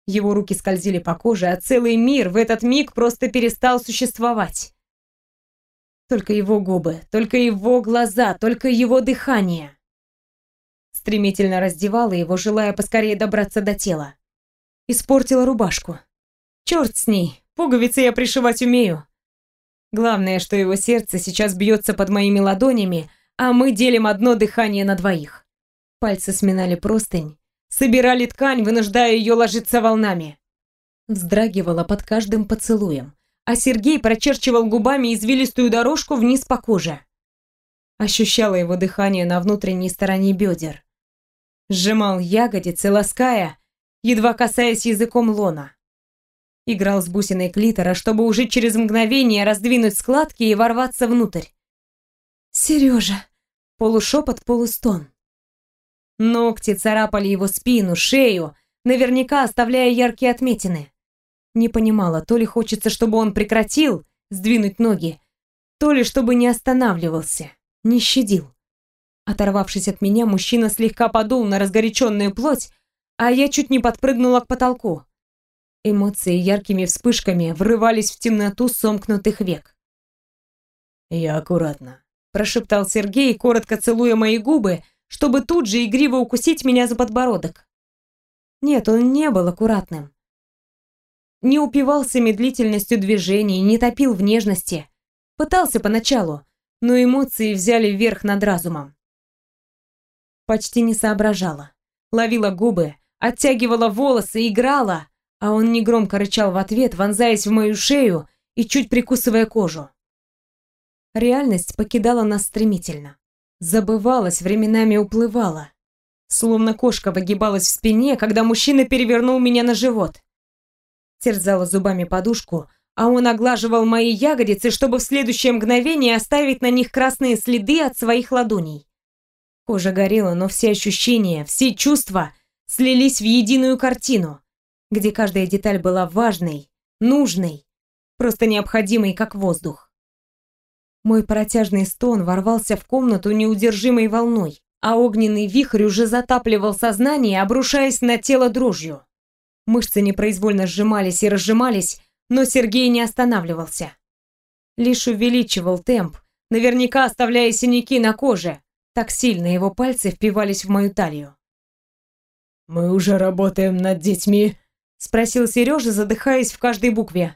Его руки скользили по коже, а целый мир в этот миг просто перестал существовать. Только его губы, только его глаза, только его дыхание. Стремительно раздевала его, желая поскорее добраться до тела. Испортила рубашку. Черт с ней, пуговицы я пришивать умею. Главное, что его сердце сейчас бьется под моими ладонями, а мы делим одно дыхание на двоих. Пальцы сминали простынь, собирали ткань, вынуждая ее ложиться волнами. Вздрагивала под каждым поцелуем, а Сергей прочерчивал губами извилистую дорожку вниз по коже. Ощущала его дыхание на внутренней стороне бедер. Сжимал ягодицы, лаская, едва касаясь языком лона. Играл с бусиной клитора, чтобы уже через мгновение раздвинуть складки и ворваться внутрь. «Сережа!» — полушепот, полустон. Ногти царапали его спину, шею, наверняка оставляя яркие отметины. Не понимала, то ли хочется, чтобы он прекратил сдвинуть ноги, то ли чтобы не останавливался, не щадил. Оторвавшись от меня, мужчина слегка подул на разгоряченную плоть, а я чуть не подпрыгнула к потолку. Эмоции яркими вспышками врывались в темноту сомкнутых век. «Я аккуратно», — прошептал Сергей, коротко целуя мои губы, чтобы тут же игриво укусить меня за подбородок. Нет, он не был аккуратным. Не упивался медлительностью движений, не топил в нежности. Пытался поначалу, но эмоции взяли верх над разумом. Почти не соображала. Ловила губы, оттягивала волосы, играла, а он негромко рычал в ответ, вонзаясь в мою шею и чуть прикусывая кожу. Реальность покидала нас стремительно. Забывалась, временами уплывала. Словно кошка выгибалась в спине, когда мужчина перевернул меня на живот. Терзала зубами подушку, а он оглаживал мои ягодицы, чтобы в следующее мгновение оставить на них красные следы от своих ладоней. Кожа горела, но все ощущения, все чувства слились в единую картину, где каждая деталь была важной, нужной, просто необходимой, как воздух. Мой протяжный стон ворвался в комнату неудержимой волной, а огненный вихрь уже затапливал сознание, обрушаясь на тело дрожью. Мышцы непроизвольно сжимались и разжимались, но Сергей не останавливался. Лишь увеличивал темп, наверняка оставляя синяки на коже, так сильно его пальцы впивались в мою талию. «Мы уже работаем над детьми?» — спросил Сережа, задыхаясь в каждой букве.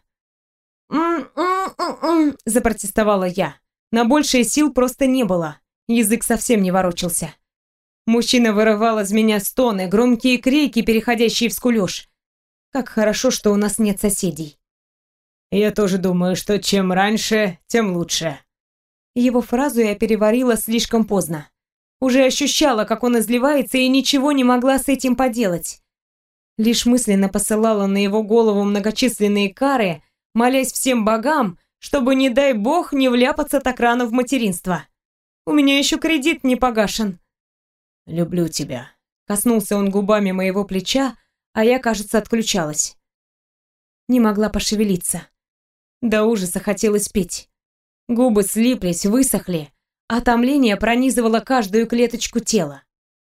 «М-м-м-м», запротестовала я. На большее сил просто не было. Язык совсем не ворочался. Мужчина вырывал из меня стоны, громкие крики, переходящие в скулёж. Как хорошо, что у нас нет соседей. «Я тоже думаю, что чем раньше, тем лучше». Его фразу я переварила слишком поздно. Уже ощущала, как он изливается, и ничего не могла с этим поделать. Лишь мысленно посылала на его голову многочисленные кары, молясь всем богам, чтобы, не дай бог, не вляпаться так рано в материнство. У меня еще кредит не погашен. «Люблю тебя», — коснулся он губами моего плеча, а я, кажется, отключалась. Не могла пошевелиться. До ужаса хотелось петь. Губы слиплись, высохли, а томление пронизывало каждую клеточку тела.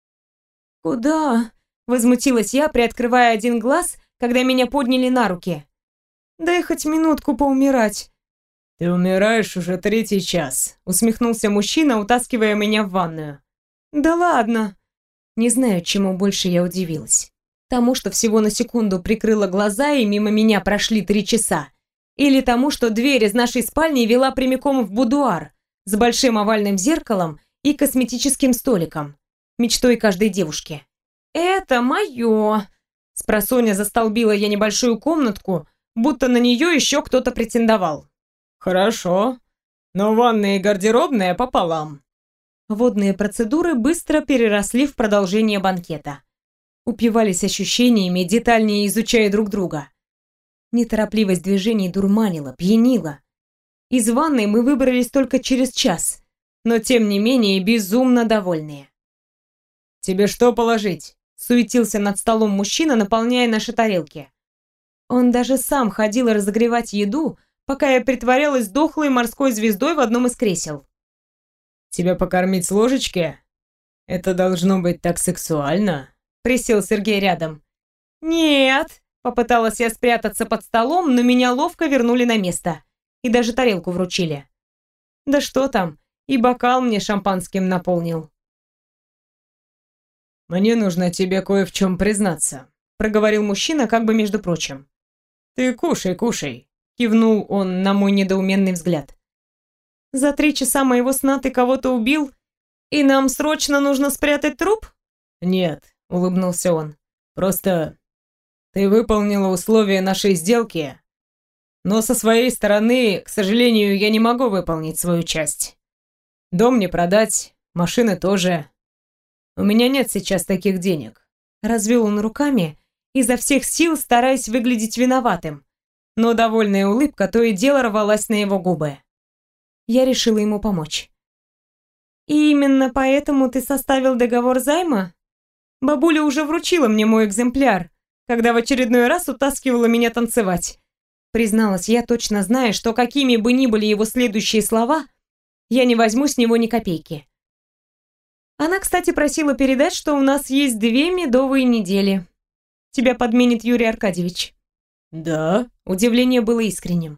«Куда?» — возмутилась я, приоткрывая один глаз, когда меня подняли на руки. «Дай хоть минутку поумирать». «Ты умираешь уже третий час», — усмехнулся мужчина, утаскивая меня в ванную. «Да ладно». Не знаю, чему больше я удивилась. Тому, что всего на секунду прикрыла глаза и мимо меня прошли три часа. Или тому, что дверь из нашей спальни вела прямиком в будуар с большим овальным зеркалом и косметическим столиком. Мечтой каждой девушки. «Это мое!» Спросонья застолбила я небольшую комнатку, будто на нее еще кто-то претендовал. «Хорошо, но ванная и гардеробная пополам». Водные процедуры быстро переросли в продолжение банкета. Упивались ощущениями, детальнее изучая друг друга. Неторопливость движений дурманила, пьянила. Из ванной мы выбрались только через час, но тем не менее безумно довольные. «Тебе что положить?» — суетился над столом мужчина, наполняя наши тарелки. Он даже сам ходил разогревать еду, пока я притворялась дохлой морской звездой в одном из кресел. «Тебя покормить с ложечки? Это должно быть так сексуально!» Присел Сергей рядом. «Нет!» Попыталась я спрятаться под столом, но меня ловко вернули на место. И даже тарелку вручили. Да что там, и бокал мне шампанским наполнил. «Мне нужно тебе кое в чем признаться», — проговорил мужчина, как бы между прочим. «Ты кушай, кушай», — кивнул он на мой недоуменный взгляд. «За три часа моего сна ты кого-то убил, и нам срочно нужно спрятать труп?» «Нет», — улыбнулся он, — «просто ты выполнила условия нашей сделки, но со своей стороны, к сожалению, я не могу выполнить свою часть. Дом не продать, машины тоже. У меня нет сейчас таких денег». Развел он руками, изо всех сил стараясь выглядеть виноватым, но довольная улыбка то и дело рвалась на его губы. Я решила ему помочь. «И именно поэтому ты составил договор займа? Бабуля уже вручила мне мой экземпляр, когда в очередной раз утаскивала меня танцевать». Призналась я, точно зная, что какими бы ни были его следующие слова, я не возьму с него ни копейки. Она, кстати, просила передать, что у нас есть две медовые недели. Тебя подменит Юрий Аркадьевич. «Да?» Удивление было искренним.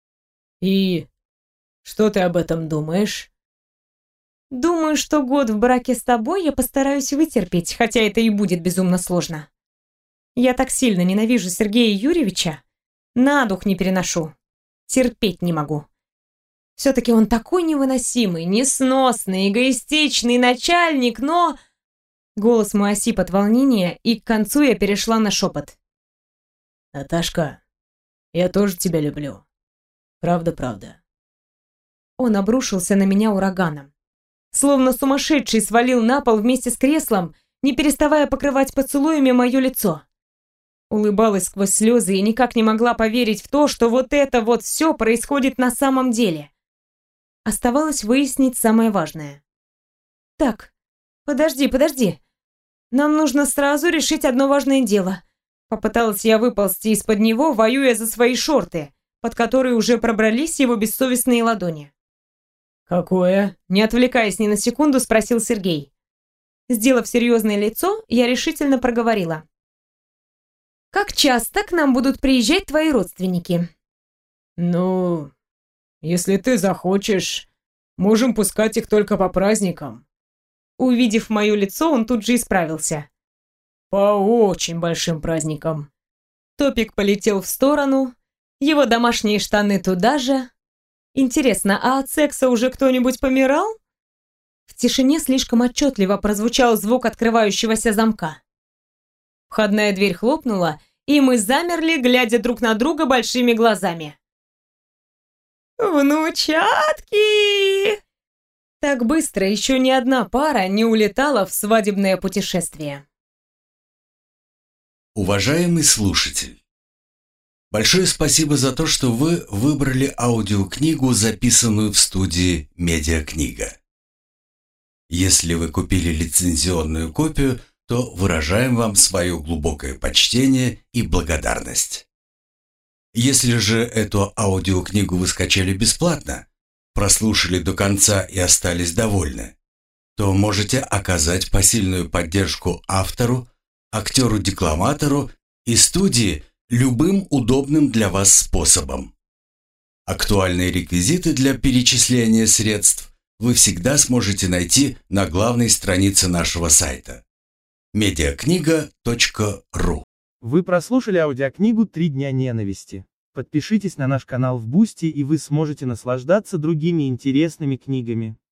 «И что ты об этом думаешь?» «Думаю, что год в браке с тобой я постараюсь вытерпеть, хотя это и будет безумно сложно. Я так сильно ненавижу Сергея Юрьевича, на дух не переношу, терпеть не могу. Все-таки он такой невыносимый, несносный, эгоистичный начальник, но...» Голос мой осип от волнения, и к концу я перешла на шепот. «Наташка, я тоже тебя люблю. Правда-правда». Он обрушился на меня ураганом. Словно сумасшедший свалил на пол вместе с креслом, не переставая покрывать поцелуями мое лицо. Улыбалась сквозь слезы и никак не могла поверить в то, что вот это вот все происходит на самом деле. Оставалось выяснить самое важное. «Так, подожди, подожди. Нам нужно сразу решить одно важное дело». Попыталась я выползти из-под него, воюя за свои шорты, под которые уже пробрались его бессовестные ладони. «Какое?» Не отвлекаясь ни на секунду, спросил Сергей. Сделав серьезное лицо, я решительно проговорила. «Как часто к нам будут приезжать твои родственники?» «Ну, если ты захочешь, можем пускать их только по праздникам». Увидев мое лицо, он тут же исправился. «По очень большим праздникам». Топик полетел в сторону, его домашние штаны туда же. Интересно, а от секса уже кто-нибудь помирал? В тишине слишком отчетливо прозвучал звук открывающегося замка. Входная дверь хлопнула, и мы замерли, глядя друг на друга большими глазами. «Внучатки!» Так быстро еще ни одна пара не улетала в свадебное путешествие. Уважаемый слушатель, большое спасибо за то, что вы выбрали аудиокнигу, записанную в студии «Медиакнига». Если вы купили лицензионную копию, то выражаем вам свое глубокое почтение и благодарность. Если же эту аудиокнигу вы скачали бесплатно, прослушали до конца и остались довольны, то можете оказать посильную поддержку автору, актеру-декламатору и студии любым удобным для вас способом. Актуальные реквизиты для перечисления средств вы всегда сможете найти на главной странице нашего сайта медиакнига точка ру. Вы прослушали аудиокнигу «Три дня ненависти». Подпишитесь на наш канал в Бусти, и вы сможете наслаждаться другими интересными книгами.